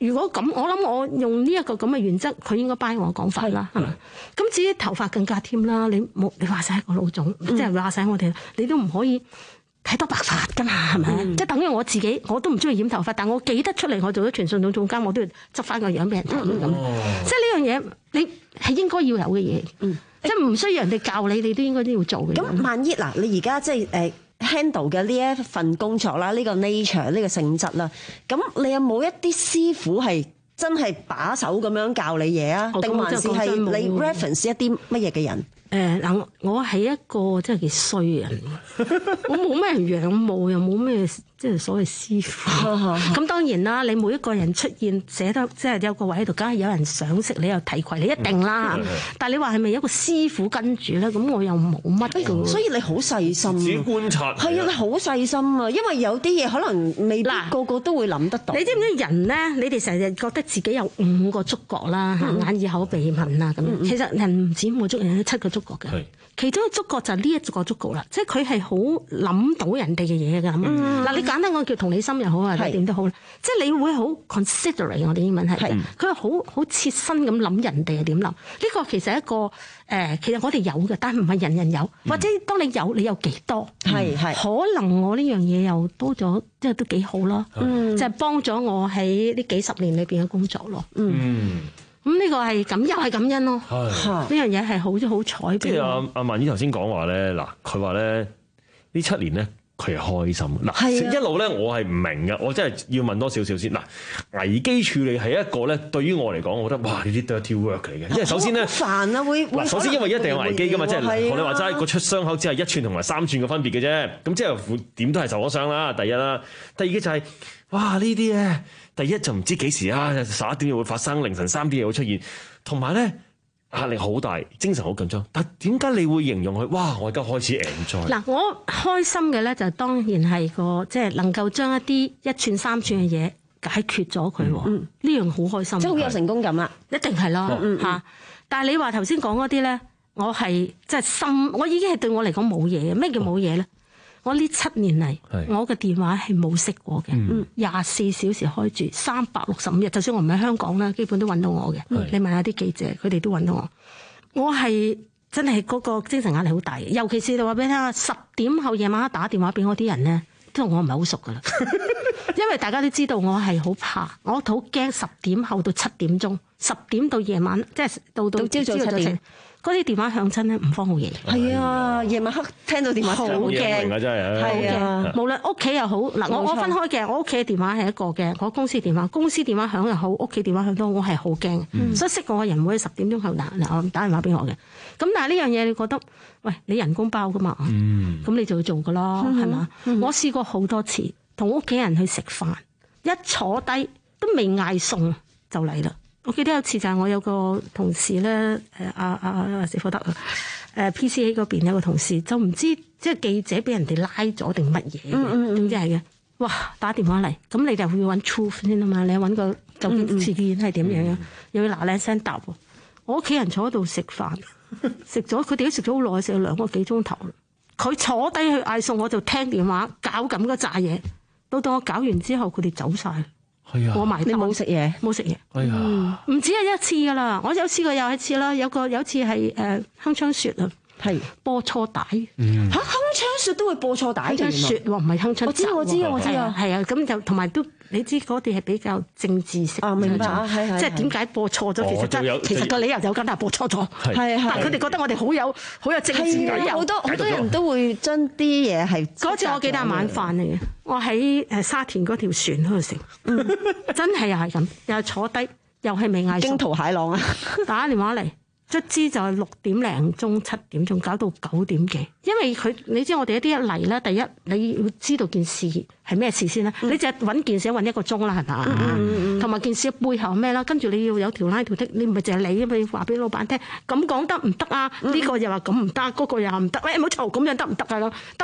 如果咁，我諗我用呢一個咁嘅原則，佢應該 buy 我講法啦，係咪？咁至於頭髮更加添啦，你冇你話晒一個老總，嗯、即係話晒我哋，你都唔可以睇多白髮㗎嘛，係咪？嗯、即係等於我自己，我都唔中意染頭髮，但我記得出嚟，我做咗傳訊總總監，我都要執翻個樣俾人睇咁。嗯哦、即係呢樣嘢，你係應該要有嘅嘢，嗯、即係唔需要人哋教你，你都應該都要做嘅。 咁萬一嗱，你而家即係誒 handle 嘅呢一份工作啦，呢、呢個 nature 呢個性質啦，咁你有冇一啲師傅係真係把手咁樣教你嘢啊？定、哦、還是係你 reference 一啲乜嘢嘅人？ 誒嗱、呃，我係一個真係幾衰嘅人，我冇咩人仰慕，又冇咩即係所謂師傅。咁當然啦，你每一個人出現寫得即係有個位喺度，梗係有人賞識你，又提攜你，一定啦。嗯、但係你話係咪有一個師傅跟住咧？咁我又冇乜嘅。 所以你好細心， 自己觀察。 係啊，你好細心啊，因為有啲嘢可能未必個個都會諗得到。 你知唔知人咧？你哋成日覺得自己有五個觸覺啦，嗯、眼耳口鼻聞啊咁樣。嗯、其實人唔止五個觸覺，有七個觸覺嘅。其中一個觸覺就係呢一個觸覺啦，即係佢係好諗到人哋嘅嘢㗎。嗱、嗯，你簡單講叫同理心又好啊，點都好啦。即係你會好 considerate， 我哋英文係，佢係好好切身咁諗人哋係點諗。呢、呢個其實係一個誒、呃，其實我哋有嘅，但係唔係人人有。嗯、或者當你有，你有幾多？係係、嗯、可能我呢樣嘢又多咗，即係都幾好咯。嗯、就係幫咗我喺呢幾十年裏邊嘅工作咯。嗯。嗯咁呢個係咁，又係感恩咯。呢樣嘢係好咗好彩。 即係阿阿萬姨頭先講話咧，嗱，佢話咧呢七年咧，佢係開心。嗱，一路咧我係唔明嘅，我真係要問多少少先。嗱，危機處理係一個咧，對於我嚟講，我覺得哇，呢啲 dirty work 嚟嘅。因為首先咧， 煩啊，會嗱，首先因為一定有危機噶嘛，即係學你話齋個出傷口只係一寸同埋三寸嘅分別嘅啫。咁即係點都係受咗傷啦。第一啦，第二嘅就係哇呢啲咧。第一就唔知幾時啊，十一點又會發生，凌晨三點又會出現，同埋咧壓力好大，精神好緊張。但點解你會形容佢？哇！我而家開始 enjoy。 嗱，我開心嘅咧就當然係個即係能夠將一啲一寸三寸嘅嘢解決咗佢。嗯，呢樣好開心， 即係好有成功感啦。 一定係啦，嚇、嗯嗯！但係你話頭先講嗰啲咧，我係即係心，我已經係對我嚟講冇嘢嘅。咩叫冇嘢咧？我呢七年嚟，是我嘅電話係冇熄過嘅，廿四、嗯、小時開住，三百六十五日，就算我唔喺香港啦，基本都揾到我嘅。是你問下啲記者，佢哋都揾到我。我係真係嗰個精神壓力好大，尤其是你話俾你聽啊，十點後夜晚黑打電話俾我啲人咧，都我唔係好熟噶啦，因為大家都知道我係好怕，我好驚十點後到七點鐘，十點到夜晚即係到到朝早七點。嗰啲電話響親咧，唔慌好嘢。 係啊，夜晚黑聽到電話好驚啊，真係。 係啊，無論屋企又好，嗱我我分開嘅，我屋企嘅電話係一個嘅，我公司電話，公司電話響又好，屋企電話響都好，我係好驚。嗯、所以識我嘅人會喺十點鐘後打嗱打電話俾我嘅。咁但係呢樣嘢，你覺得，喂，你人工包噶嘛？咁、嗯、你就要做噶啦，係嘛？我試過好多次同屋企人去食飯，一坐低都未嗌餸就嚟啦。我記得有次就係我有個同事咧，誒阿阿阿史福德啊，誒 P C A 嗰邊有個同事就唔知即係記者俾人哋拉咗定乜嘢嘅，總之係嘅。哇！打電話嚟，咁你就要揾 truth 先啊嘛，你揾個究竟事件係點樣啊？嗯嗯、又要嗱嗱聲答喎。我屋企人坐喺度食飯，食咗佢哋都食咗好耐，食咗兩個幾鐘頭啦。佢坐低去嗌餸，我就聽電話搞咁嗰扎嘢，到到我搞完之後，佢哋走晒。 係啊， 我埋你冇食嘢， 冇食嘢。 係啊， 唔止係一次噶啦，我有試過又一次啦。有個有次係誒鏗鏘雪啊，係播錯帶。嚇，鏗鏘雪都會播錯帶嘅。 鏗鏘雪喎，唔係鏗鏘。 我知我知我知啊， 係啊，咁就同埋都你知嗰啲係比較政治式。啊， 明白啊，係係。 即係點解播錯咗？其實真其實個理由就咁，但係播錯咗。係係。但係佢哋覺得我哋好有好有政治理由。 好多好多人都會將啲嘢係。 嗰次我記得係晚飯嚟嘅。我喺誒沙田嗰條船嗰度食，嗯、真係又係咁，又係坐低，又係未嗌。 驚濤駭浪啊！ 打電話嚟，卒之就係六點零鐘、七點鐘，搞到九點幾。因為佢，你知我哋一啲一嚟咧，第一你要知道件事係咩事先啦，嗯、你就揾件事揾一個鐘啦，係嘛？同埋、嗯嗯、件事背後係咩啦？跟住你要有條拉條剔，你唔係淨係你，你話俾老闆聽，咁講得唔得啊？呢、嗯、個又話咁唔得，嗰、嗰個又話唔得，喂，唔好嘈，咁樣得唔得啊？得啦。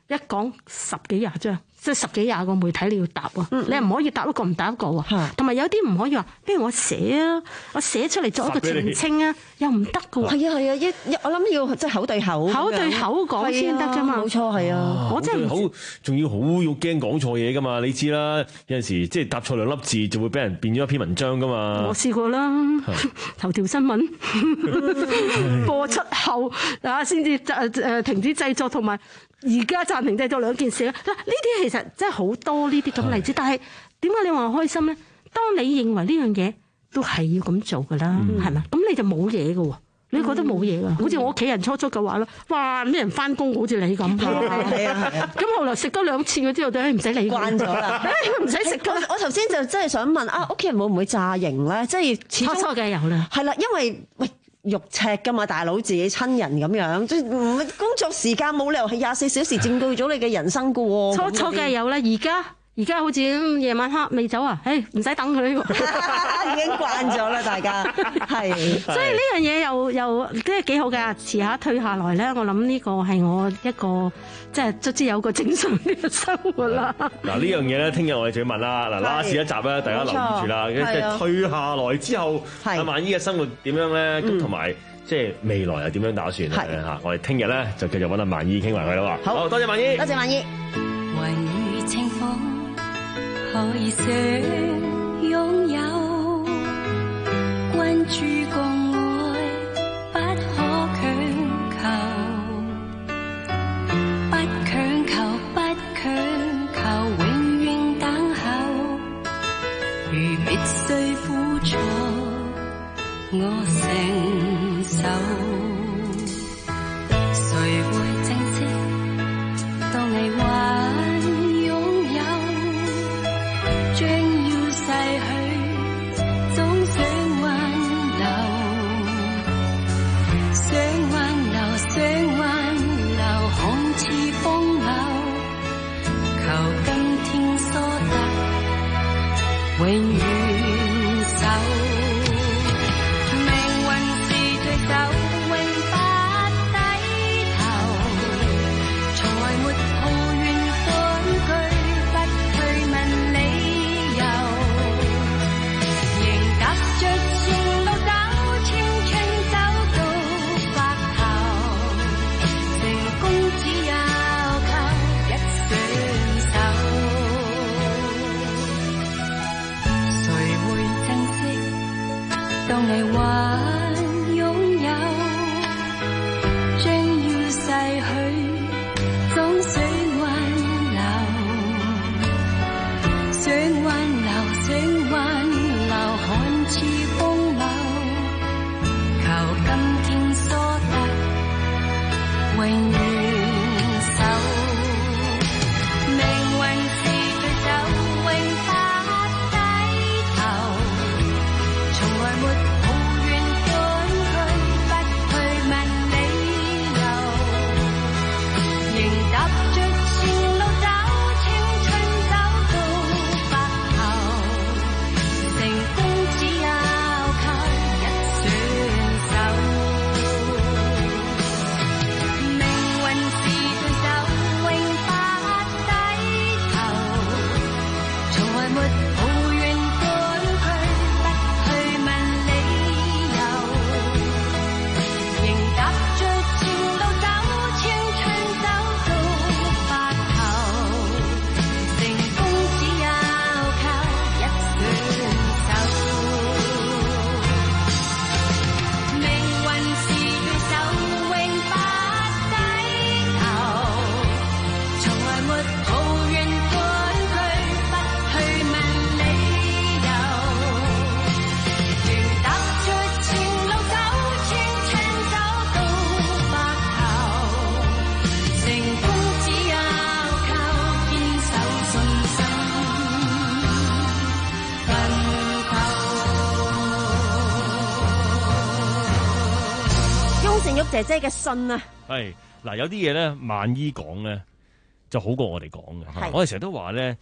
一講十幾廿張，即係十幾廿個媒體你要答喎，嗯、你係唔可以答一個唔答一個喎。同埋有啲唔可以話，不如我寫啊，我寫出嚟作一個澄清啊，又唔得㗎喎。 係啊係啊，一我諗要即係口對口， 口對口講先得㗎嘛。冇錯係啊， 我真係好，仲要好要驚講錯嘢㗎嘛。你知啦，有陣時即係答錯兩粒字就會俾人變咗一篇文章㗎嘛。 我試過啦，頭條新聞播出後啊，先至誒誒停止製作，同埋而家暫停製作兩件事啦。嗱，呢啲其實真係好多呢啲咁例子，但係點解你話開心咧？當你認為呢樣嘢都係要咁做噶啦，係咪、嗯？咁你就冇嘢噶喎，你覺得冇嘢噶？好似我屋企人初初嘅話啦，哇！咩人翻工好似你咁，係啊係啊。咁後來食多兩次嘅之後，就唔使理慣咗啦，唔使食。 我我頭先就真係想問啊，屋企人會唔會詐型咧？即係初初嘅有啦， 係啦，因為喂。肉赤噶嘛，大佬自己親人咁樣，即係唔係工作時間冇理由係廿四小時佔據咗你嘅人生噶喎。 初初嘅有啦，而家而家好似夜晚黑未走啊，誒唔使等佢呢個， 已經慣咗啦，大家係。 所以呢樣嘢又又即係幾好㗎，遲下退下來咧，我諗呢個係我一個即係卒之有個正常嘅生活啦。 嗱呢樣嘢咧，聽日我哋就要問啦。嗱，last一集咧，大家留意住啦。即係退下來之後，阿萬姨嘅生活點樣咧？咁同埋即係未來又點樣打算咧？嚇，我哋聽日咧就繼續揾阿萬姨傾埋佢啦。好，多謝萬姨， 多謝萬姨。 雲如情況可以想擁有，關注共愛不可強求，不強求不強求，永遠等候。如必須付出，我承受。誰會珍惜當你還擁有？將要逝去，總想挽留，想挽留，想挽留，看似風流，求今天所得，永遠守。當你還擁有，將要逝去，總想挽留，想挽留，想挽留，看似風流，求今天所得，永遠守。命運是對手，永不低頭，從來沒姐姐嘅信啊， 係嗱，有啲嘢咧，萬姨講咧就好過我哋講嘅。我哋成日都話咧，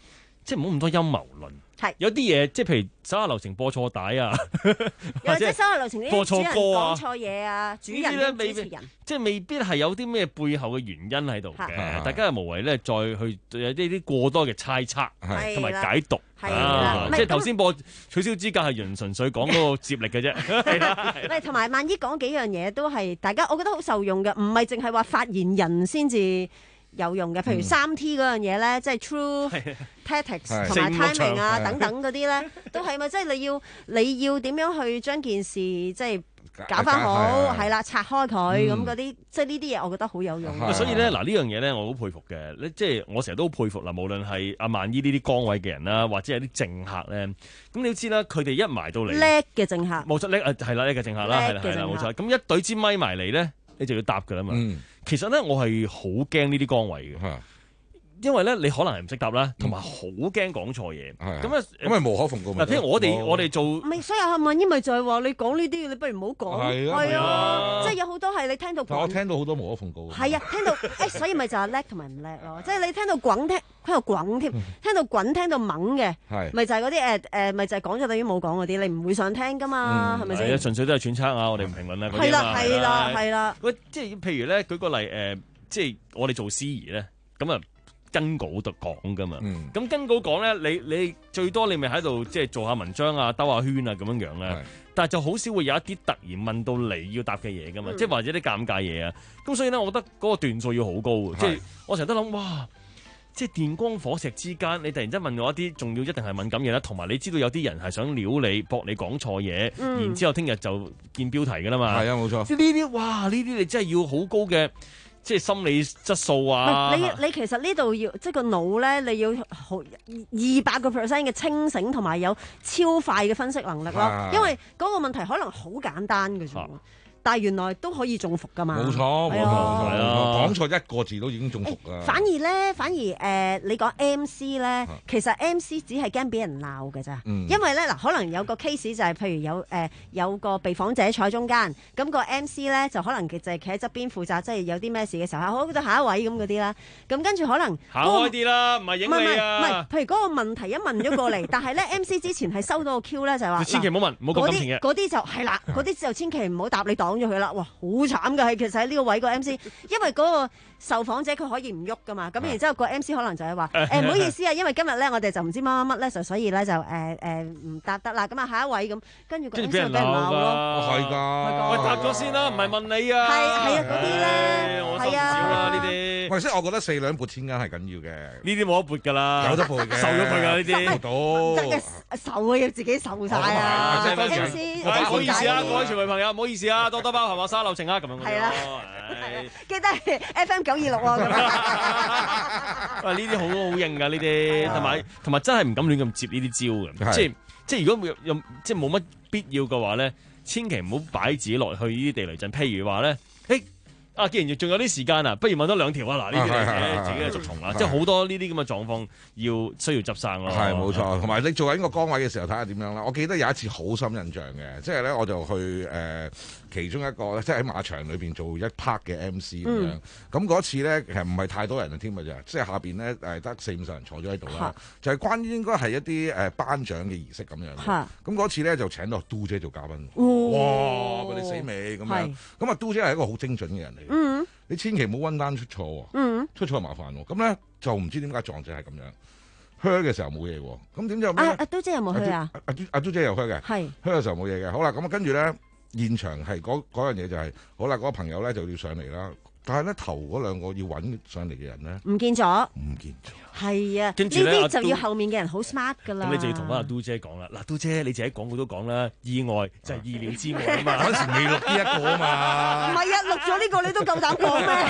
即係唔好咁多陰謀論。 係有啲嘢，即係譬如手下留情播錯帶啊， 或者手下留情啲播錯歌啊， 講錯嘢啊，主人主持人， 即係未必係有啲咩背後嘅原因喺度嘅。大家係無謂咧，再去有呢啲過多嘅猜測同埋解讀。係啦，即係頭先播取消資格係純純粹講嗰個接力嘅啫。 係啦，同埋萬姨講幾樣嘢都係大家，我覺得好受用嘅，唔係淨係話發言人先至有用嘅，譬如三 T 嗰樣嘢咧，即係 true tactics 同埋 timing 啊等等嗰啲咧，都係咪即係你要你要點樣去將件事即係搞翻好，係啦，拆開佢咁嗰啲，即係呢啲嘢，我覺得好有用。 所以咧，嗱呢樣嘢咧，我好佩服嘅。咧即係我成日都好佩服嗱，無論係阿萬姨呢啲崗位嘅人啦，或者係啲政客咧，咁你都知啦，佢哋一埋到嚟叻嘅政客， 冇錯叻誒係啦，叻嘅政客啦，係啦係啦冇錯。咁一隊支咪埋嚟咧，你就要答㗎啦嘛。嗯、其實咧，我係好驚呢啲崗位嘅。嗯因為咧，你可能係唔識答啦，同埋好驚講錯嘢。咁啊， 咁咪無可奉告。 嗱，譬如我哋我哋做， 咪所以阿萬姨咪就係話你講呢啲，你不如唔好講。係啊，即係有好多係你聽到。 我聽到好多無可奉告。 係啊，聽到誒，所以咪就係叻同埋唔叻咯。即係你聽到滾聽，聽到滾添，聽到滾聽到猛嘅，咪就係嗰啲誒誒，咪就係講咗等於冇講嗰啲，你唔會想聽噶嘛，係咪先？ 係啊，純粹都係揣測啊，我哋唔評論啦。 係啦，係啦，係啦。 喂，即係譬如咧，舉個例誒，即係我哋做司儀咧，咁啊。跟稿度講噶嘛，咁、嗯、跟稿講咧，你你最多你咪喺度即係做下文章啊，兜下圈啊咁樣樣咧，但係就好少會有一啲突然問到你要答嘅嘢噶嘛，即係、嗯、或者啲尷尬嘢啊，咁所以咧，我覺得嗰個段數要好高，即係我成日都諗，哇，即係電光火石之間，你突然間問我一啲仲要一定係敏感嘢啦，同埋你知道有啲人係想撩你，博你講錯嘢，嗯、然之後聽日就見標題噶啦嘛， 係啊，冇錯， 即係呢啲，哇，呢啲你真係要好高嘅。即係心理質素啊！ 你你其實呢度要即係個腦咧，你要好二百個 percent 嘅清醒同埋有超快嘅分析能力咯。啊、因為嗰個問題可能好簡單嘅啫。啊但係原來都可以中伏㗎嘛？ 冇錯，冇錯，冇錯，講錯一個字都已經中伏啦。 反而咧，反而誒、呃，你講 M C 咧，啊、其實 M C 只係驚俾人鬧㗎咋。嗯、因為咧嗱，可能有個 case 就係、是，譬如有誒、呃、有個被訪者坐中間，咁、那個 M C 咧就可能就係企喺側邊負責，即係有啲咩事嘅時候，好到下一位咁嗰啲啦。咁跟住可能行開啲啦，唔係影你啊！ 唔係，譬如嗰個問題一問咗過嚟，但係咧 M C 之前係收到個 Q 咧，就係話千祈唔好問，唔好講感情嘅。 嗰啲就係啦，嗰啲就千祈唔好答，你擋咗佢啦。哇！好慘㗎，係其實喺呢個位個 M C，因為嗰個受訪者佢可以唔喐㗎嘛，咁然之後個 M C 可能就係話誒唔好意思啊，因為今日咧我哋就唔知乜乜乜咧，就所以咧就誒誒唔答得啦，咁啊下一位咁，跟住個 M C 就俾人鬧咯， 係㗎， 喂答咗先啦，唔係問你啊， 係係啊嗰啲咧，係啊呢啲， 喂，即係我覺得四兩撥千斤係緊要嘅， 呢啲冇得撥㗎啦， 有得撥嘅， 受咗佢㗎呢啲， 到得嘅受啊要自己受曬啊 M C， 唔好意思啊各位傳媒朋友，唔好意思啊，多多包涵啊，沙漏情啊咁樣。 係啦，記得係 F M 九二六喎咁樣。喂，呢啲好好硬㗎，呢啲同埋同埋真係唔敢亂咁接呢啲招嘅，即係即係如果有即係冇乜必要嘅話咧，千祈唔好擺自己落去呢啲地雷陣。譬如話咧，誒啊，既然仲有啲時間啊，不如問多兩條啊！嗱，呢啲自己嘅捉蟲啊，即係好多呢啲咁嘅狀況要需要執生咯。 係冇錯，同埋你做緊個崗位嘅時候睇下點樣啦。我記得有一次好深印象嘅，即係咧我就去誒。呃其中一個即係喺馬場裏邊做一 part 嘅 M C 咁樣，咁嗰、嗯、次咧其實唔係太多人啊添㗎咋，即係下邊咧誒得四五十人坐咗喺度啦，哈就係關於應該係一啲誒頒獎嘅儀式咁樣。咁嗰哈次咧就請到嘟姐做嘉賓，哦、哇！佢哋死尾咁樣，咁啊嘟姐係一個好精準嘅人嚟，嗯、你千祈唔好溫單出錯喎，嗯、出錯麻煩喎。咁咧就唔知點解撞正係咁樣，靴嘅時候冇嘢喎，咁點知阿阿嘟姐有冇靴啊？ 阿嘟阿嘟姐有靴嘅， 係靴嘅時候冇嘢嘅。好啦，咁啊跟住咧。現場係嗰嗰樣嘢就係、是，好啦，嗰、那個朋友咧就要上嚟啦。但係咧頭嗰兩個要揾上嚟嘅人咧， 唔見咗， 唔見咗。 係啊，呢啲就要後面嘅人好 smart 㗎啦。 咁你就要同翻阿嘟姐講啦。嗱，嘟姐你自己廣告都講啦，意外就係意料之外啊嘛。 嗰時未錄呢一個啊嘛。 唔係啊，錄咗呢個你都夠膽講咩？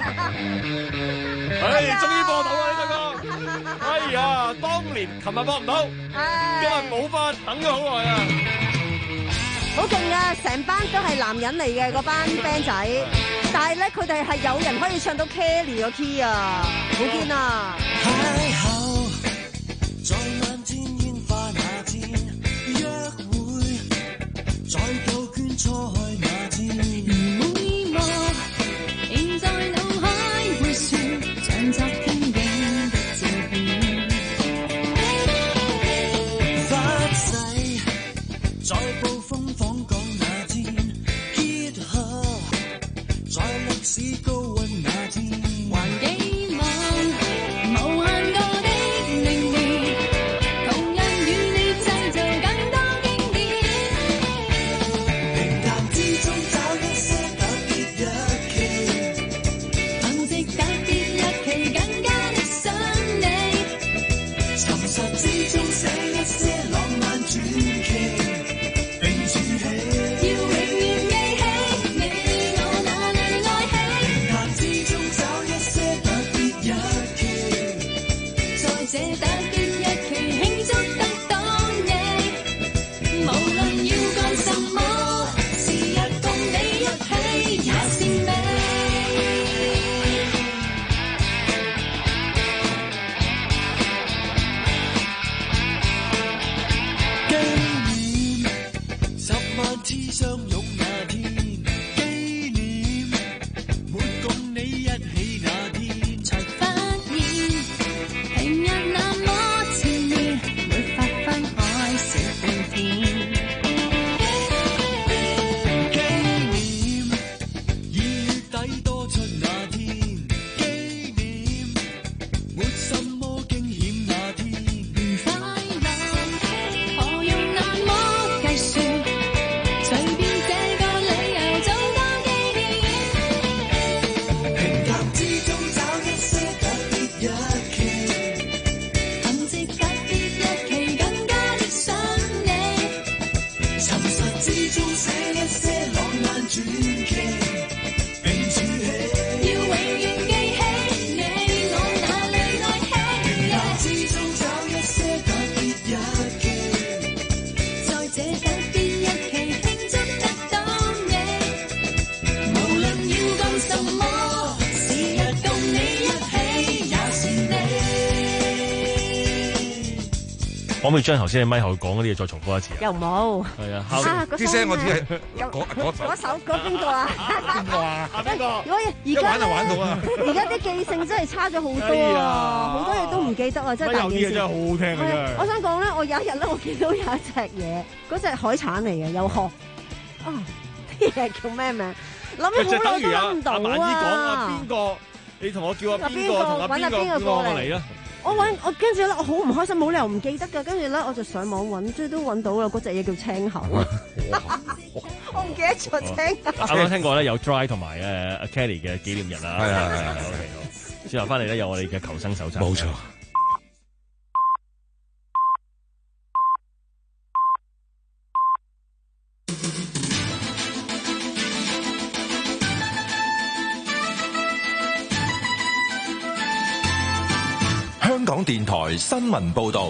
唉，終於播到啦呢個。哎呀，當年琴日播唔到，今日冇法等咗好耐啊。 好勁啊！成班都係男人嚟嘅嗰班 band 仔，但係咧佢哋係有人可以唱到 Kelly 個 key 啊，好堅啊！邂逅在漫天煙花那天，約會在杜鵑菜那天，每幕仍在腦海回旋，像昨天影的照片。 實之中寫一些浪漫傳奇，並儲起，要永遠記起你我那裏愛喜。平淡之中找一些特別日期，在這特別日期慶祝得到你。無論要幹什麼，時日共你一起也是美。次相擁那天，紀念沒共你一起那天，才發現平日那麼纏綿，沒法分開小半天。紀念二月底多出那天，紀念沒什麼驚險那天，愉快樂何用那麼計算？隨便這個理由做個紀念，平淡之中找一些特別日期，憑藉特別日期更加的想你，沉實之中寫一些浪漫傳奇，並儲起，要永遠記起你我那裏愛喜。平淡之中找一些特別日期，在這特別日期慶祝得到你。無論要幹什麼，時日共你一起也是你。 可唔可以將頭先嘅咪後講嗰啲嘢再重複一次啊？ 又冇。 係啊， 啲聲我只係嗰嗰嗰首嗰邊個啊？ 邊個啊？邊個？ 我而一玩就家玩到啊！ 而家啲記性真係差咗好多啊！好多嘢都唔記得啊！真係大件事。 有啲嘢真係好好聽嘅真係。 我想講咧，我有一日咧，我見到有一隻嘢，嗰隻海產嚟嘅，有殼。啊！啲嘢叫咩名？諗就咗好等於阿耐都諗唔到阿萬姨講啊， 啊！ 邊個？你同我叫阿邊邊個個同阿邊個搵阿邊個邊個過嚟嚟啦？ 我揾我跟住咧，我好唔開心，冇理由唔記得㗎。跟住咧，我就上網揾，即係都揾到啦。嗰隻嘢叫青口，我唔記得咗青口。 啱啱聽過咧，有 Dry 同埋誒阿 Kelly 嘅紀念日啦。 係啊係啊 OK 好。之後翻嚟咧，有我哋嘅求生手冊。 冇錯。 香港電台新聞報導，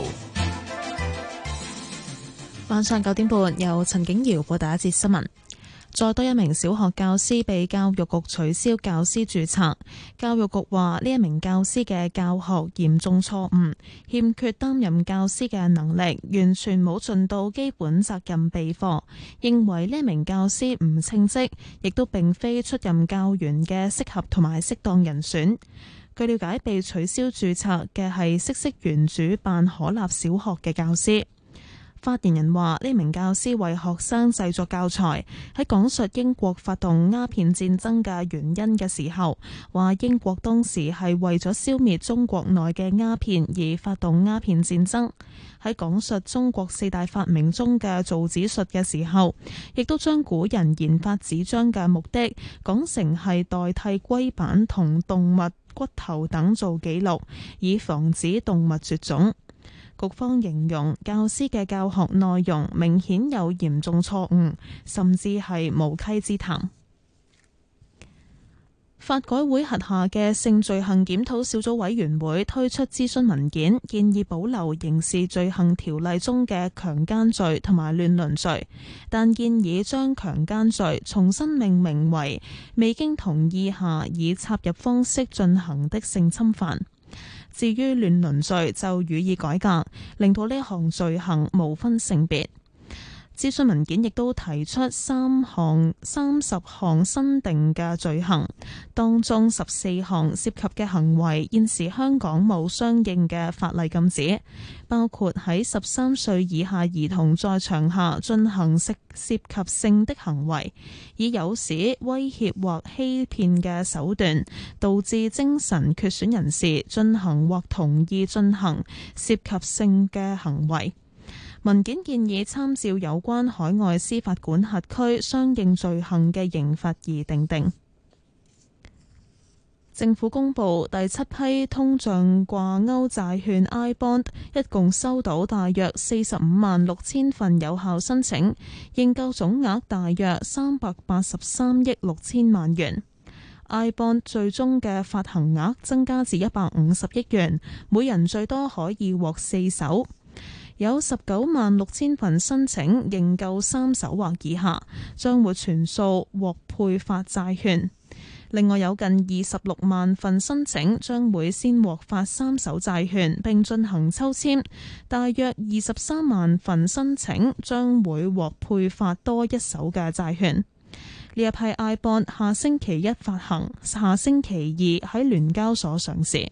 晚上九點半，由陳景瑤報第一節新聞。再多一名小學教師被教育局取消教師註冊。教育局話呢一名教師嘅教學嚴重錯誤，欠缺擔任教師嘅能力，完全冇盡到基本責任備課，認為呢一名教師唔稱職，亦都並非出任教員嘅適合同埋適當人選。據了解，被取消註冊嘅係嗇色園主辦可立小學嘅教師。發言人話：呢名教師為學生製作教材，喺講述英國發動鴉片戰爭嘅原因嘅時候，話英國當時係為咗消滅中國內嘅鴉片而發動鴉片戰爭。喺講述中國四大發明中嘅造紙術嘅時候，亦都將古人研發紙張嘅目的講成係代替龜板同動物骨頭等做記錄，以防止動物絕種。局方形容教師嘅教學內容明顯有嚴重錯誤，甚至係無稽之談。法改會轄下嘅性罪行檢討小組委員會推出諮詢文件，建議保留刑事罪行條例中嘅強姦罪同埋亂倫罪，但建議將強姦罪重新命名為未經同意下以插入方式進行的性侵犯。至於亂倫罪就予以改革，令到呢項罪行無分性別。諮詢文件亦都提出三項三十項新定嘅罪行，當中十四項涉及嘅行為現時香港冇相應嘅法例禁止，包括喺十三歲以下兒童在場下進行涉涉及性的行為，以誘使、威脅或欺騙嘅手段，導致精神缺損人士進行或同意進行涉及性嘅行為。文件建議參照有關海外司法管轄區相應罪行嘅刑罰而訂定。 政府公布第七批通脹掛鈎債券 I Bond， 一共收到大約四十五萬六千份有效申請，認購總額大約三百八十三億六千萬元。I Bond 最終嘅發行額增加至一百五十億元，每人最多可以獲四手。有十九萬六千份申請認購三手或以下，將會全數獲配發債券。另外有近二十六萬份申請將會先獲發三手債券並進行抽籤，大約二十三萬份申請將會獲配發多一手嘅債券。呢一批 I Bond 下星期一發行，下星期二喺聯交所上市。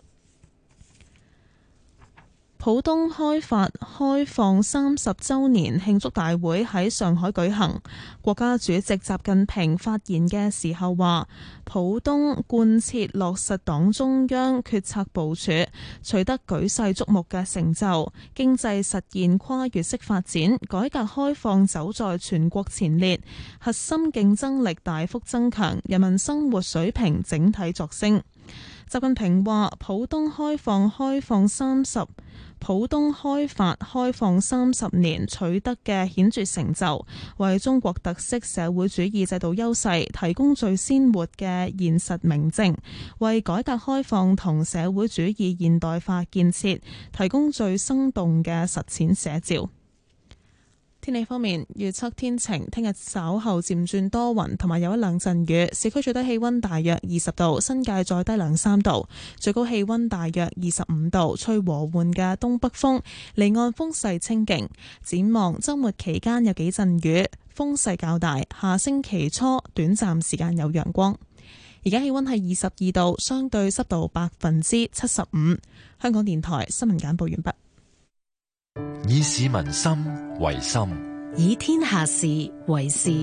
浦東開發開放三十週年慶祝大會喺上海舉行，國家主席習近平發言嘅時候話，浦東貫徹落實黨中央決策部署，取得舉世矚目嘅成就，經濟實現跨越式發展，改革開放走在全國前列，核心競爭力大幅增強，人民生活水平整體躍升。習近平話，浦東開放開放三十浦東開發開放三十年取得嘅顯著成就，為中國特色社會主義制度優勢提供最鮮活嘅現實明證，為改革開放同社會主義現代化建設提供最生動嘅實踐寫照。天氣方面，預測天晴，聽日稍後漸轉多雲，同埋有一兩陣雨。市區最低氣溫大約二十度，新界再低兩三度，最高氣溫大約二十五度，吹和緩嘅東北風，離岸風勢清勁。展望週末期間有幾陣雨，風勢較大。下星期初短暫時間有陽光。而家氣溫係二十二度，相對濕度百分之七十五。香港電台新聞簡報完畢。 以市民心為心， 以天下事為事。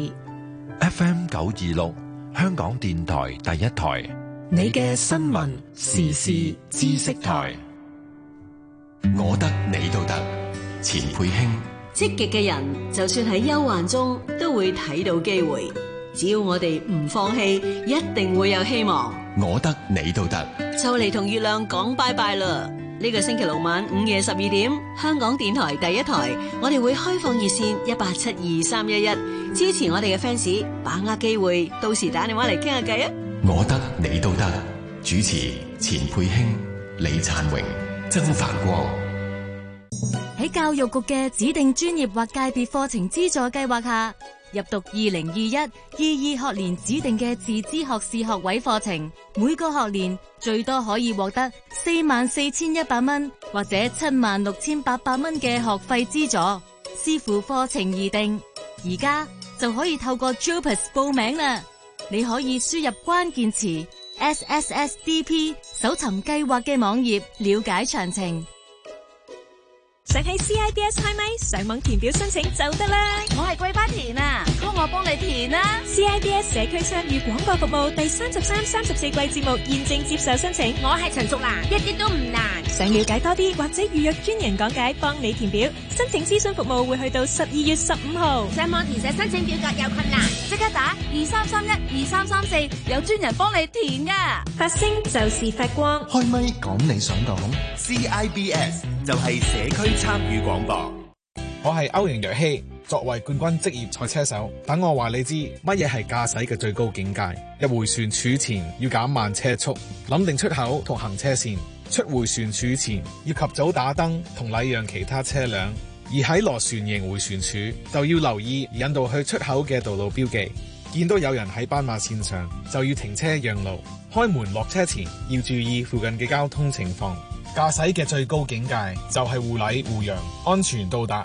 F M 九二六，香港電台第一台， 你嘅新聞時事知識台。 我得你都得，錢佩卿。 積極嘅人，就算喺憂患中，都會睇到機會。只要我哋唔放棄，一定會有希望。 我得你都得， 就嚟同月亮講拜拜啦！呢個星期六晚午夜十二點，香港電台第一台，我哋會開放熱線一八七二三一一，支持我哋嘅 fans， 把握機會，到時打電話嚟傾下偈啊！ 我得你都得，主持錢佩卿、李燦榮、曾繁光。 喺教育局嘅指定專業或界別課程資助計劃下，入讀二零二一、二二學年指定嘅自資學士學位課程，每個學年最多可以獲得四萬四千一百蚊或者七萬六千八百蚊嘅學費資助，視乎課程而定。而家就可以透過 JUPAS 報名啦。你可以輸入關鍵詞 S S S D P， 搜尋計劃嘅網頁，了解詳情。 想喺 C I B S 開咪，上網填表申請就得啦。 我係桂花田啊，幫我幫你填啦。 C I B S 社區參與廣播服務第三十三、三十四季節目現正接受申請。 我係陳淑蘭，一啲都唔難。 想了解多啲或者預約專人講解，幫你填表。申請諮詢服務會去到十二月十五號。 上網填寫申請表格有困難，即刻打二三三一二三三四，有專人幫你填噶。 發聲就是發光。 開咪講你想講 ，C I B S 就係社區參與廣播。 我係歐陽若希，作為冠軍職業賽車手，等我話你知乜嘢係駕駛嘅最高境界。入回旋處前要減慢車速，諗定出口同行車線。出回旋處前要及早打燈同禮讓其他車輛。而喺螺旋形回旋處就要留意引導去出口嘅道路標記。見到有人喺斑馬線上就要停車讓路。開門落車前要注意附近嘅交通情況。駕駛嘅最高境界就係互禮互讓，安全到達。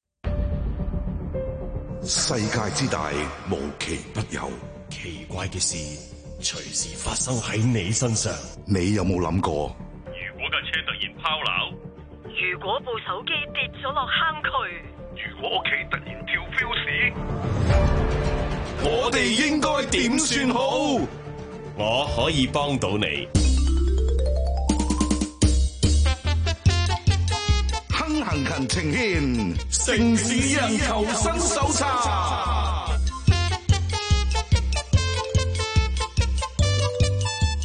世界之大，無奇不有， 奇怪嘅事隨時發生喺你身上。 你有冇諗過？ 如果架車突然拋錨， 如果部手機跌咗落坑渠， 如果屋企突然跳 fuse， 我哋應該點算好？我可以幫到你。 行勤情牽， 城市人求生手冊。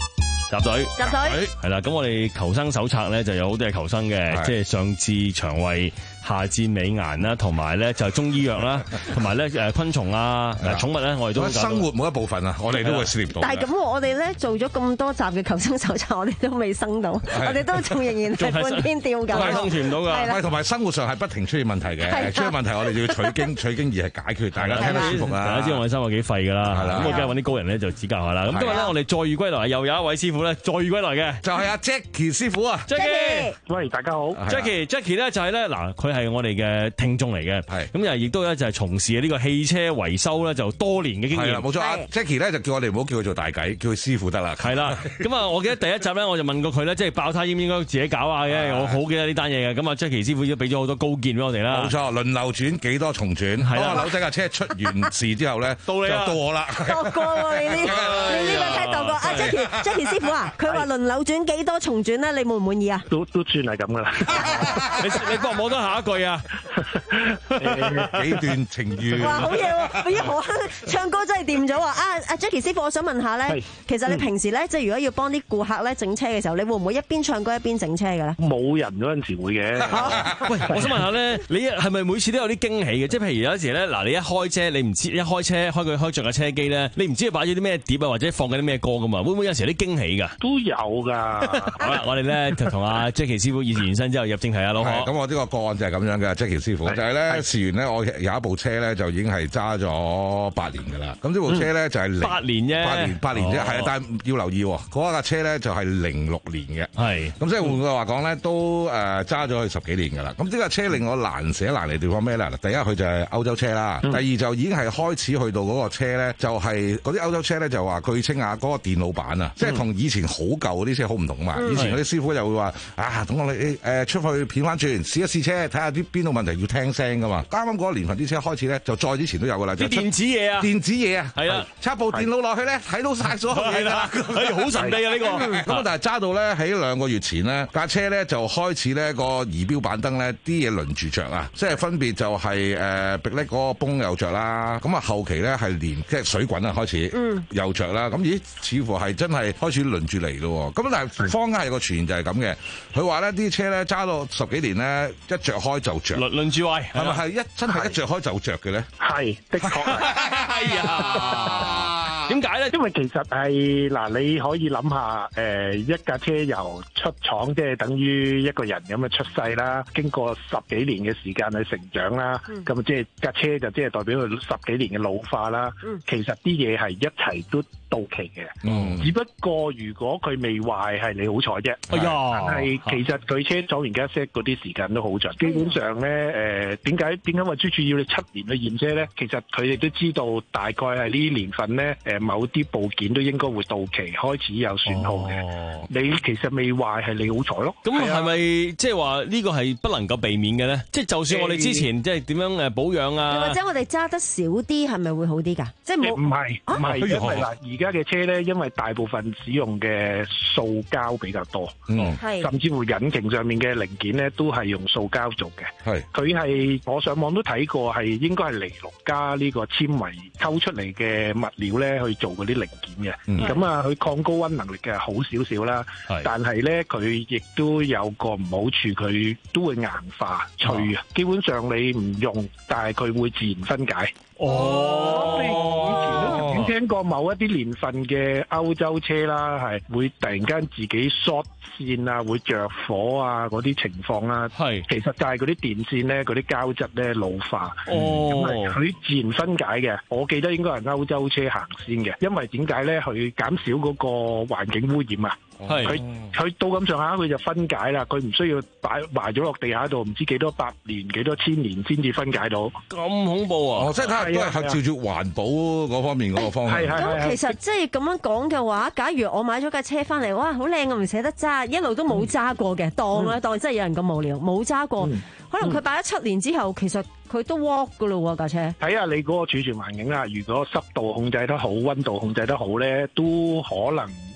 集隊， 集隊係啦。咁我哋求生手冊咧就有好多係求生嘅，即係上至腸胃，下至美顏啦，同埋咧就係中醫藥啦，同埋咧誒昆蟲啊、寵物咧，我哋都生活每一部分啊，我哋都會涉獵到。 但係咁，我哋咧做咗咁多集嘅求生手冊，我哋都未生到，我哋都仲仍然係半天吊緊， 都係生存唔到㗎。 係同埋生活上係不停出現問題嘅，出現問題我哋就要取經取經而係解決，大家聽得舒服啦。 大家知道我哋生活幾廢㗎啦，係啦。咁我梗係揾啲高人咧就指教下啦。咁今日咧我哋再遇歸來，又有一位師傅咧再遇歸來嘅， 就係阿 Jackie 師傅啊 ，Jackie， 喂，大家好 ，Jackie Jackie 咧就係咧嗱，佢係我哋嘅聽眾嚟嘅，係咁又亦都咧就係從事呢個汽車維修咧就多年嘅經驗。 冇錯，阿 Jackie 咧就叫我哋唔好叫佢做大計，叫佢師傅得啦。 係啦，咁啊，我記得第一集咧我就問過佢咧，即係爆胎應唔應該自己搞下嘅，我好記得呢單嘢嘅。咁啊 Jackie 師傅都俾咗好多高見俾我哋啦。 冇錯，輪流轉幾多重轉，當阿劉仔架車出完事之後咧， 到你就到我啦。 度過喎你呢？你呢個真係度過。阿 Jackie Jackie 師傅啊，佢話輪流轉幾多重轉咧，你滿唔滿意啊？ 都都算係咁噶啦。 你你幫我摸多下一句啊？ 幾段情緣。 哇，好嘢喎！咦，好唱歌真係掂咗喎！啊阿 Jackie 師傅，我想問下咧，其實你平時咧，即係如果要幫啲顧客咧整車嘅時候，你會唔會一邊唱歌一邊整車嘅咧？ 冇人嗰陣時會嘅。 喂，我想問下咧，你係咪每次都有啲驚喜嘅？即係譬如有時咧，嗱，你一開車，你唔知一開車開佢開着架車機咧，你唔知佢擺咗啲咩碟啊，或者放緊啲咩歌噶嘛？會唔會有時有啲驚喜㗎？ 都有㗎。 好啦，我哋咧就同阿 Jackie 師傅以前完身之後入正題啊，老何。 咁我呢個個案就係咁樣嘅 Jackie 師傅，就係咧事緣咧，我有一部車咧就已經係揸咗八年㗎啦。咁呢部車咧就係八年啫， 八年八年啫，係啊，但係要留意嗰架車咧就係零六年嘅，係咁即係換句話講咧，都誒揸咗佢十幾年㗎啦。咁呢架車令我難捨難離地方咩咧？第一佢就係歐洲車啦，第二就已經係開始去到嗰個車咧，就係嗰啲歐洲車咧就話據稱啊，嗰個電腦板啊，即係同以前好舊嗰啲車好唔同嘛。以前嗰啲師傅就會話啊，等我哋誒出去片翻轉試一試車，睇下啲邊度問題要聽聲㗎嘛。啱啱嗰個年份啲車開始咧，就再之前都有㗎啦， 啲電子嘢啊， 電子嘢啊，係啊， 插部電腦落去咧，睇到晒所有嘢啦， 係好神秘啊呢個。 咁但係揸到咧喺兩個月前呢，架車咧就開始咧個儀表板燈咧啲嘢輪住着啊，即係分別就係誒迫力嗰個泵又着啦，咁啊後期咧係連即係水滾啊開始，嗯，又着啦，咁咦似乎係真係開始輪住嚟咯，咁但係坊間係個傳言就係咁嘅，佢話咧啲車咧揸到十幾年咧一着開就着， 輪輪住壞， 係咪係一真係一着開就着嘅咧？ 係的確係。 哎呀！點解咧？ 因為其實係嗱，你可以諗下，誒、呃、一架車由出廠，即係等於一個人咁嘅出世啦，經過十幾年嘅時間去成長啦，咁、嗯、即係架車就即係代表佢十幾年嘅老化啦。嗯、其實啲嘢係一齊都到期嘅，嗯、只不過如果佢未壞係你好彩啫。哎呀！但係其實佢車廠而家 set 嗰啲時間都好長，基本上咧誒點解點解運輸署要你七年去驗車咧？其實佢哋都知道大概係呢啲年份咧誒。某啲部件都應該會到期，開始有損耗嘅。哦、你其實未壞係你好彩咯。 咁係咪即係話呢個係不能夠避免嘅咧？即係就算我哋之前即係點樣誒保養啊， 或者我哋揸得少啲，係咪會好啲㗎？即係冇唔係唔係，因為嗱而家嘅車咧，因為大部分使用嘅塑膠比較多，嗯，甚至乎引擎上面嘅零件咧都係用塑膠做嘅。係佢係我上網都睇過，係應該係尼龍加呢個纖維抽出嚟嘅物料咧去做嗰啲零件嘅，咁啊佢抗高溫能力嘅好少少啦，但係咧佢亦都有個唔好處，佢都會硬化脆啊。基本上你唔用，但係佢會自然分解。哦，咁你以前都曾經聽過某一啲年份嘅歐洲車啦，係會突然間自己 short 線啊，會着火啊嗰啲情況啦。係，其實就係嗰啲電線咧，嗰啲膠質咧老化。哦，咁係佢自然分解嘅。我記得應該係歐洲車行先嘅，因為點解咧？佢減少嗰個環境污染啊。係，佢佢到咁上下佢就分解啦，佢唔需要擺埋咗落地下度，唔知幾多百年、幾多千年先至分解到。 咁恐怖啊！ 哦，即係睇都係照住環保嗰方面嗰個方向。 咁其實即係咁樣講嘅話，假如我買咗架車翻嚟，哇，好靚，我唔捨得揸，一路都冇揸過嘅，當啦，當真係有人咁無聊，冇揸過。可能佢擺咗七年之後，其實佢都 work 噶咯喎架車。 睇下你嗰個儲存環境啦，如果濕度控制得好，溫度控制得好咧，都可能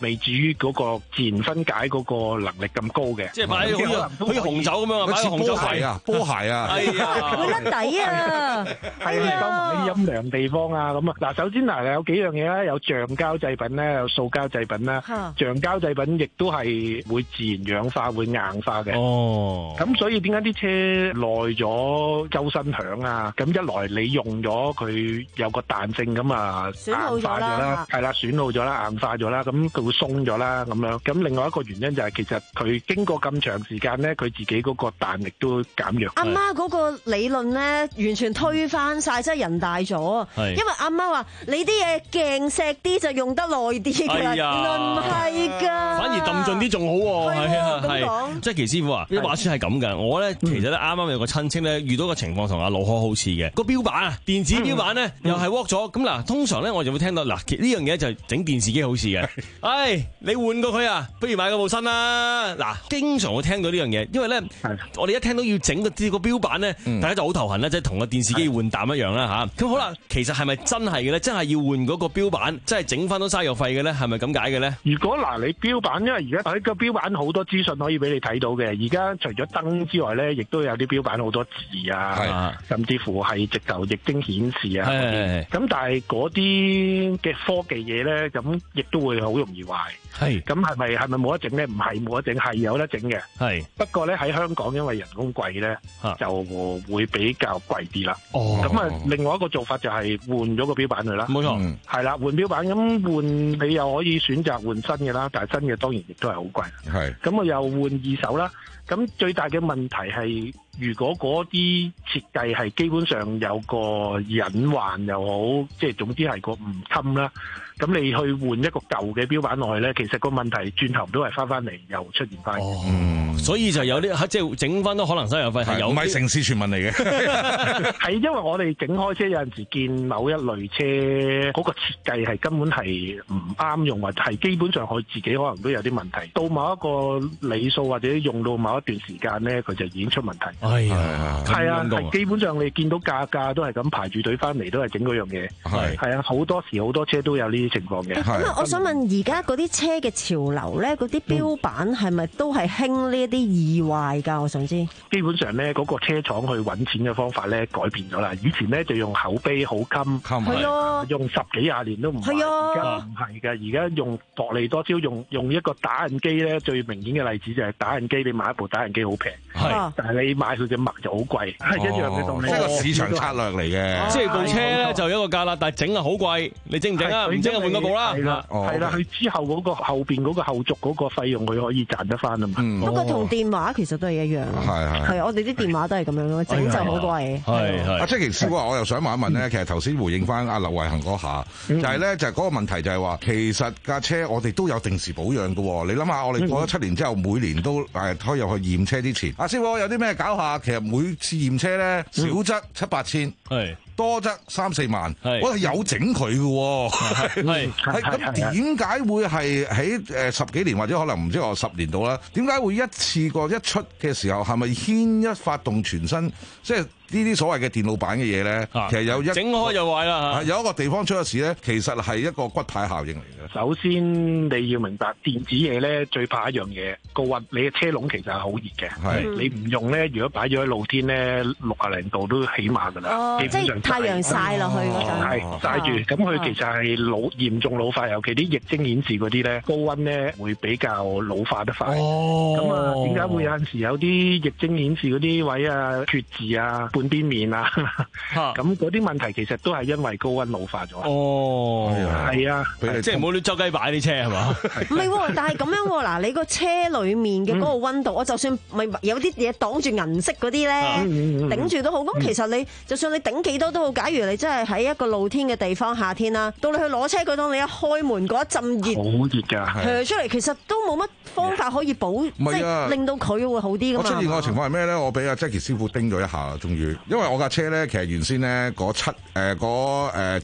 未至於嗰個自然分解嗰個能力咁高嘅。 即係買好似好似紅酒咁樣，買紅酒鞋啊，波鞋啊， 係啊， 會甩底啊， 係啊，收埋啲陰涼地方啊咁啊。嗱，首先嗱有幾樣嘢啦，有橡膠製品咧，有塑膠製品啦。橡膠製品亦都係會自然氧化，會硬化嘅。 哦， 咁所以點解啲車耐咗周身響啊？咁一來你用咗佢有個彈性咁啊， 損耗咗啦， 係啦，損耗咗啦，硬化咗啦，咁佢會鬆咗啦，咁樣。咁另外一個原因就係其實佢經過咁長時間咧，佢自己嗰個彈力都減弱。 阿媽嗰個理論咧，完全推翻晒，真係人大咗。因為阿媽話你啲嘢勁錫啲就用得耐啲㗎，原來唔係㗎， 反而揼盡啲仲好喎。係啊，係。即係奇師傅啊，啲話說係咁㗎。我咧其實咧啱啱有個親戚咧遇到個情況同阿老可好似嘅，個標板啊，電子標板咧又係 work 咗。咁嗱，通常咧我就會聽到嗱，呢樣嘢就整電視機好似嘅。唉，你換過佢啊，不如買個部新啦。嗱，經常會聽到呢樣嘢，因為咧我哋一聽到要整個啲個標板咧，大家就好頭痕啦，即係同個電視機換膽一樣啦嚇。咁好啦，其實係咪真係嘅咧？真係要換嗰個標板，真係整翻都嘥藥費嘅咧？係咪咁解嘅咧？ 如果嗱你標板，因為而家喺個標板好多資訊可以俾你睇到嘅。而家除咗燈之外咧，亦都有啲標板好多字啊，甚至乎係直頭液晶顯示啊。咁但係嗰啲嘅科技嘢咧，咁亦都會好容易壞。係咁係咪係咪冇得整咧？唔係冇得整，係有得整嘅。係不過咧喺香港，因為人工貴咧，就會比較貴啲啦。哦，咁啊，另外一個做法就係換咗個標板佢啦。冇錯，係啦，換標板咁換，你又可以選擇換新嘅啦，但係新嘅當然亦都係好貴。係咁我又換二手啦。咁最大嘅問題係，如果嗰啲設計係基本上有個隱患又好，即係總之係個唔襟啦。咁你去換一個舊嘅標板落去咧，其實個問題轉頭都係翻翻嚟，又出現翻。 哦，嗯，所以就有啲即係整翻都可能嘥油費，係有唔係城市傳聞嚟嘅？ 係因為我哋整開車有陣時見某一類車嗰個設計係根本係唔啱用，或者係基本上佢自己可能都有啲問題。到某一個里數或者用到某一段時間咧，佢就已經出問題。哎呀，係啊，係基本上你見到價價都係咁排住隊翻嚟，都係整嗰樣嘢。係係啊，好多時好多車都有呢啲情況嘅。 咁啊，我想問而家嗰啲車嘅潮流咧，嗰啲標板係咪都係興呢一啲易壞㗎？我想知。基本上咧，嗰個車廠去揾錢嘅方法咧改變咗啦。以前咧就用口碑好襟，係啊，用十幾廿年都唔壞。係啊，而家唔係㗎，而家用薄利多銷，用用一個打印機咧，最明顯嘅例子就係打印機，你買一部打印機好平，係，但係你買佢隻墨就好貴，係一樣嘅道理。 即係個市場策略嚟嘅， 即係部車咧就一個價啦，但係整啊好貴，你整唔整啊？唔整啊換個部啦。 係啦，係啦，佢之後嗰個後邊嗰個後續嗰個費用，佢可以賺得翻啊嘛。 不過同電話其實都係一樣，係係係，我哋啲電話都係咁樣咯，整就好貴。係係。阿即係師傅，我又想問一問咧，其實頭先回應翻阿劉慧恒嗰下，就係咧就係嗰個問題就係話，其實架車我哋都有定時保養㗎喎。你諗下，我哋過咗七年之後，每年都誒可以入去驗車之前，阿師傅有啲咩搞下？其實每次驗車咧，少則七八千，係。多則三四萬，我係有整佢嘅，係係咁點解會係喺誒十幾年或者可能唔知我十年度啦？點解會一次過一出嘅時候係咪牽一發動全身？即係呢啲所謂嘅電路板嘅嘢咧，其實有一整開就壞啦。 有一個地方出咗事咧，其實係一個骨牌效應嚟嘅。 首先你要明白電子嘢咧，最怕一樣嘢高溫，你嘅車籠其實係好熱嘅。係你唔用咧，如果擺咗喺露天咧，六啊零度都起碼㗎啦。 哦，基本上太陽曬落去嗰陣， 係曬住，咁佢其實係老嚴重老化，尤其啲液晶顯示嗰啲咧，高溫咧會比較老化得快。哦，咁啊，點解會有陣時有啲液晶顯示嗰啲位啊缺字啊半邊面啊？咁嗰啲問題其實都係因為高溫老化咗。哦，係啊， 即係唔好亂周雞擺啲車係嘛？ 唔係，但係咁樣喎，嗱，你個車裡面嘅嗰個溫度，我就算咪有啲嘢擋住銀色嗰啲咧，頂住都好。咁其實你就算你頂幾多都好，假如你真係喺一個露天嘅地方，夏天啦，到你去攞車嗰當你一開門嗰一陣熱， 好熱㗎， 係出嚟，其實都冇乜方法可以保，即係令到佢會好啲㗎嘛。 我出現個情況係咩咧？我俾阿 Jackie 師傅叮咗一下，終於，因為我架車咧，其實原先咧嗰七誒嗰誒七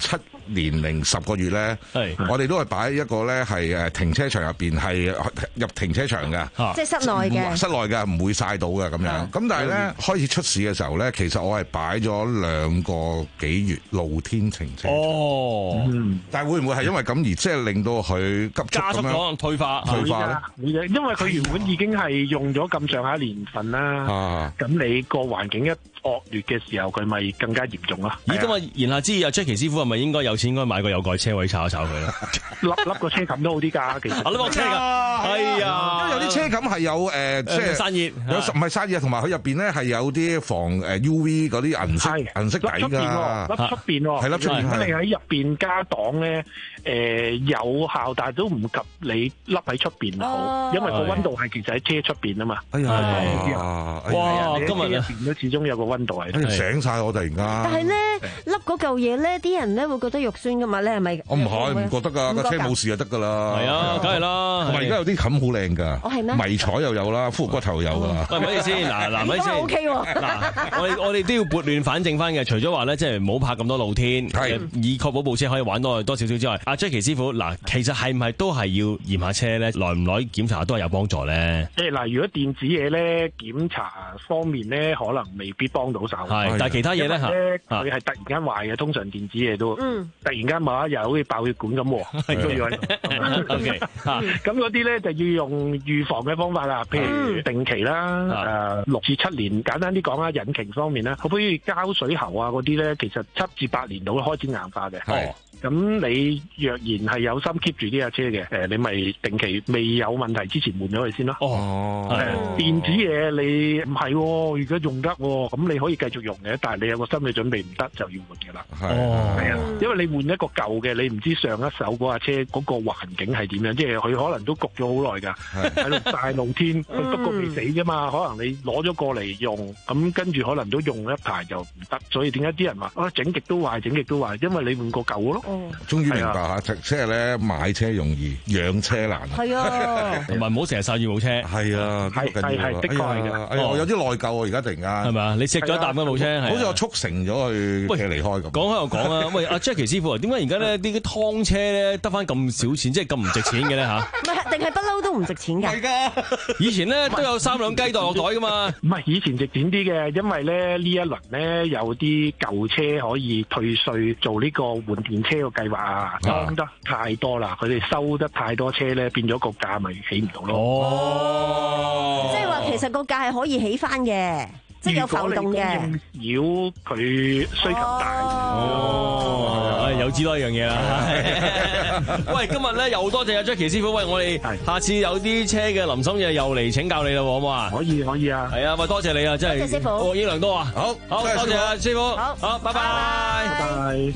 年零十個月咧，我哋都係擺一個咧係誒停車場入邊係入停車場嘅， 即係室內嘅， 室內嘅唔會曬到嘅咁樣。咁但係咧開始出事嘅時候咧，其實我係擺咗兩個幾月露天停車場。哦，嗯，但係會唔會係因為咁而即係令到佢急速咁樣退化？ 退化咧？會嘅，因為佢原本已經係用咗咁上下年份啦。咁你個環境一惡劣嘅時候，佢咪更加嚴重咯。 咦，咁啊，言下之意啊 Jackie 師傅係咪應該有錢應該買個有蓋車位炒一炒佢咧？ 笠笠個車冚都好啲㗎，其實。 笠個車㗎，係啊， 因為有啲車冚係有誒，即係散熱， 有唔係散熱，同埋佢入邊咧係有啲防誒 U V 嗰啲銀色銀色底㗎。 笠出邊喎， 係笠出邊。 如果你喺入邊加檔咧，誒有效，但係都唔及你笠喺出邊好，因為個溫度係其實喺車出邊啊嘛。 哎呀， 哇！今日入邊都始終有個溫度喺度。 醒晒我突然間。 但係咧，笠嗰嚿嘢咧，啲人咧會覺得肉酸噶嘛？你係咪？ 我唔係唔覺得㗎，個車冇事就得㗎啦。 係啊，梗係啦。 同埋而家有啲冚好靚㗎。 我係咩？ 迷彩又有啦，骷髏骨頭又有㗎。 喂，唔好意思，嗱嗱，唔好意思。 O K 喎。 嗱，我哋我哋都要撥亂反正翻嘅。除咗話咧，即係唔好拍咁多露天，係以確保部車可以玩多多少少之外，阿 Jackie 師傅，嗱，其實係唔係都係要驗下車咧？耐唔耐檢查都係有幫助咧？ 即係嗱，如果電子嘢咧檢查方面咧，可能未必幫到手。 係，但係其他嘢咧嚇， 佢係突然間壞嘅，通常電子嘢都，嗯，突然間某一日好似爆血管咁喎，都要喺度。O K，咁嗰啲咧就要用預防嘅方法啦，譬如定期啦，誒六至七年，簡單啲講啦，引擎方面啦，好比如膠水喉啊嗰啲咧，其實七至八年度開始硬化嘅。係。咁你若然係有心 keep 住呢架車嘅，誒你咪定期未有問題之前換咗佢先咯。哦，誒電子嘢你唔係喎，而家用得喎，咁你可以繼續用嘅，但係你有個心理準備唔得就要換嘅啦。係，係啊，因為你換一個舊嘅，你唔知上一手嗰架車嗰個環境係點樣，即係佢可能都焗咗好耐㗎，喺度大露天，佢都焗未死啫嘛。可能你攞咗過嚟用，咁跟住可能都用一排就唔得，所以點解啲人話啊整極都壞，整極都壞，因為你換過舊咯。哦， 終於明白嚇，即係咧買車容易，養車難。 係啊， 同埋唔好成日曬住部車。 係啊， 係係係的確係嘅。 哎呀，我有啲內疚喎，而家突然間。 係咪啊？你食咗一啖嗰部車， 好似我促成咗佢嘅離開咁。 講開又講啊，喂，阿 Jackie 師傅，點解而家咧啲劏車咧得翻咁少錢，即係咁唔值錢嘅咧嚇？ 唔係，定係不嬲都唔值錢㗎？ 係㗎，以前咧都有三兩雞袋落袋㗎嘛。 唔係，以前值錢啲嘅，因為咧呢一輪咧有啲舊車可以退稅做呢個換電車個計劃啊，裝得太多啦，佢哋收得太多車咧，變咗個價咪起唔到咯。 哦，即係話其實個價係可以起翻嘅，即係有浮動嘅。 如果佢需求大， 哦，唉，有知多一樣嘢啦。喂，今日咧又多謝阿 Jackie 師傅，喂，我哋下次有啲車嘅臨審嘢又嚟請教你啦，好唔好啊？ 可以可以啊。 係啊，喂，多謝你啊，真係。 多謝師傅。 獲益良多啊。好，好，多謝阿師傅。好，好，拜拜。 拜拜。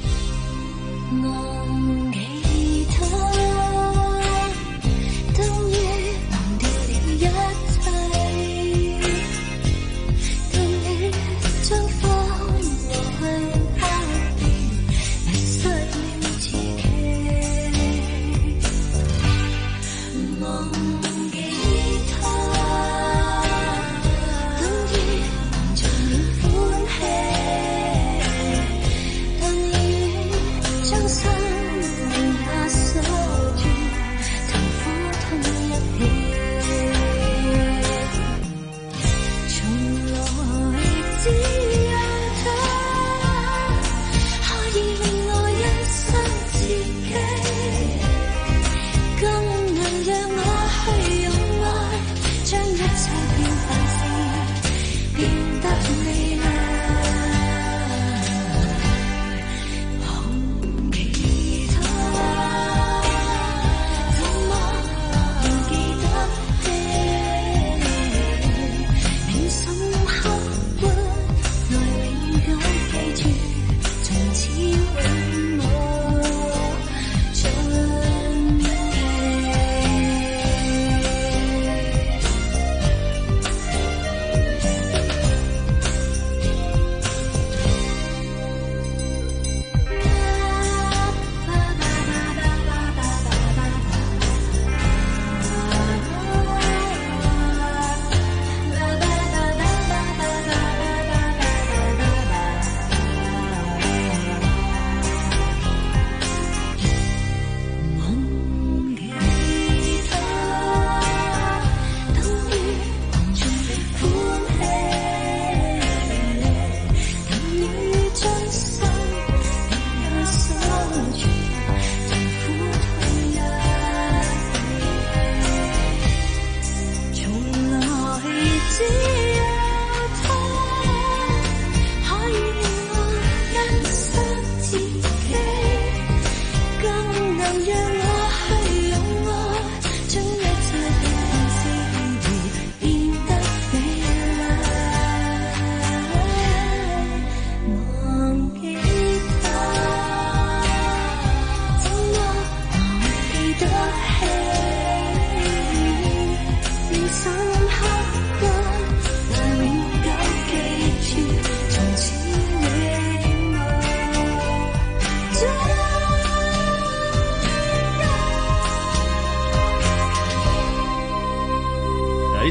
忘記他，等於忘掉了一切，等於將花落去花邊，迷失了自己。忘記他，等於忘盡了歡喜，等於將心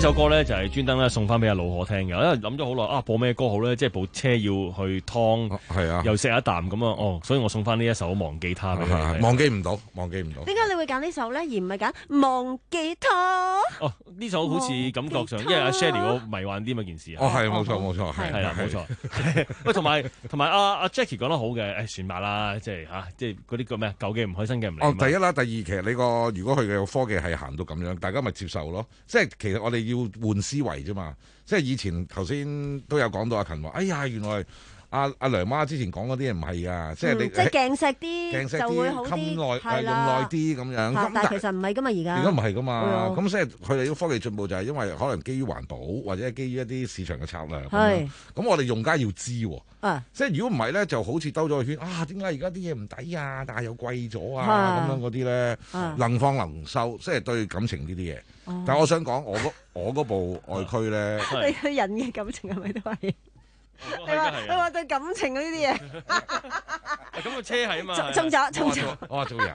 首歌咧就係專登咧送翻俾阿老可聽嘅，因為諗咗好耐啊，播咩歌好咧？即係部車要去劏，係啊，又食一啖咁啊，哦，所以我送翻呢一首《忘記他》俾你。 忘記唔到，忘記唔到。 點解你會揀呢首咧，而唔係揀《忘記他》？ 哦，呢首好似感覺上，因為阿 Shelly 我迷幻啲嘛件事。 哦，係冇錯冇錯， 係啦冇錯。喂，同埋同埋阿阿 Jackie 講得好嘅，誒算吧啦，即係嚇，即係嗰啲叫咩舊嘅唔開新嘅唔嚟。 哦，第一啦，第二其實你個如果佢嘅科技係行到咁樣，大家咪接受咯。即係其實我哋要換思維啫嘛。即係以前頭先都有講到阿勤話，哎呀原來阿阿梁媽之前講嗰啲嘢唔係㗎，即係你即係鏡石啲就會好啲， 係用耐啲咁樣。 但係其實唔係㗎嘛，而家而家唔係㗎嘛。咁所以佢哋啲科技進步就係因為可能基於環保或者係基於一啲市場嘅策略。係。咁我哋用家要知喎。啊！即係如果唔係咧，就好似兜咗個圈啊！點解而家啲嘢唔抵啊？但係又貴咗啊！咁樣嗰啲咧，能放能收，即係對感情呢啲嘢。但係我想講，我嗰我嗰部外驅咧， 你對人嘅感情係咪都係？你話你話對感情呢啲嘢？ 咁個車係啊嘛， 中咗中咗。 我話做人，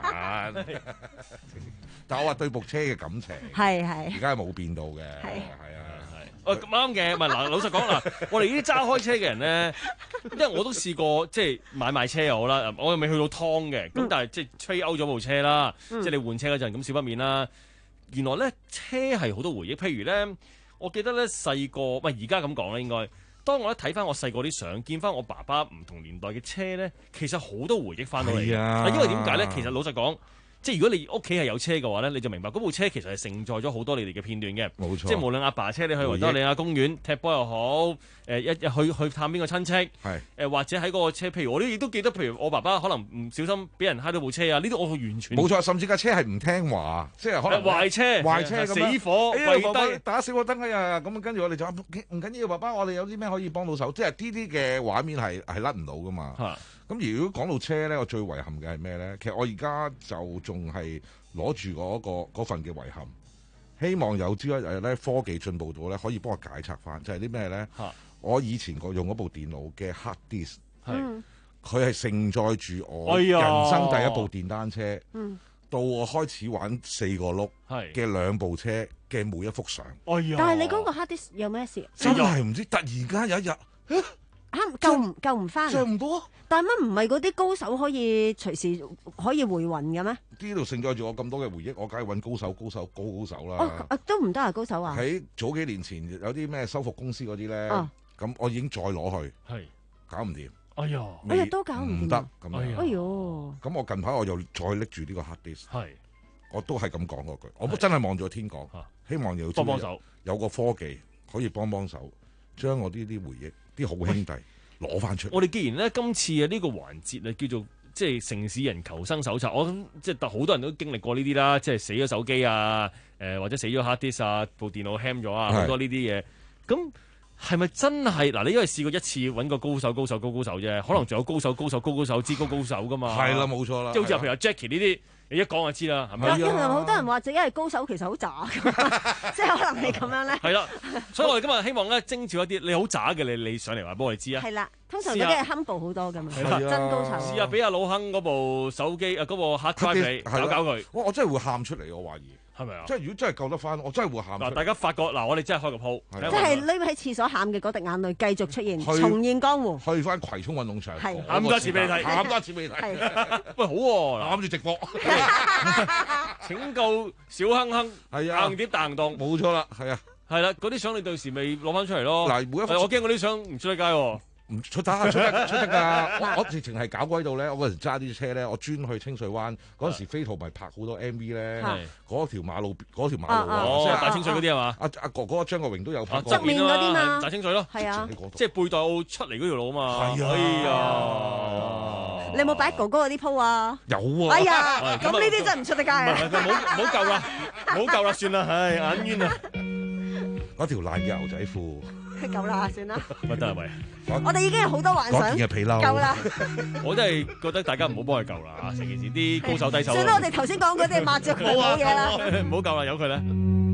但係我話對部車嘅感情係係， 而家係冇變到嘅，係啊。 喂，咁啱嘅，唔係嗱，老實講嗱，我哋呢啲揸開車嘅人咧，因為我都試過即係買賣車又好啦，我又未去到劏嘅，咁、嗯、但係即係吹歐咗部車啦，嗯、即係你換車嗰陣咁少不免啦。原來咧車係好多回憶，譬如咧，我記得咧細個，唔係而家咁講啦，應該當我一睇翻我細個啲相，見翻我爸爸唔同年代嘅車咧，其實好多回憶翻到嚟嘅。啊、因為點解咧？其實老實講。即係如果你屋企係有車嘅話咧，你就明白嗰部車其實係承載咗好多你哋嘅片段嘅。冇錯。即係無論阿爸車你去維多利亞公園踢波又好，誒一去去探邊個親戚，係誒或者喺嗰個車，譬如我都亦都記得，譬如我爸爸可能唔小心俾人揩到部車啊，呢啲我完全冇錯，甚至架車係唔聽話，即係可能壞車、 壞車死火、跪低打死火燈啊！咁跟住我哋就唔緊要，爸爸，我哋有啲咩可以幫到手？即係呢啲嘅畫面係係甩唔到噶嘛。咁如果講到車咧，我最遺憾嘅係咩咧？其實我而家就仲係攞住嗰個嗰份嘅遺憾，希望有朝一日咧科技進步到咧，可以幫我解拆翻，就係啲咩咧？我以前個用嗰部電腦嘅 hard disk，係佢係承載住我人生第一部電單車，嗯、到我開始玩四個轆嘅兩部車嘅每一幅相。哎呀！ 但係你嗰個 hard disk 有咩事？ 真係唔知，突然間有一日。 啊，救唔救唔翻？ 上唔到啊！ 但係乜唔係嗰啲高手可以隨時可以回魂嘅咩？ 呢度承載住我咁多嘅回憶，我梗係揾高手、高手、高高手啦。 哦，啊、都唔得啊，高手啊！ 喺早幾年前有啲咩修復公司嗰啲咧，咁、哦、我已經再攞去，係搞唔掂。哎呀， 哎呀，都搞唔掂， 唔得咁樣。 哎呦！ 咁我近排我又再拎住呢個 hard disk，係，我都係咁講嗰句，我真係望住天講，希望有幫幫手， 有個科技可以幫幫手，將我呢啲回憶。啲好兄弟攞翻出嚟。 我哋既然咧今次嘅呢個環節啊，叫做即係城市人求生手冊，我諗即係好多人都經歷過呢啲啦，即係死咗手機啊，誒、呃、或者死咗 hard disk 啊，部電腦 ham 咗啊，好多呢啲嘢。咁係咪真係嗱？你因為試過一次揾個高手、高手、高高手啫，可能仲有高手、高手、高高手之高高手噶嘛？ 係啦，冇錯啦。 即係好似譬如阿 Jackie 呢啲。你一講就知啦，係咪？ 有好多人話自己係高手，其實好渣，即係可能係咁樣咧。 係啦，所以我哋今日希望咧徵召一啲你好渣嘅你，你上嚟話俾我哋知啊。 係啦，通常嗰啲係 humble 好多㗎嘛，真高手。 試下俾阿老亨嗰部手機啊，嗰部 hard drive 你搞搞佢。 我我真係會喊出嚟，我懷疑。 係咪啊？ 即係如果真係救得翻，我真係會喊。 嗱，大家發覺嗱，我哋真係開個鋪， 即係匿喺廁所喊嘅嗰滴眼淚繼續出現，重現江湖。 去翻葵涌運動場， 喊多次俾你睇， 喊多次俾你睇。 喂，好喎， 攬住直播， 拯救小亨亨， 係啊， 硬碟大行動， 冇錯啦，係啊， 係啦，嗰啲相你到時咪攞翻出嚟咯。 嗱，每一我驚嗰啲相唔出得街喎。 唔出得，出得出得㗎！我我直情係搞鬼到咧，我嗰時揸啲車咧，我專去清水灣嗰陣時，飛圖咪拍好多 M V 咧，嗰條馬路嗰條馬路啊，大清水嗰啲係嘛？ 阿阿哥哥張國榮都有拍過。 側面嗰啲嘛， 大清水咯， 係啊， 即係貝代澳出嚟嗰條路啊嘛。 係啊， 你有冇擺哥哥嗰啲鋪啊？ 有啊。 哎呀，咁呢啲真係唔出得街啊！ 唔好唔好救啦，唔好救啦，算啦，唉，眼冤啊！ 嗰條爛嘅牛仔褲。 夠啦，算啦。 乜得啊？喂， 我哋已經有好多幻想。 嗰件嘅皮褸。 夠啦。 我真係覺得大家唔好幫佢救啦，成件事啲高手低手。 算啦，我哋頭先講嗰啲抹著佢冇嘢啦。 唔好救啦，由佢啦。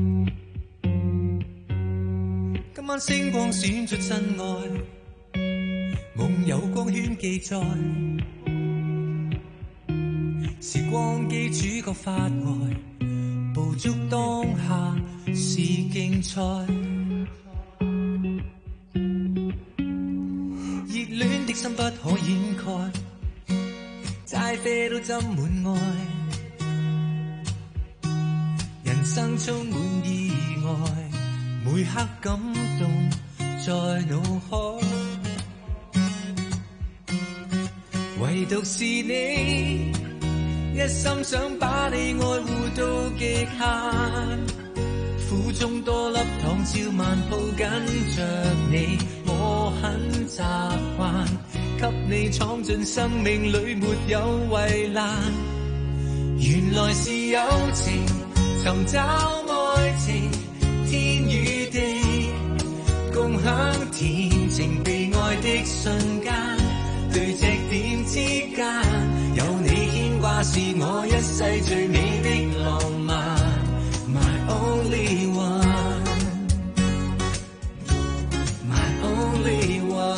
今晚星光閃出真愛，夢有光圈記載，時光機主角發呆，捕捉當下。 是競賽，熱戀的心不可掩蓋，齋啡都斟滿愛，人生充滿意外，每刻感動在腦海，唯獨是你，一心想把你愛護到極限。苦中多粒糖，照萬抱緊着你，我很習慣，給你闖進生命裏沒有圍欄。原來是友情，尋找愛情，天與地，共享甜情被愛的瞬間，對隻點之間，有你牽掛是我一世最美的浪漫。My only one, my only one。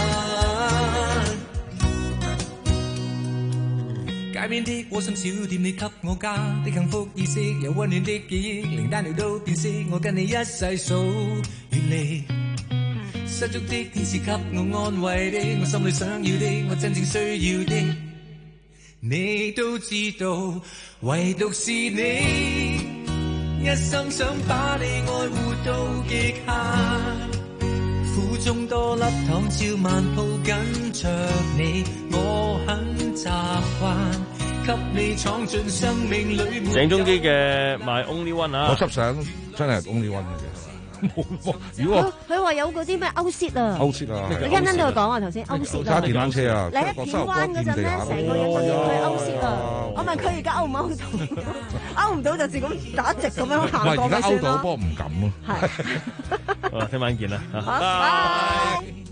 街邊的窩心小店，你給我家的幸福意識，有溫暖的記憶，靈丹料都變色，我跟你一世數遠離。失足的天使給我安慰的，我心裏想要的，我真正需要的，你都知道，唯獨是你。一心想把你愛護到極限，苦中多粒糖，照萬抱緊着你，我很習慣，給你闖進生命裏。 鄭中基嘅 My Only One 啊， 我執相真係 Only One 嘅啫。如果佢話有嗰啲咩歐蝕啊， 歐蝕啊， 你跟跟到佢講啊，頭先歐蝕啊， 揸電單車啊， 你喺片灣嗰陣咧，成個人就叫佢歐蝕啊，我問佢而家歐唔歐到，歐唔到就自咁打直咁樣行過咪算咯。 而家歐到，不過唔敢咯。 係，好，聽晚見啦， 拜拜。